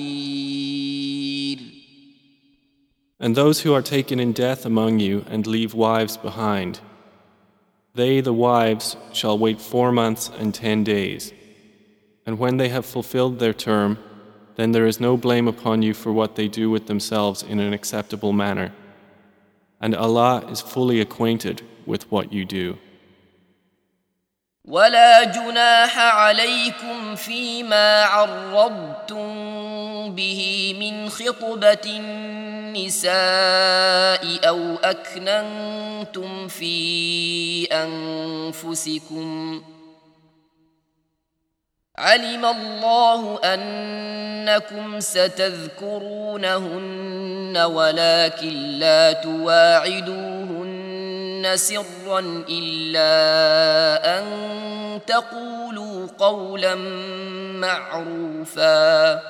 خبير. And those who are taken in death among you and leave wives behind, they, the wives, shall wait 4 months and 10 days. And when they have fulfilled their term, then there is no blame upon you for what they do with themselves in an acceptable manner. And Allah is fully acquainted with what you do. ولا جناح عليكم فيما عرضتم به من خطبة النساء أو أكننتم في أنفسكم علم الله أنكم ستذكرونهن ولكن لا تواعدوهن سرا إلا أن تقولوا قولا معروفا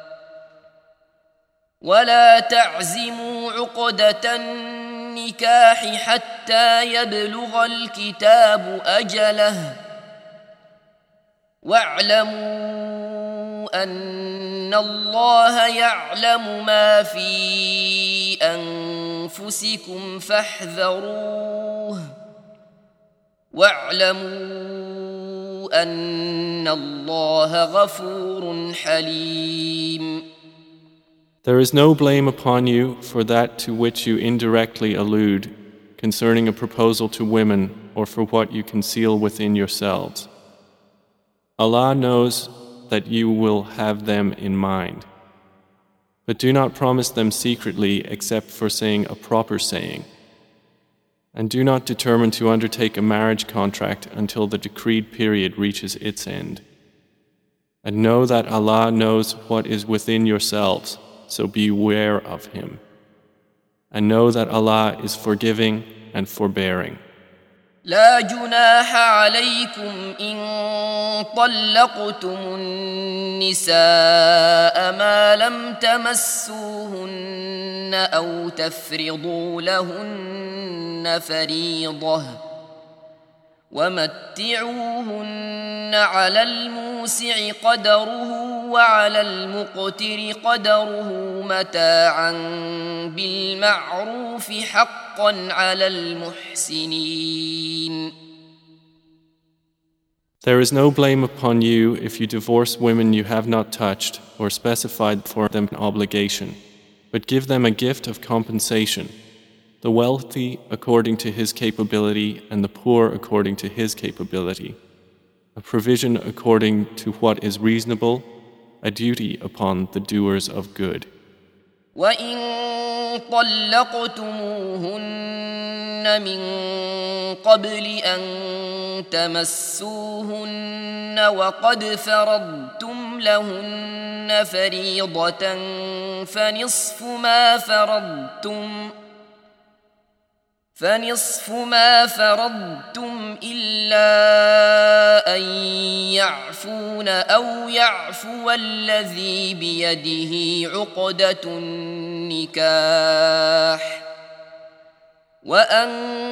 ولا تعزموا عقدة النكاح حتى يبلغ الكتاب أجله واعلموا أن الله يعلم ما في أنفسكم فاحذروه واعلموا أن الله غفور حليم. There is no blame upon you for that to which you indirectly allude concerning a proposal to women or for what you conceal within yourselves. Allah knows that you will have them in mind. But do not promise them secretly except for saying a proper saying. And do not determine to undertake a marriage contract until the decreed period reaches its end. And know that Allah knows what is within yourselves, so beware of Him. And know that Allah is forgiving and forbearing. لا جناح عليكم إن طلقتم النساء ما لم تمسوهن أو تفرضوا لهن فريضة ومتعوهن على الموسع قدره وعلى المقتر قدره متاعا بالمعروف حقا على المحسنين. There is no blame upon you if you divorce women you have not touched or specified for them an obligation, but give them a gift of compensation, the wealthy according to his capability and the poor according to his capability, a provision according to what is reasonable, a duty upon the doers of good. وَإِن طَلَّقْتُمُوهُنَّ مِن قَبْلِ أَن تَمَسُّوهُنَّ وَقَدْ فَرَضْتُمْ لَهُنَّ فَرِيضَةً فنصف ما فرضتم إلا أن يعفون أو يعفو الذي بيده عقدة النكاح وأن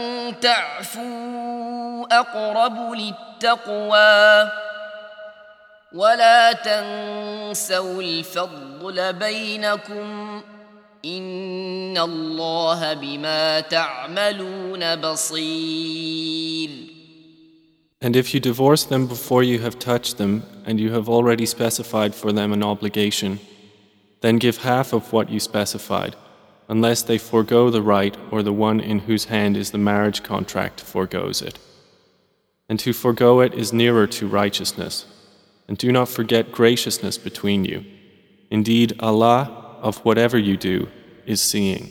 تعفوا أقرب للتقوى ولا تنسوا الفضل بينكم إن الله بما تعملون بصير. And if you divorce them before you have touched them, and you have already specified for them an obligation, then give half of what you specified, unless they forego the right or the one in whose hand is the marriage contract forgoes it. And to forgo it is nearer to righteousness. And do not forget graciousness between you. Indeed, Allah, of whatever you do, is seeing.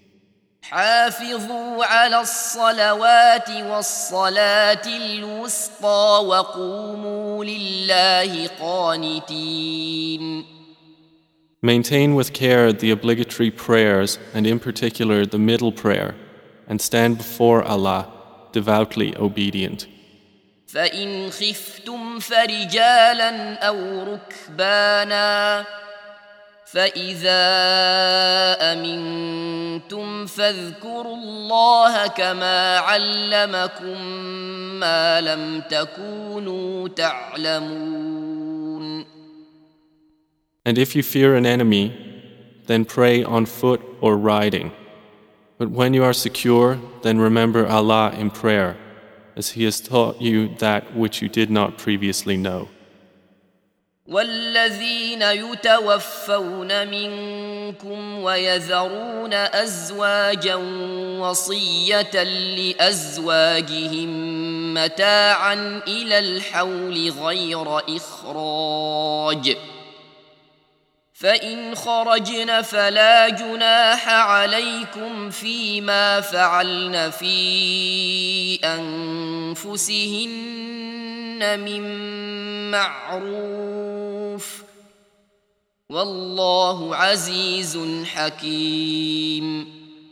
حافظوا على الصلوات والصلاة الوسطى وقوموا لله قانتين. Maintain with care the obligatory prayers and in particular the middle prayer, and stand before Allah devoutly obedient. فإن خفتم فرجالا أو ركبانا فإذا أمنتم فاذكروا الله كما علمكم ما لم تكونوا تعلمون. And if you fear an enemy, then pray on foot or riding. But when you are secure, then remember Allah in prayer, as He has taught you that which you did not previously know. والذين يتوفون منكم ويذرون أزواجا وصية لأزواجهم متاعا إلى الحول غير إخراج فإن خرجن فلا جناح عليكم فيما فعلن في أنفسهن من معروف والله عزيز حكيم.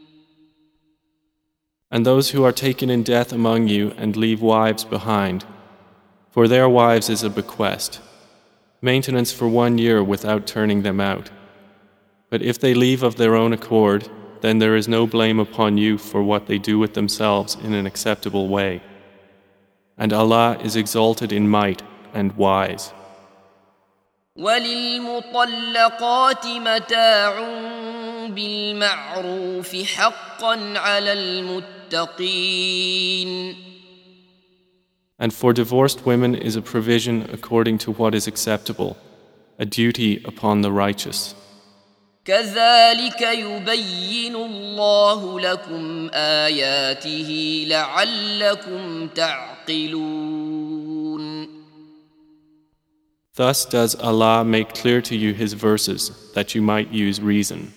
And those who are taken in death among you and leave wives behind, for their wives is a bequest, maintenance for 1 year without turning them out. But if they leave of their own accord, then there is no blame upon you for what they do with themselves in an acceptable way. And Allah is exalted in might and wise. وللمطلقات متاع بالمعروف حقا على المتقين. And for divorced women is a provision according to what is acceptable, a duty upon the righteous. كذلك يبين الله لكم آياته لعلكم تعقلون. Thus does Allah make clear to you His verses, that you might use reason.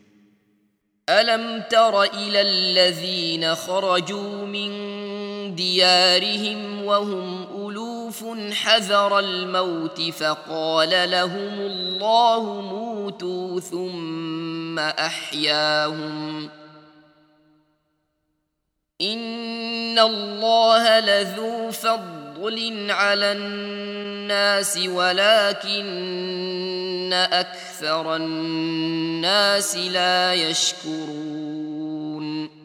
ألم تر إلى الذين خرجوا من ديارهم وهم ألوف حذر الموت فقال لهم الله موتوا ثم أحياهم إن الله لذو فضل على الناس ولكن أكثر الناس لا يشكرون.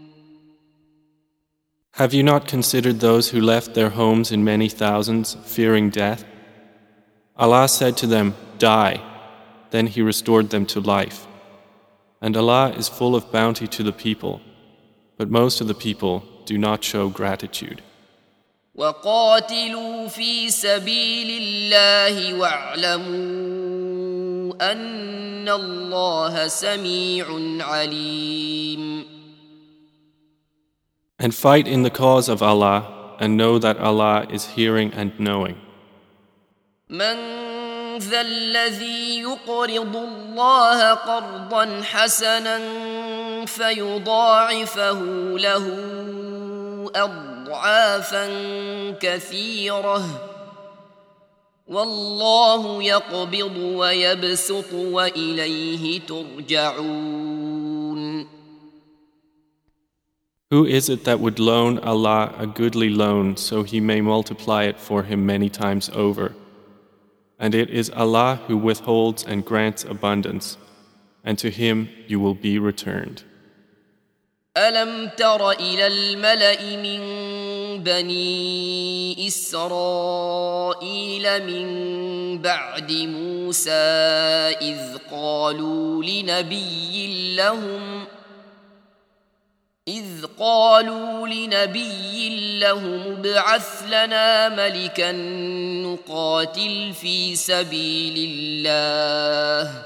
Have you not considered those who left their homes in many thousands, fearing death? Allah said to them, "Die." Then He restored them to life. And Allah is full of bounty to the people, but most of the people do not show gratitude. وقاتلوا في سبيل الله واعلموا أن الله سميع عليم. And fight in the cause of Allah, and know that Allah is hearing and knowing. من ذا الذي يقرض الله قرضا حسنا فيضاعفه له أضعافا كثيرة والله يقبض ويبسط وإليه ترجعون. Who is it that would loan Allah a goodly loan so He may multiply it for him many times over? And it is Allah who withholds and grants abundance, and to Him you will be returned. ألم تر إلى الملأ من بني إسرائيل من بعد موسى إذ قالوا لنبي لهم ابعث لنا ملكا نقاتل في سبيل الله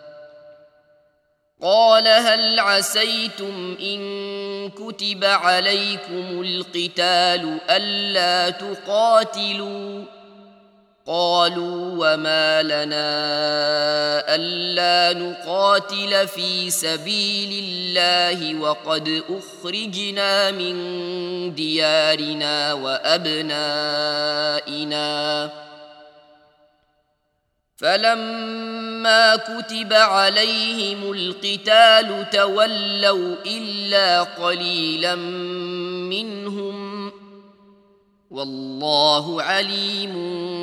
قال هل عسيتم إن كتب عليكم القتال ألا تقاتلوا قالوا وما لنا ألا نقاتل في سبيل الله وقد أخرجنا من ديارنا وأبنائنا فلما كتب عليهم القتال تولوا إلا قليلا منهم والله عليم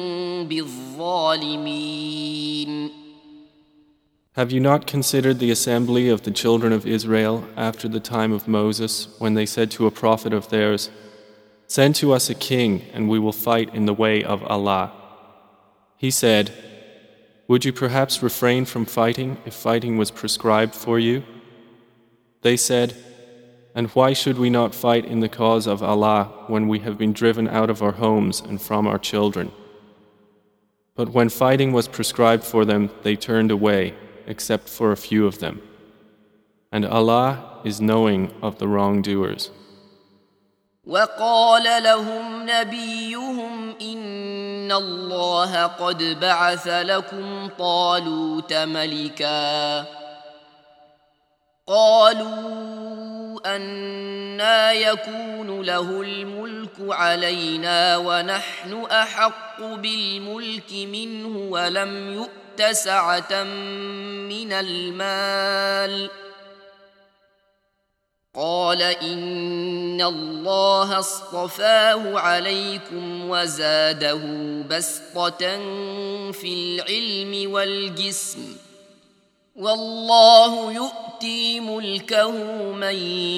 بالظالمين. Have you not considered the assembly of the children of Israel after the time of Moses, when they said to a prophet of theirs, "Send to us a king, and we will fight in the way of Allah"? He said, "Would you perhaps refrain from fighting if fighting was prescribed for you?" They said, "And why should we not fight in the cause of Allah when we have been driven out of our homes and from our children?" But when fighting was prescribed for them, they turned away, except for a few of them. And Allah is knowing of the wrongdoers. وقال لهم نبيهم إن الله قد بعث لكم طالوت ملكا قالوا أنى يكون له الملك علينا ونحن أحق بالملك منه ولم يؤت سعة من المال قال إن الله اصطفاه عليكم وزاده بسطة في العلم والجسم والله يؤتي ملكه من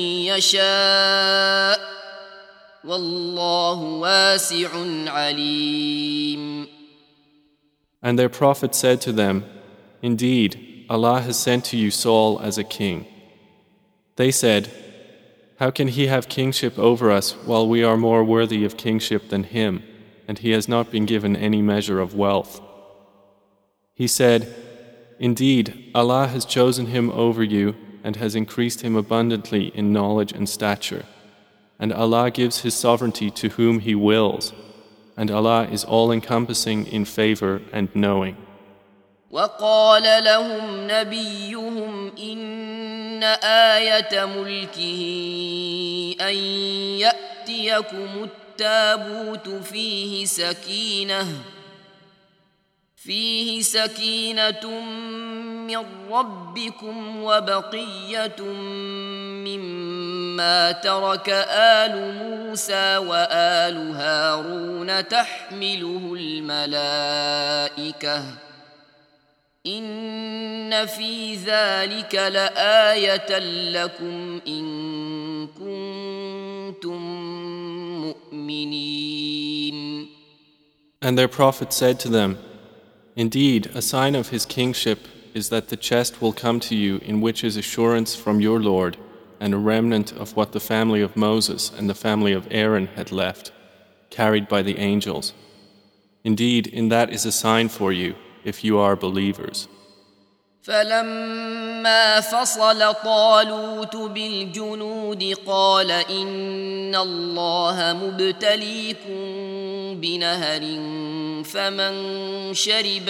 يشاء والله واسع عليم. And their prophet said to them, "Indeed, Allah has sent to you Saul as a king." They said, "How can he have kingship over us while we are more worthy of kingship than him, and he has not been given any measure of wealth?" He said, "Indeed, Allah has chosen him over you and has increased him abundantly in knowledge and stature, and Allah gives his sovereignty to whom he wills, and Allah is all-encompassing in favor and knowing." وقال لهم نبيهم إن آية ملكه أن يأتيكم التابوت فيه سكينة من ربكم وبقية مما ترك آل موسى وآل هارون تحمله الملائكة إن في ذلك لآية لكم إن كنتم مؤمنين. And their prophet said to them, "Indeed, a sign of his kingship is that the chest will come to you in which is assurance from your Lord and a remnant of what the family of Moses and the family of Aaron had left, carried by the angels. Indeed, in that is a sign for you, if you are believers." فلما فصل طالوت بالجنود قال إن الله مبتليكم بنهر فمن شرب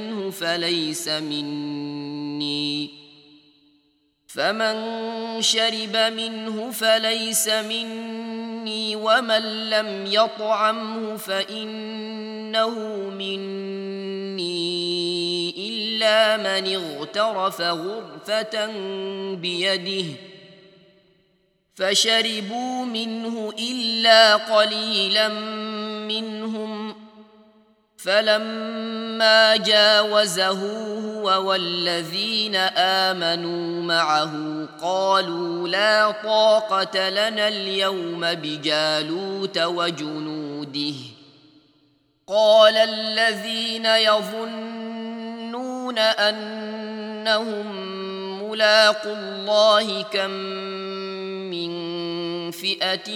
منه فليس مني ومن لم يطعمه فإنه مني إلا من اغترف غرفة بيده فشربوا منه إلا قليلا منهم فلما جاوزه هو والذين آمنوا معه قالوا لا طاقة لنا اليوم بجالوت وجنوده قال الذين يظنون أنهم ملاقو الله كم من فئة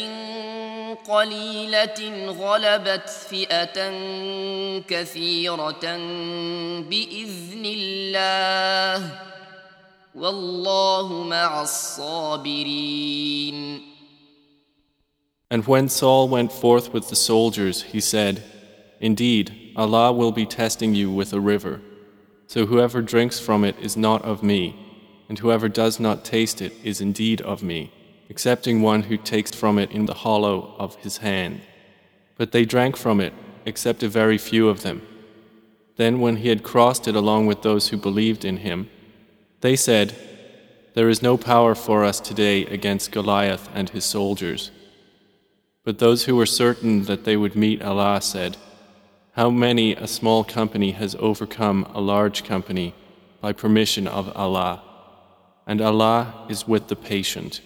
قليلة غلبت فئة كثيرة بإذن الله والله مع الصابرين. And when Saul went forth with the soldiers, he said, "Indeed, Allah will be testing you with a river. So whoever drinks from it is not of me, and whoever does not taste it is indeed of me, excepting one who takes from it in the hollow of his hand." But they drank from it, except a very few of them. Then when he had crossed it along with those who believed in him, they said, "There is no power for us today against Goliath and his soldiers." But those who were certain that they would meet Allah said, "How many a small company has overcome a large company by permission of Allah, and Allah is with the patient."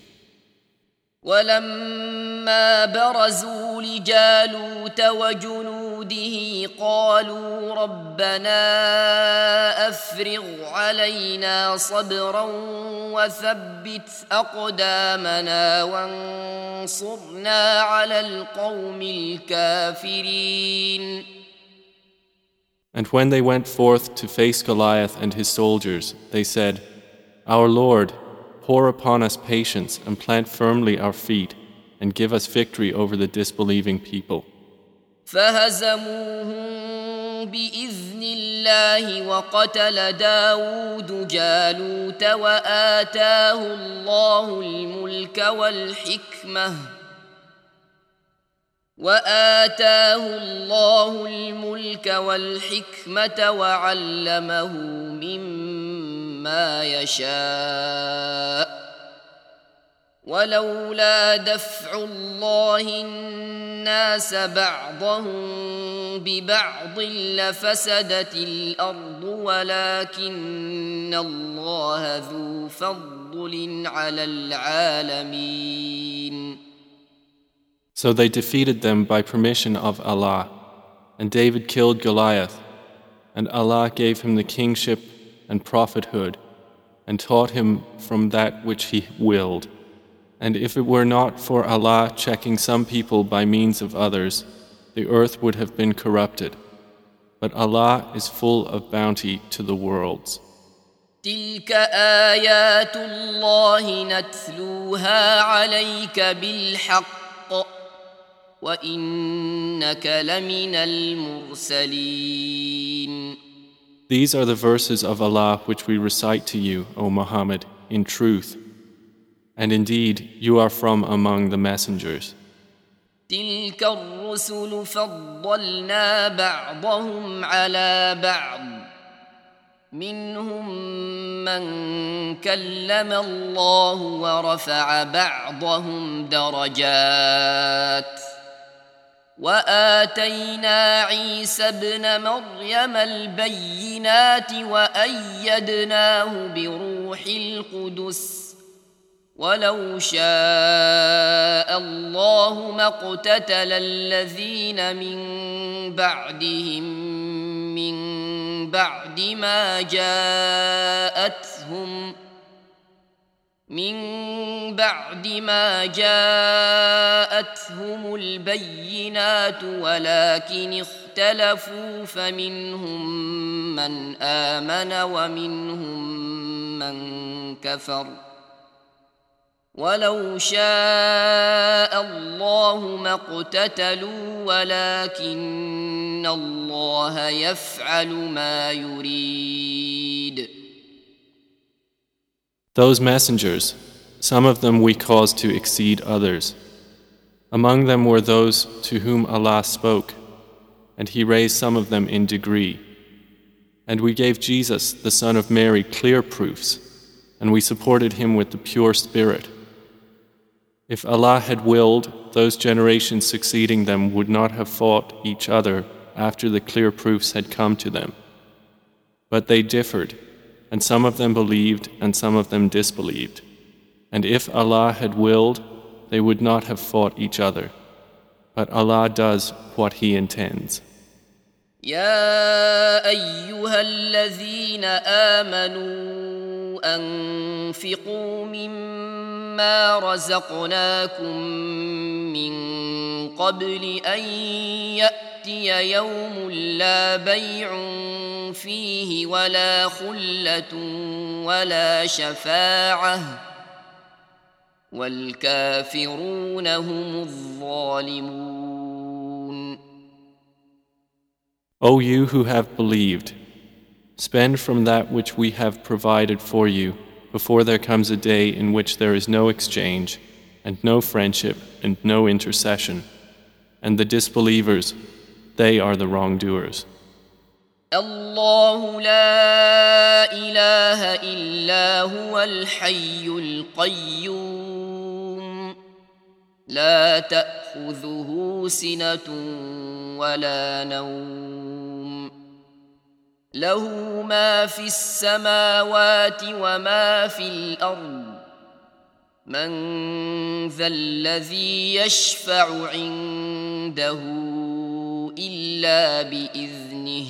ولما برزوا لجالوت وجنوده قالوا ربنا أفرغ علينا صبرا وثبت أقدامنا وانصرنا على القوم الكافرين. And when they went forth to face Goliath and his soldiers, they said, "Our Lord, pour upon us patience and plant firmly our feet and give us victory over the disbelieving people." فهزموهم بإذن الله وقتل داود جالوت وآتاه الله الملك والحكمة وعلمه مما يشاء ولولا دفع الله الناس بعضهم ببعض لفسدت الأرض ولكن الله ذو فضل على العالمين. So they defeated them by permission of Allah, and David killed Goliath, and Allah gave him the kingship and prophethood, and taught him from that which He willed. And if it were not for Allah checking some people by means of others, the earth would have been corrupted. But Allah is full of bounty to the worlds. تلك آيات الله نتلوها عليك بالحق وإنك لمن المرسلين. These are the verses of Allah which we recite to you, O Muhammad, in truth. And indeed, you are from among the messengers. تلك الرسل فضلنا بعضهم على بعض منهم من كلم الله ورفع بعضهم درجات وآتينا عيسى ابن مريم البينات وأيدناه بروح القدس ولو شاء الله ما اقتتل الذين من بعد ما جاءتهم البينات ولكن اختلفوا فمنهم من آمن ومنهم من كفر ولو شاء الله ما اقتتلوا ولكن الله يفعل ما يريد. Those messengers, some of them we caused to exceed others. Among them were those to whom Allah spoke, and He raised some of them in degree. And we gave Jesus, the son of Mary, clear proofs, and we supported him with the pure spirit. If Allah had willed, those generations succeeding them would not have fought each other after the clear proofs had come to them. But they differed, and some of them believed and some of them disbelieved. And if Allah had willed, they would not have fought each other. But Allah does what He intends. يا أيها الذين آمنوا أنفقوا مما رزقناكم من قبل أن يأتي يوم لا بيع فيه ولا خلة ولا شفاعة والكافرون هم الظالمون. O you who have believed, spend from that which we have provided for you before there comes a day in which there is no exchange and no friendship and no intercession, and the disbelievers, they are the wrongdoers. الله لا إله إلا هو الحي القيوم لا تأخذه سنة ولا نوم له ما في السماوات وما في الأرض من ذا الذي يشفع عنده إلا بإذنه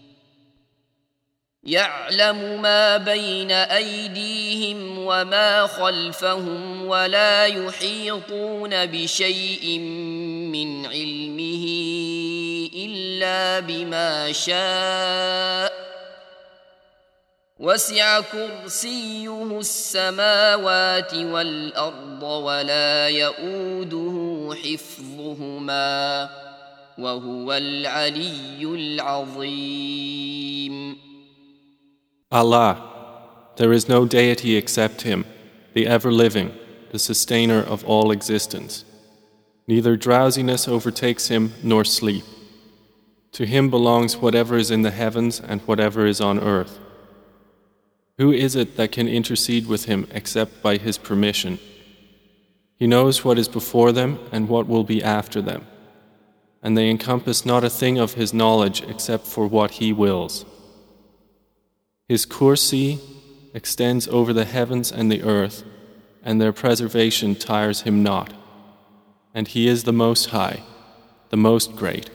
يعلم ما بين أيديهم وما خلفهم ولا يحيطون بشيء من علمه إلا بما شاء وسع كرسيه السماوات والأرض ولا يؤوده حفظهما وهو العلي العظيم. Allah, there is no deity except Him, the ever-living, the sustainer of all existence. Neither drowsiness overtakes Him nor sleep. To Him belongs whatever is in the heavens and whatever is on earth. Who is it that can intercede with Him except by His permission? He knows what is before them and what will be after them, and they encompass not a thing of His knowledge except for what He wills. His kursi extends over the heavens and the earth, and their preservation tires Him not. And He is the Most High, the Most Great.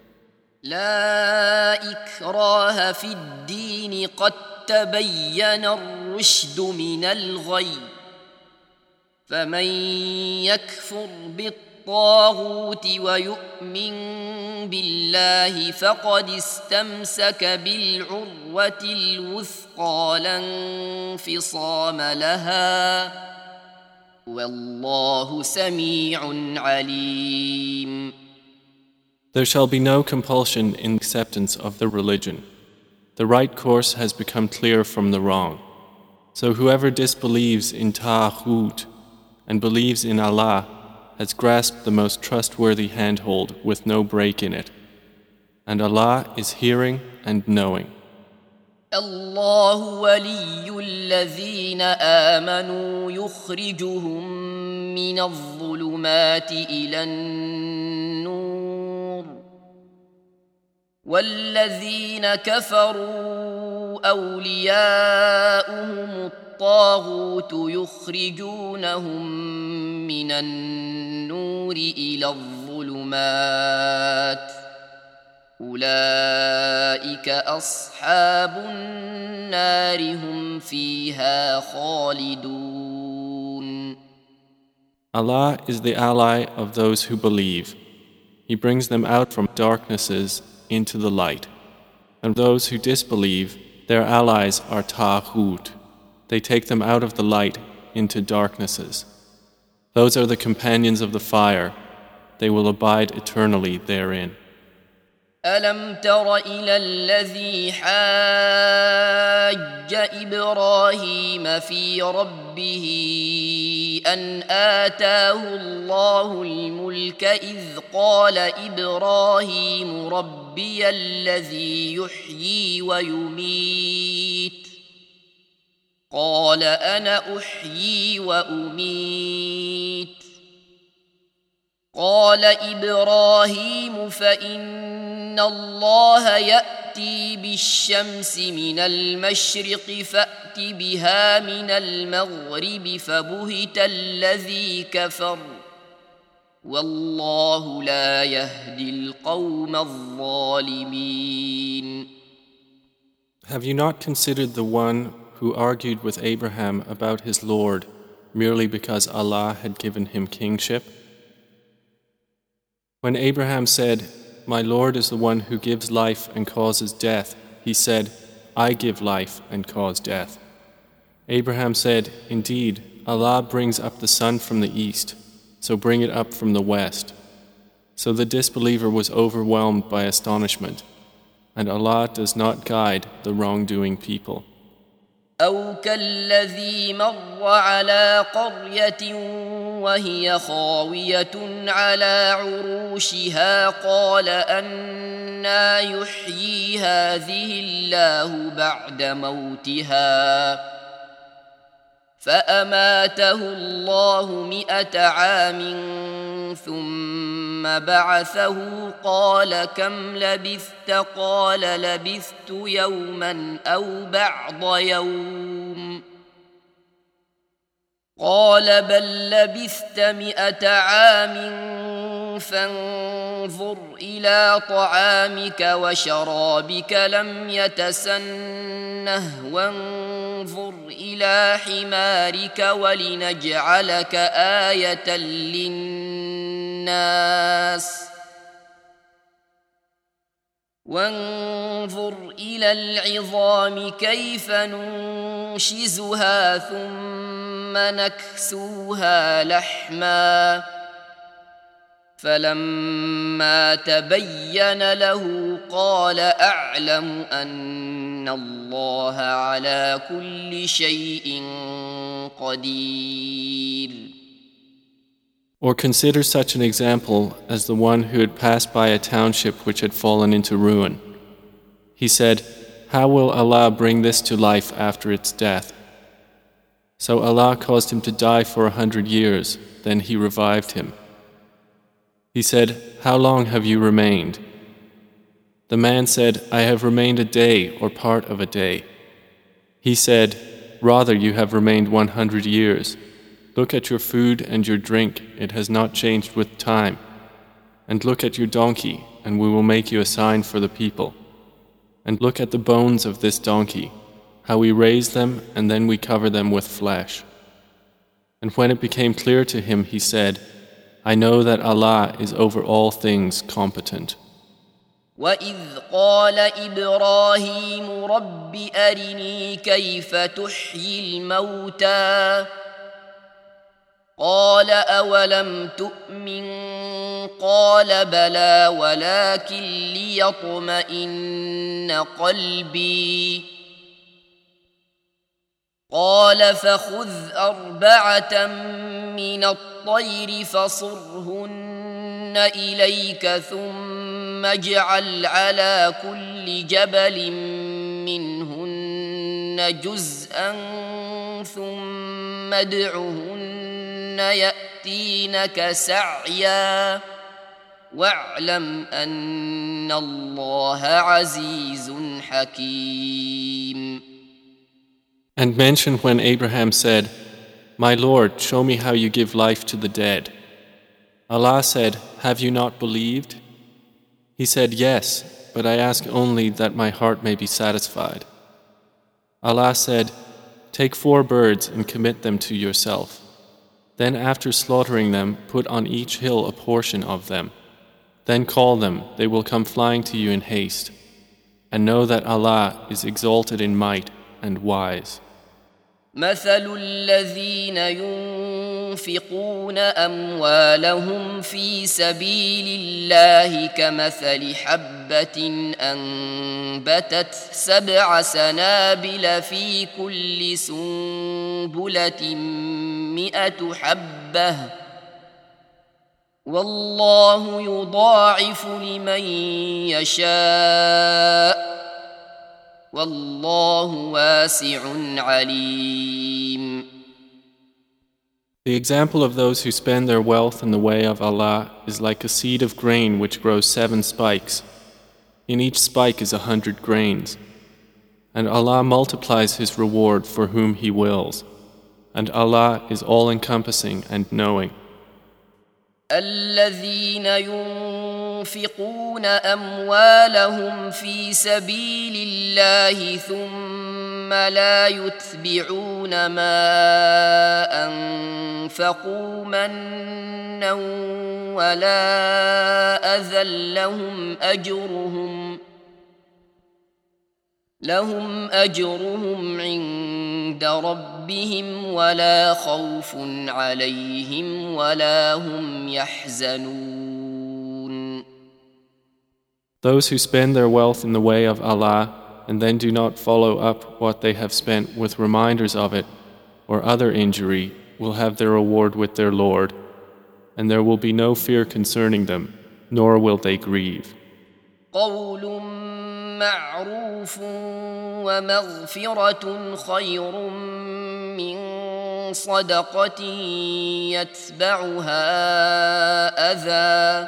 لا إكراه في الدين قد تبين الرشد من الغي فمن يكفر بالطاغوت ويؤمن بالله فقد استمسك بالعروة الوثقى لا انفصام لها والله سميع عليم. There shall be no compulsion in acceptance of the religion. The right course has become clear from the wrong. So whoever disbelieves in Ta'aghut and believes in Allah has grasped the most trustworthy handhold with no break in it. And Allah is hearing and knowing. الله ولي الذين آمنوا يخرجهم من الظلمات إلى النور والذين كفروا أولياؤهم الطاغوت يخرجونهم من النور إلى الظلمات أولئك أصحاب النار هم فيها خالدون. Allah is the ally of those who believe. He brings them out from darknesses into the light. And those who disbelieve, their allies are Ta'aghut. They take them out of the light into darknesses. Those are the companions of the fire. They will abide eternally therein. ألم تر إلى الذي حاج إبراهيم في ربه أن آتاه الله الملك إذ قال إبراهيم ربي الذي يحيي ويميت قال أنا أحيي وأميت قال إبراهيم فإن الله يأتي بالشمس من المشرق فأت بها من المغرب فبهت الذي كفر والله لا يهدي القوم الظالمين. Have you not considered the one who argued with Abraham about his Lord merely because Allah had given him kingship? When Abraham said, "My Lord is the one who gives life and causes death," he said, "I give life and cause death." Abraham said, "Indeed, Allah brings up the sun from the east, so bring it up from the west." So the disbeliever was overwhelmed by astonishment, and Allah does not guide the wrongdoing people. أو كالذي مر على قرية وهي خاوية على عروشها قال أنى يحيي هذه الله بعد موتها فأماته الله 100 عام ثم بعثه قال كم لبثت قال لبثت يوما أو بعض يوم قال بل لبثت 100 عام فانظر إلى طعامك وشرابك لم يتسنه وانظر إلى حمارك ولنجعلك آية للناس وانظر إلى العظام كيف ننشزها ثم نكسوها لحما فلما تبين له قال أعلم أن الله على كل شيء قدير. Or consider such an example as the one who had passed by a township which had fallen into ruin. He said, "How will Allah bring this to life after its death?" So Allah caused him to die for 100 years, then He revived him. He said, "How long have you remained?" The man said, "I have remained a day or part of a day." He said, "Rather you have remained 100 years. Look at your food and your drink, it has not changed with time. And look at your donkey, and we will make you a sign for the people. And look at the bones of this donkey, how we raise them and then we cover them with flesh." And when it became clear to him, he said, "I know that Allah is over all things competent." وَإِذْ قَالَ إِبْرَاهِيمُ رَبِّ أَرِنِي كَيْفَ تُحْيِي الْمَوْتَى قال أولم تؤمن قال بلى ولكن ليطمئن قلبي قال فخذ 4 من الطير فصرهن إليك ثم اجعل على كل جبل منهن جزءا ثم ادعهن يأتينك سعيا واعلم أن الله عزيز حكيم. And mention when Abraham said, "My Lord, show me how you give life to the dead." Allah said, "Have you not believed?" He said, "Yes, but I ask only that my heart may be satisfied." Allah said, "Take 4 birds and commit them to yourself. Then after slaughtering them, put on each hill a portion of them. Then call them, they will come flying to you in haste. And know that Allah is exalted in might and wise." مثل الذين ينفقون أموالهم في سبيل الله كمثل حبة أنبتت 7 سنابل في كل سنبلة 100 حبة والله يضاعف لمن يشاء والله واسع عليم. The example of those who spend their wealth in the way of Allah is like a seed of grain which grows 7 spikes. In each spike is 100 grains. And Allah multiplies His reward for whom He wills. And Allah is all-encompassing and knowing. الذين ينفقون أموالهم في سبيل الله ثم لا يتبعون ما أنفقوا منا ولا أذى لهم أجرهم عند ربهم ولا خوف عليهم ولا هم يحزنون. Those who spend their wealth in the way of Allah and then do not follow up what they have spent with reminders of it or other injury will have their reward with their Lord, and there will be no fear concerning them, nor will they grieve. قول معروف ومغفرة خير من صدقة يتبعها أذى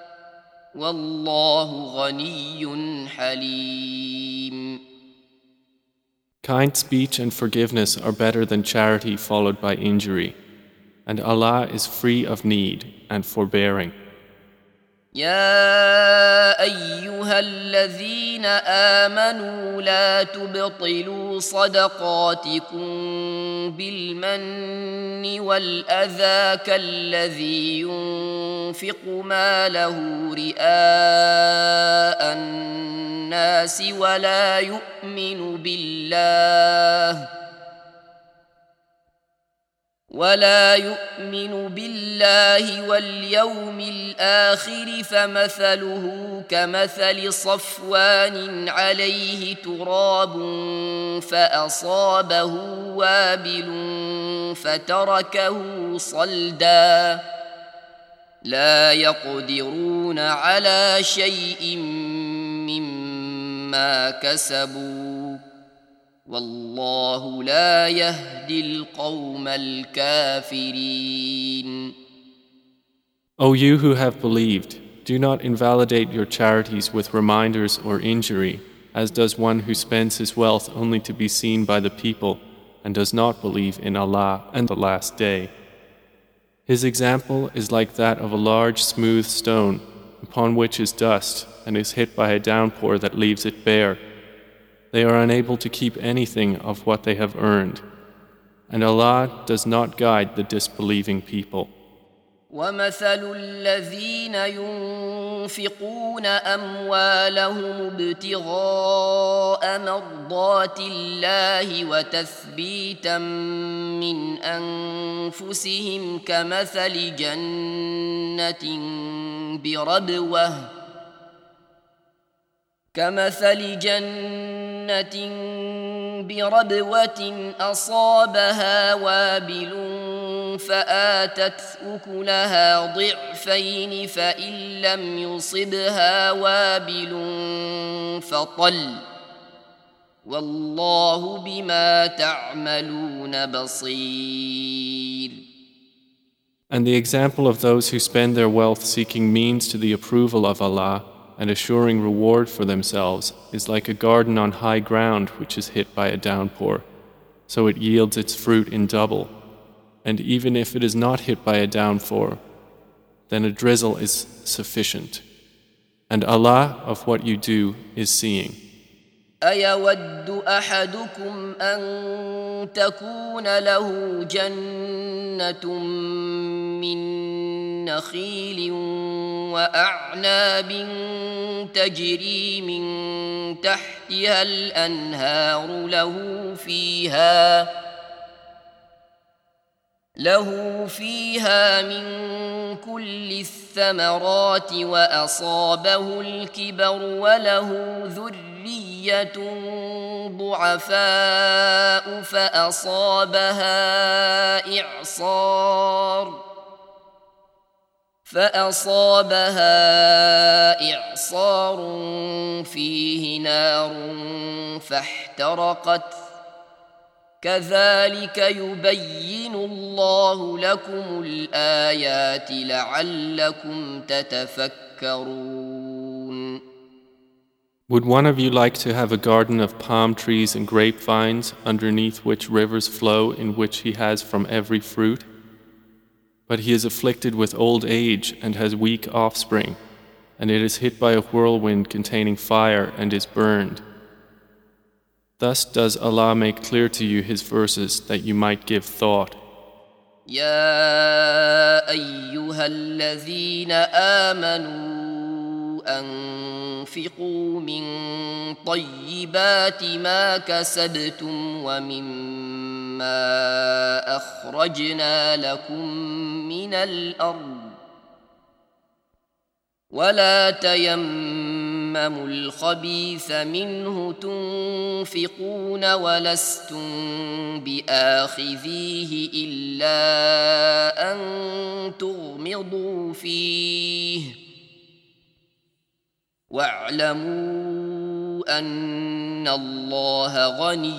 والله غني حليم. Kind speech and forgiveness are better than charity followed by injury, and Allah is free of need and forbearing. يا أيها الذين آمنوا لا تبطلوا صدقاتكم بالمن والأذى كالذي ينفق ماله رئاء الناس ولا يؤمن بالله واليوم الآخر فمثله كمثل صفوان عليه تراب فأصابه وابل فتركه صلدا لا يقدرون على شيء مما كسبوا والله لا يهدي القوم الكافرين. O you who have believed, do not invalidate your charities with reminders or injury, as does one who spends his wealth only to be seen by the people and does not believe in Allah and the Last Day. His example is like that of a large smooth stone upon which is dust and is hit by a downpour that leaves it bare. They are unable to keep anything of what they have earned, and Allah does not guide the disbelieving people. وَمَثَلُ الَّذِينَ يُنْفِقُونَ أَمْوَالَهُمُ ابْتِغَاءَ مَرْضَاتِ الله وَتَثْبِيتًا مِّنْ أَنفُسِهِمْ كَمَثَلِ جنة بربوة أصابها وابل فآتت أكلها ضعفين فإن لم يصبها وابل فطل والله بما تعملون بصير. And the example of those who spend their wealth seeking means to the approval of Allah and assuring reward for themselves is like a garden on high ground which is hit by a downpour, so it yields its fruit in double. And even if it is not hit by a downpour, then a drizzle is sufficient. And Allah of what you do is seeing. أيود أحدكم أن تكون له جنة من نخيل وأعناب تجري من تحتها الأنهار له فيها من كل الثمرات وأصابه الكبر وله ذرية ضعفاء فأصابها إعصار فيه نار فاحترقت كذلك يبين الله لكم الآيات لعلكم تتفكرون. Would one of you like to have a garden of palm trees and grapevines underneath which rivers flow in which he has from every fruit? But he is afflicted with old age and has weak offspring, and it is hit by a whirlwind containing fire and is burned. Thus does Allah make clear to you His verses that you might give thought. يا أيها الذين آمنوا أنفقوا من طيبات ما كسبتم ومما أخرجنا لكم من الأرض ولا تيمموا الخبيث منه تنفقون ولستم بآخذيه إلا أن تغمضوا فيه واعلموا أن الله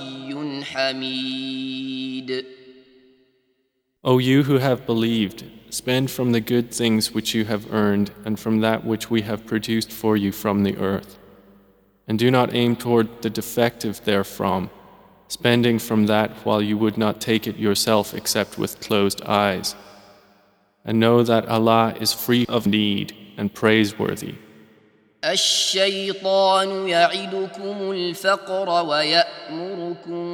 غني حميد. O you who have believed, spend from the good things which you have earned and from that which we have produced for you from the earth. And do not aim toward the defective therefrom, spending from that while you would not take it yourself except with closed eyes. And know that Allah is free of need and praiseworthy. الشيطان يعدكم الفقر ويأمركم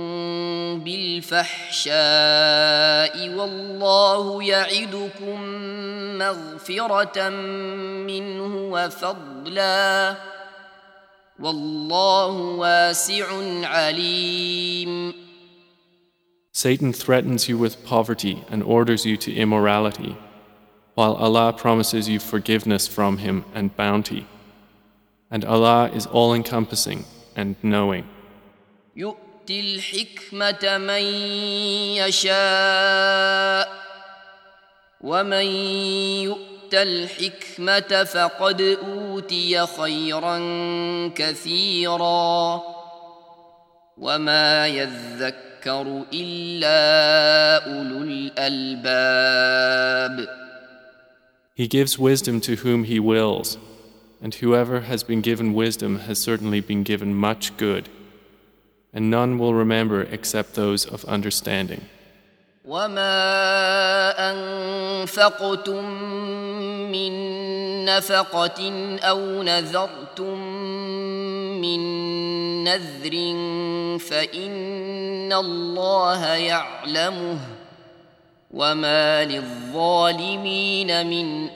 بالفحشاء والله يعدكم مغفرة منه وفضلا والله واسع عليم. Satan threatens you with poverty and orders you to immorality, while Allah promises you forgiveness from Him and bounty. And Allah is all-encompassing and knowing. يؤتي الحكمة من يشاء ومن يؤت الحكمة فقد أوتي خيرا كثيرا وما يذكر إلا أولو الألباب. He gives wisdom to whom He wills, and whoever has been given wisdom has certainly been given much good, and none will remember except those of understanding. وما أنفقتم من نفقة أو نذرتم من نذر فإن الله يعلمه وما للظالمين من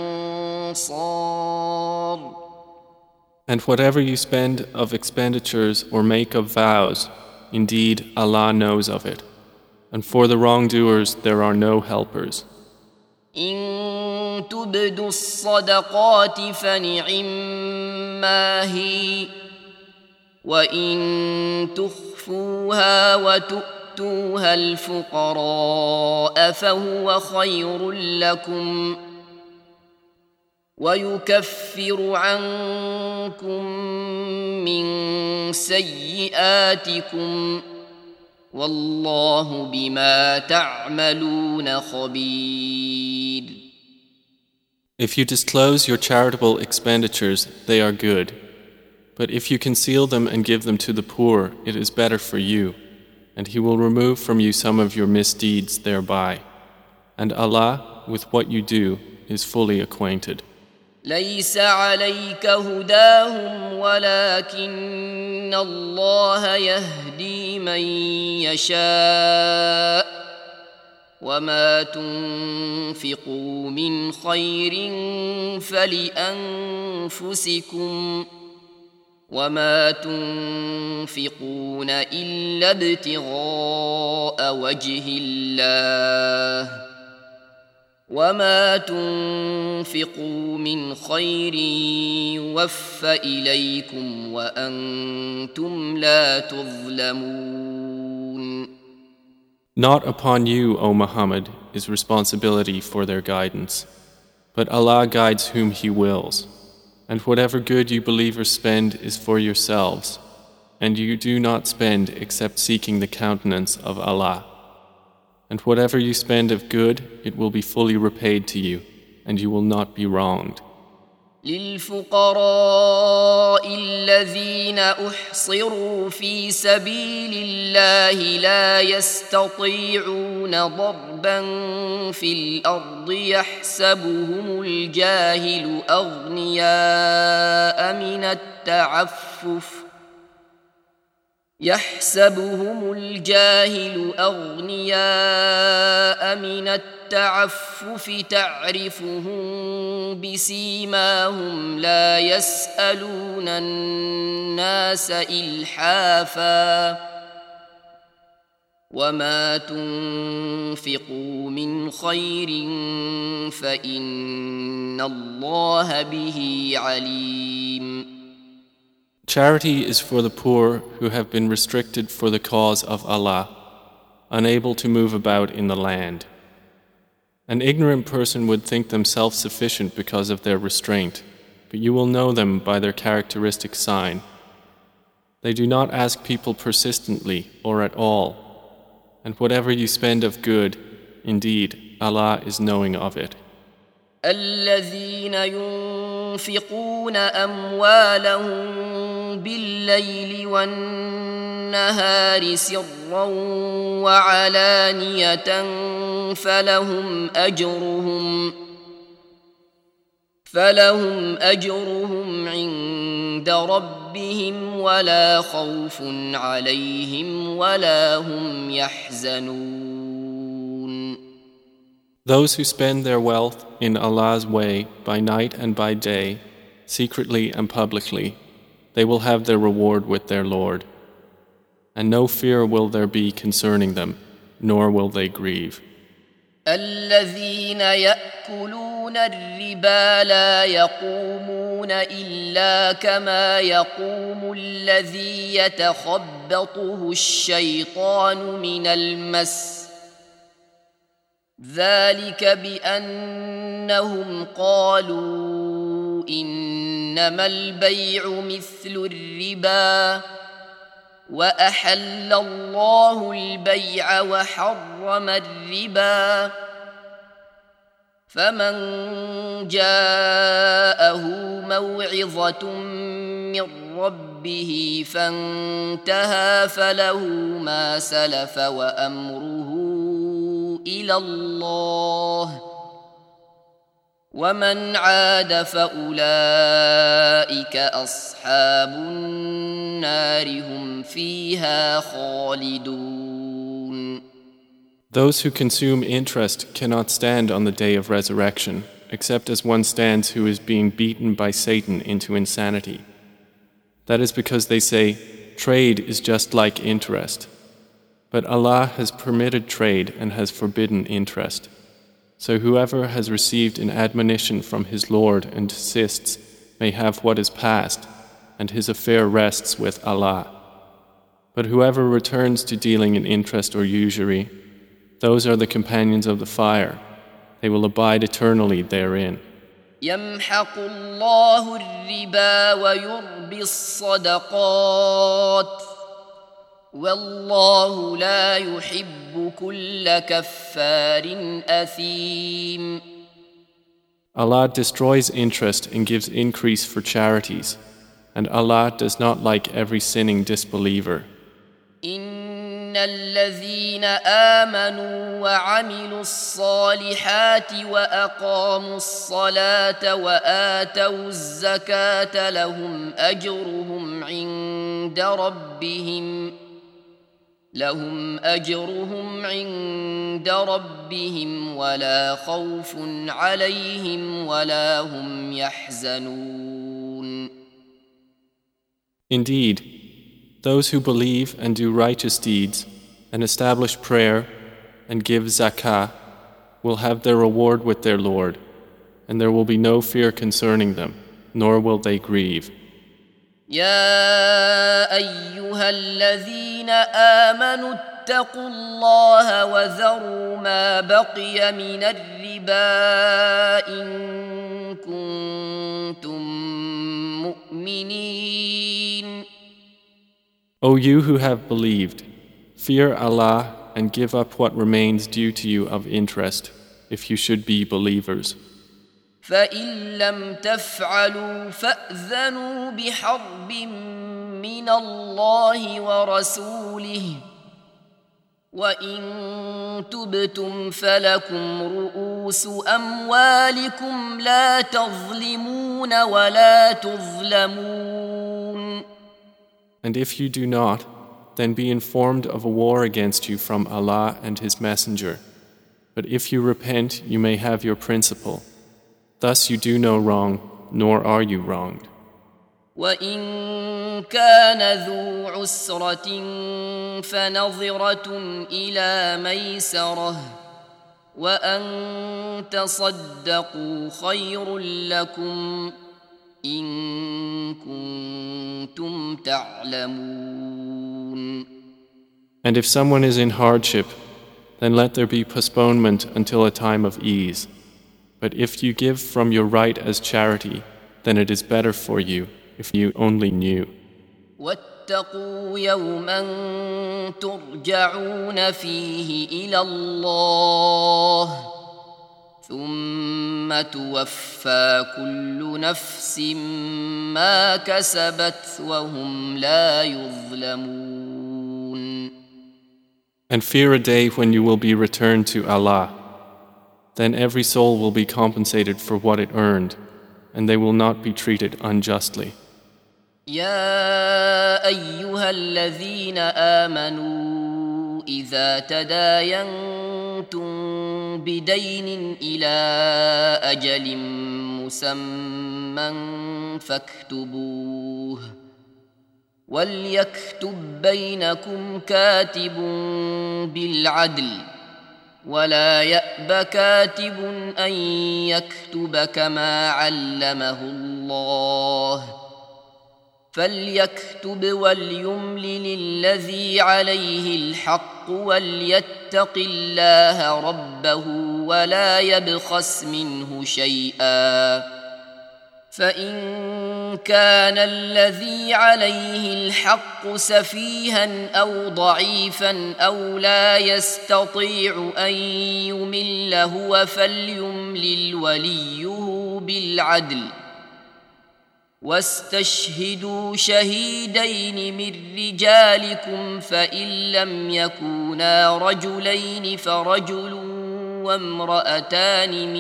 أنصار. And whatever you spend of expenditures or make of vows, indeed Allah knows of it. And for the wrongdoers there are no helpers. إن تبدوا الصدقات فنعما هي وإن تخفوها وتؤتوها الفقراء فهو خير لكم ويكفر عنكم من سيئاتكم والله بما تعملون خبير. If you disclose your charitable expenditures, they are good. But if you conceal them and give them to the poor, it is better for you, and He will remove from you some of your misdeeds thereby. And Allah, with what you do, is fully acquainted. ليس عليك هداهم ولكن الله يهدي من يشاء وما تنفقوا من خير فلأنفسكم وما تنفقون إلا ابتغاء وجه الله وما تنفقوا من خير يوفى إليكم وأنتم لا تظلمون. Not upon you, O Muhammad, is responsibility for their guidance, but Allah guides whom He wills. And whatever good you believers spend is for yourselves, and you do not spend except seeking the countenance of Allah. And whatever you spend of good, it will be fully repaid to you, and you will not be wronged. للفقراء الذين أحصروا في سبيل الله لا يستطيعون ضربا في الأرض يحسبهم الجاهل أغنياء من التعفف تعرفهم بسيماهم لا يسألون الناس إلحافا وما تنفقوا من خير فإن الله به عليم. Charity is for the poor who have been restricted for the cause of Allah, unable to move about in the land. An ignorant person would think them self-sufficient because of their restraint, but you will know them by their characteristic sign. They do not ask people persistently or at all, and whatever you spend of good, indeed, Allah is knowing of it. الذين ينفقون أموالهم بالليل والنهار سرا وعلانية فلهم أجرهم عند ربهم ولا خوف عليهم ولا هم يحزنون. Those who spend their wealth in Allah's way by night and by day, secretly and publicly, they will have their reward with their Lord. And no fear will there be concerning them, nor will they grieve. الذين يأكلون الربا لا يقومون إلا كما يقوم الذي يتخبطه الشيطان من المس ذلك بأنهم قالوا إنما البيع مثل الربا وأحل الله البيع وحرم الربا فمن جاءه موعظة من ربه فانتهى فله ما سلف وأمره إلى الله ومن عاد فأولئك أصحاب النار هم فيها خالدون. Those who consume interest cannot stand on the day of resurrection, except as one stands who is being beaten by Satan into insanity. That is because they say, trade is just like interest. But Allah has permitted trade and has forbidden interest. So whoever has received an admonition from his Lord and desists may have what is past, and his affair rests with Allah. But whoever returns to dealing in interest or usury, those are the companions of the fire. They will abide eternally therein. يمحق الله الربا ويربي الصدقات والله لا يحب كل كفار أثيم. Allah destroys interest and gives increase for charities, and Allah does not like every sinning disbeliever. إن الذين آمنوا وعملوا الصالحات وأقاموا الصلاة وآتوا الزكاة لهم أجرهم عند ربهم ولا خوف عليهم ولا هم يحزنون. Indeed, those who believe and do righteous deeds and establish prayer and give zakah will have their reward with their Lord, and there will be no fear concerning them, nor will they grieve. يا أيها الذين آمنوا اتقوا الله وذروا ما بقي من الربا إن كنتم مؤمنين. O you who have believed, fear Allah and give up what remains due to you of interest, if you should be believers. فإن لم تفعلوا فأذنوا بحرب من الله ورسوله وإن تبتم فلكم رؤوس أموالكم لا تظلمون ولا تظلمون. And if you do not, then be informed of a war against you from Allah and His Messenger. But if you repent, you may have your principle. Thus you do no wrong, nor are you wronged. وَإِن كَانَ ذُو عُسْرَةٍ فَنَظِرَةٌ إِلَى مَيْسَرَةٍ وَأَن تَصَدَّقُوا خَيْرٌ لَكُمْ إِن كُنتُمْ تَعْلَمُونَ. And if someone is in hardship, then let there be postponement until a time of ease. But if you give from your right as charity, then it is better for you if you only knew. واتقوا يوما ترجعون فيه إلى الله ثم توفى كل نفس ما كسبت وهم لا يظلمون. And fear a day when you will be returned to Allah. Then every soul will be compensated for what it earned, and they will not be treated unjustly. يا أيها الذين آمنوا إذا تداينتم بدين إلى أجل مسمى فاكتبوه وليكتب بينكم كاتب بالعدل ولا يأب كاتب أن يكتب كما علمه الله فليكتب وليملل الذي عليه الحق وليتق الله ربه ولا يبخس منه شيئا فإن كان الذي عليه الحق سفيها أو ضعيفا أو لا يستطيع أن يمل هو فليملل وليه بالعدل واستشهدوا شهيدين من رجالكم فإن لم يكونا رجلين فرجل وامرأتان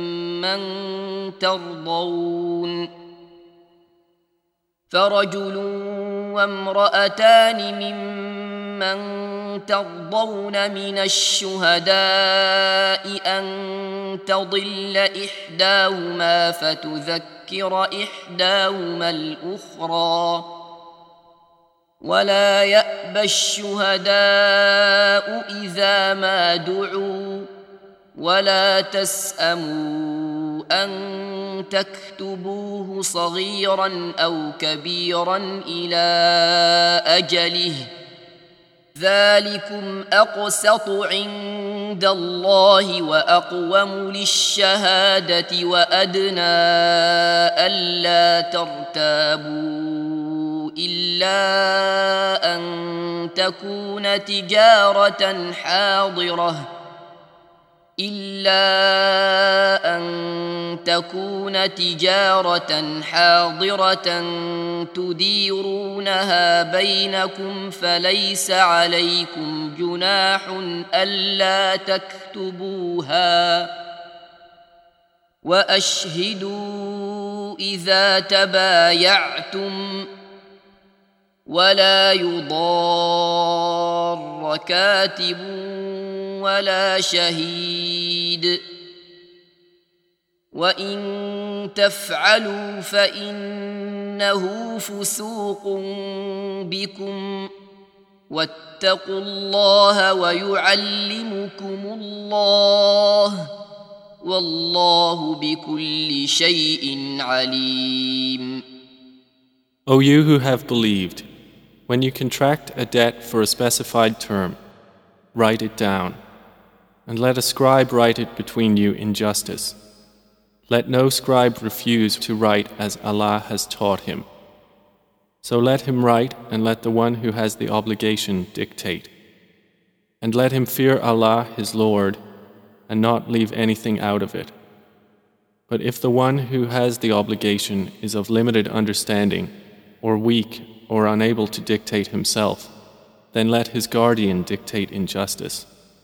ممن ترضون من الشهداء أن تضل إحداهما فتذكر إحداهما الأخرى ولا يأبى الشهداء إذا ما دعوا ولا تسأموا أن تكتبوه صغيرا أو كبيرا إلى أجله ذلكم أقسط عند الله وأقوم للشهادة وأدنى ألا ترتابوا إلا أن تكون تجارة حاضرة تديرونها بينكم فليس عليكم جناح ألا تكتبوها وأشهدوا إذا تبايعتم ولا يضار كاتب ولا شهيد وإن تفعلوا فإنه فسوق بكم واتقوا الله ويعلمكم الله والله بكل شيء عليم. O you who have believed, when you contract a debt for a specified term, write it down, and let a scribe write it between you in justice. Let no scribe refuse to write as Allah has taught him. So let him write, and let the one who has the obligation dictate. And let him fear Allah his Lord, and not leave anything out of it. But if the one who has the obligation is of limited understanding, or weak, or unable to dictate himself, then let his guardian dictate injustice.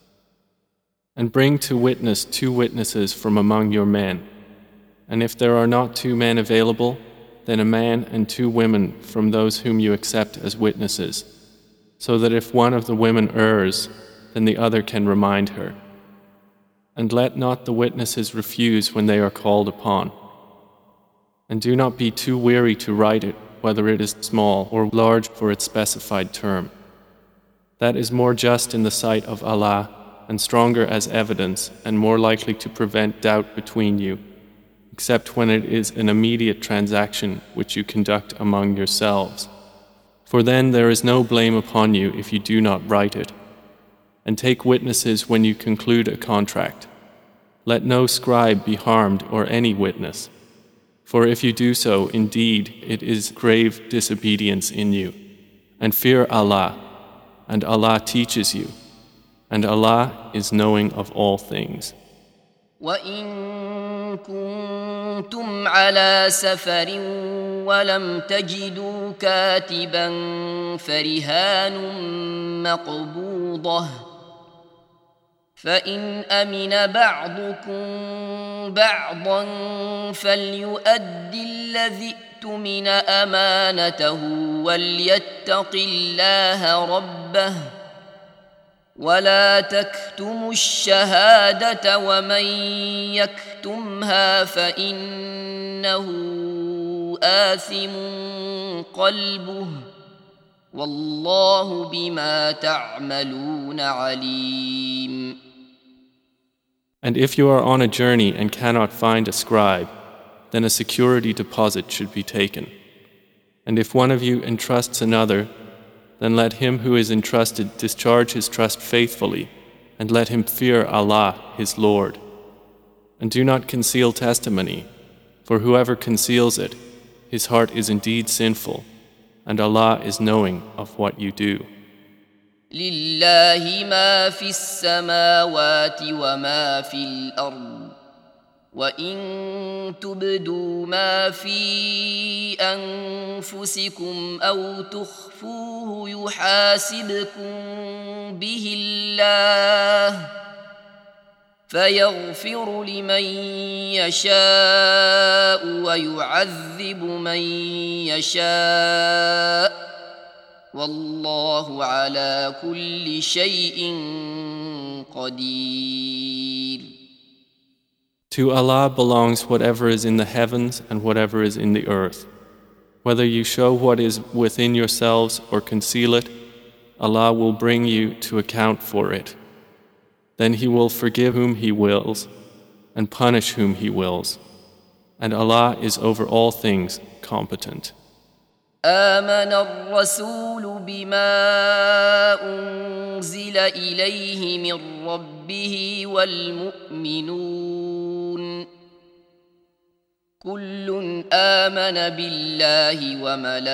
And bring to witness 2 witnesses from among your men. And if there are not 2 men available, then a man and 2 women from those whom you accept as witnesses, so that if one of the women errs, then the other can remind her. And let not the witnesses refuse when they are called upon. And do not be too weary to write it, whether it is small or large for its specified term. That is more just in the sight of Allah, and stronger as evidence, and more likely to prevent doubt between you, except when it is an immediate transaction which you conduct among yourselves. For then there is no blame upon you if you do not write it. And take witnesses when you conclude a contract. Let no scribe be harmed or any witness. For if you do so, indeed, it is grave disobedience in you. And fear Allah, and Allah teaches you, and Allah is knowing of all things. وإن كنتم على سفر ولم تجدوا كاتبا فرهان مقبوضة فإن أمن بعضكم بعضا فليؤد الذي اؤتمن أمانته وليتق الله ربه ولا تكتموا الشهادة ومن يكتمها فإنه آثم قلبه والله بما تعملون عليم. And if you are on a journey and cannot find a scribe, then a security deposit should be taken. And if one of you entrusts another, then let him who is entrusted discharge his trust faithfully, and let him fear Allah, his Lord. And do not conceal testimony, for whoever conceals it, his heart is indeed sinful, and Allah is knowing of what you do. لله ما في السماوات وما في الأرض وإن تبدوا ما في أنفسكم أو تخفوه يحاسبكم به الله فيغفر لمن يشاء ويعذب من يشاء والله على كل شيء قدير. To Allah belongs whatever is in the heavens and whatever is in the earth. Whether you show what is within yourselves or conceal it, Allah will bring you to account for it. Then He will forgive whom He wills and punish whom He wills. And Allah is over all things competent. آمن الرسول بما أنزل إليه من ربه والمؤمنون كل آمن بالله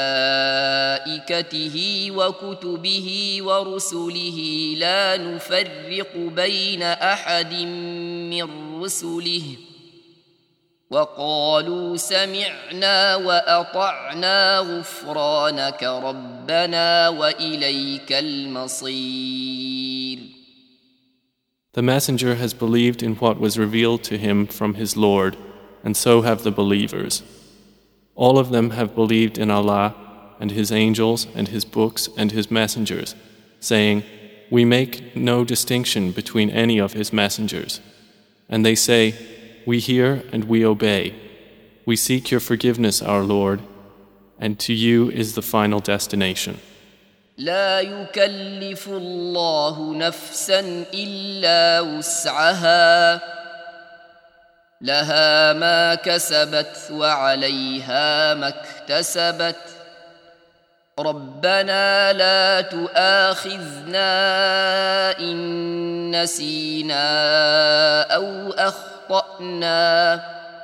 وملائكته وكتبه ورسله لا نفرق بين أحد من رسله وقالوا سمعنا وأطعنا غفرانك ربنا وإليك المصير. The messenger has believed in what was revealed to him from his Lord, and so have the believers. All of them have believed in Allah and His angels and His books and His messengers, saying, "We make no distinction between any of His messengers." And they say, "We hear and we obey. We seek your forgiveness, our Lord, and to you is the final destination." لا يكلف الله نفسا إلا وسعها لها ما كسبت وعليها ما اكتسبت ربنا لا تؤاخذنا إن نسينا أو أخطأنا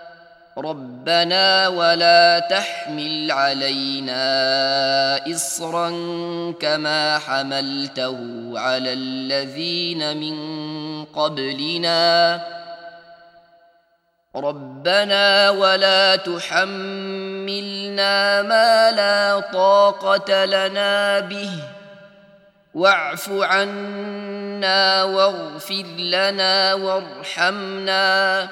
ربنا ولا تحمل علينا إصرا كما حملته على الذين من قبلنا ربنا ولا تحملنا ما لا طاقة لنا به واعف عنا واغفر لنا وارحمنا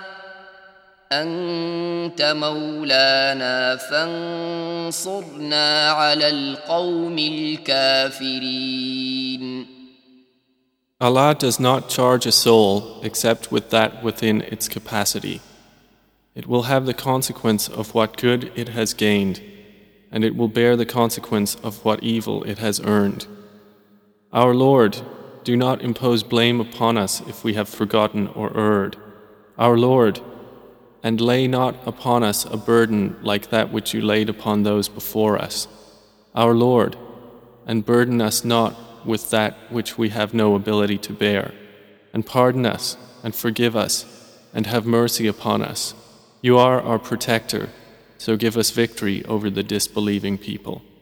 أنت مولانا فانصرنا على القوم الكافرين. Allah does not charge a soul except with that within its capacity. It will have the consequence of what good it has gained, and it will bear the consequence of what evil it has earned. Our Lord, do not impose blame upon us if we have forgotten or erred. Our Lord, and lay not upon us a burden like that which you laid upon those before us. Our Lord, and burden us not with that which we have no ability to bear. And pardon us, and forgive us, and have mercy upon us. You are our protector, so give us victory over the disbelieving people.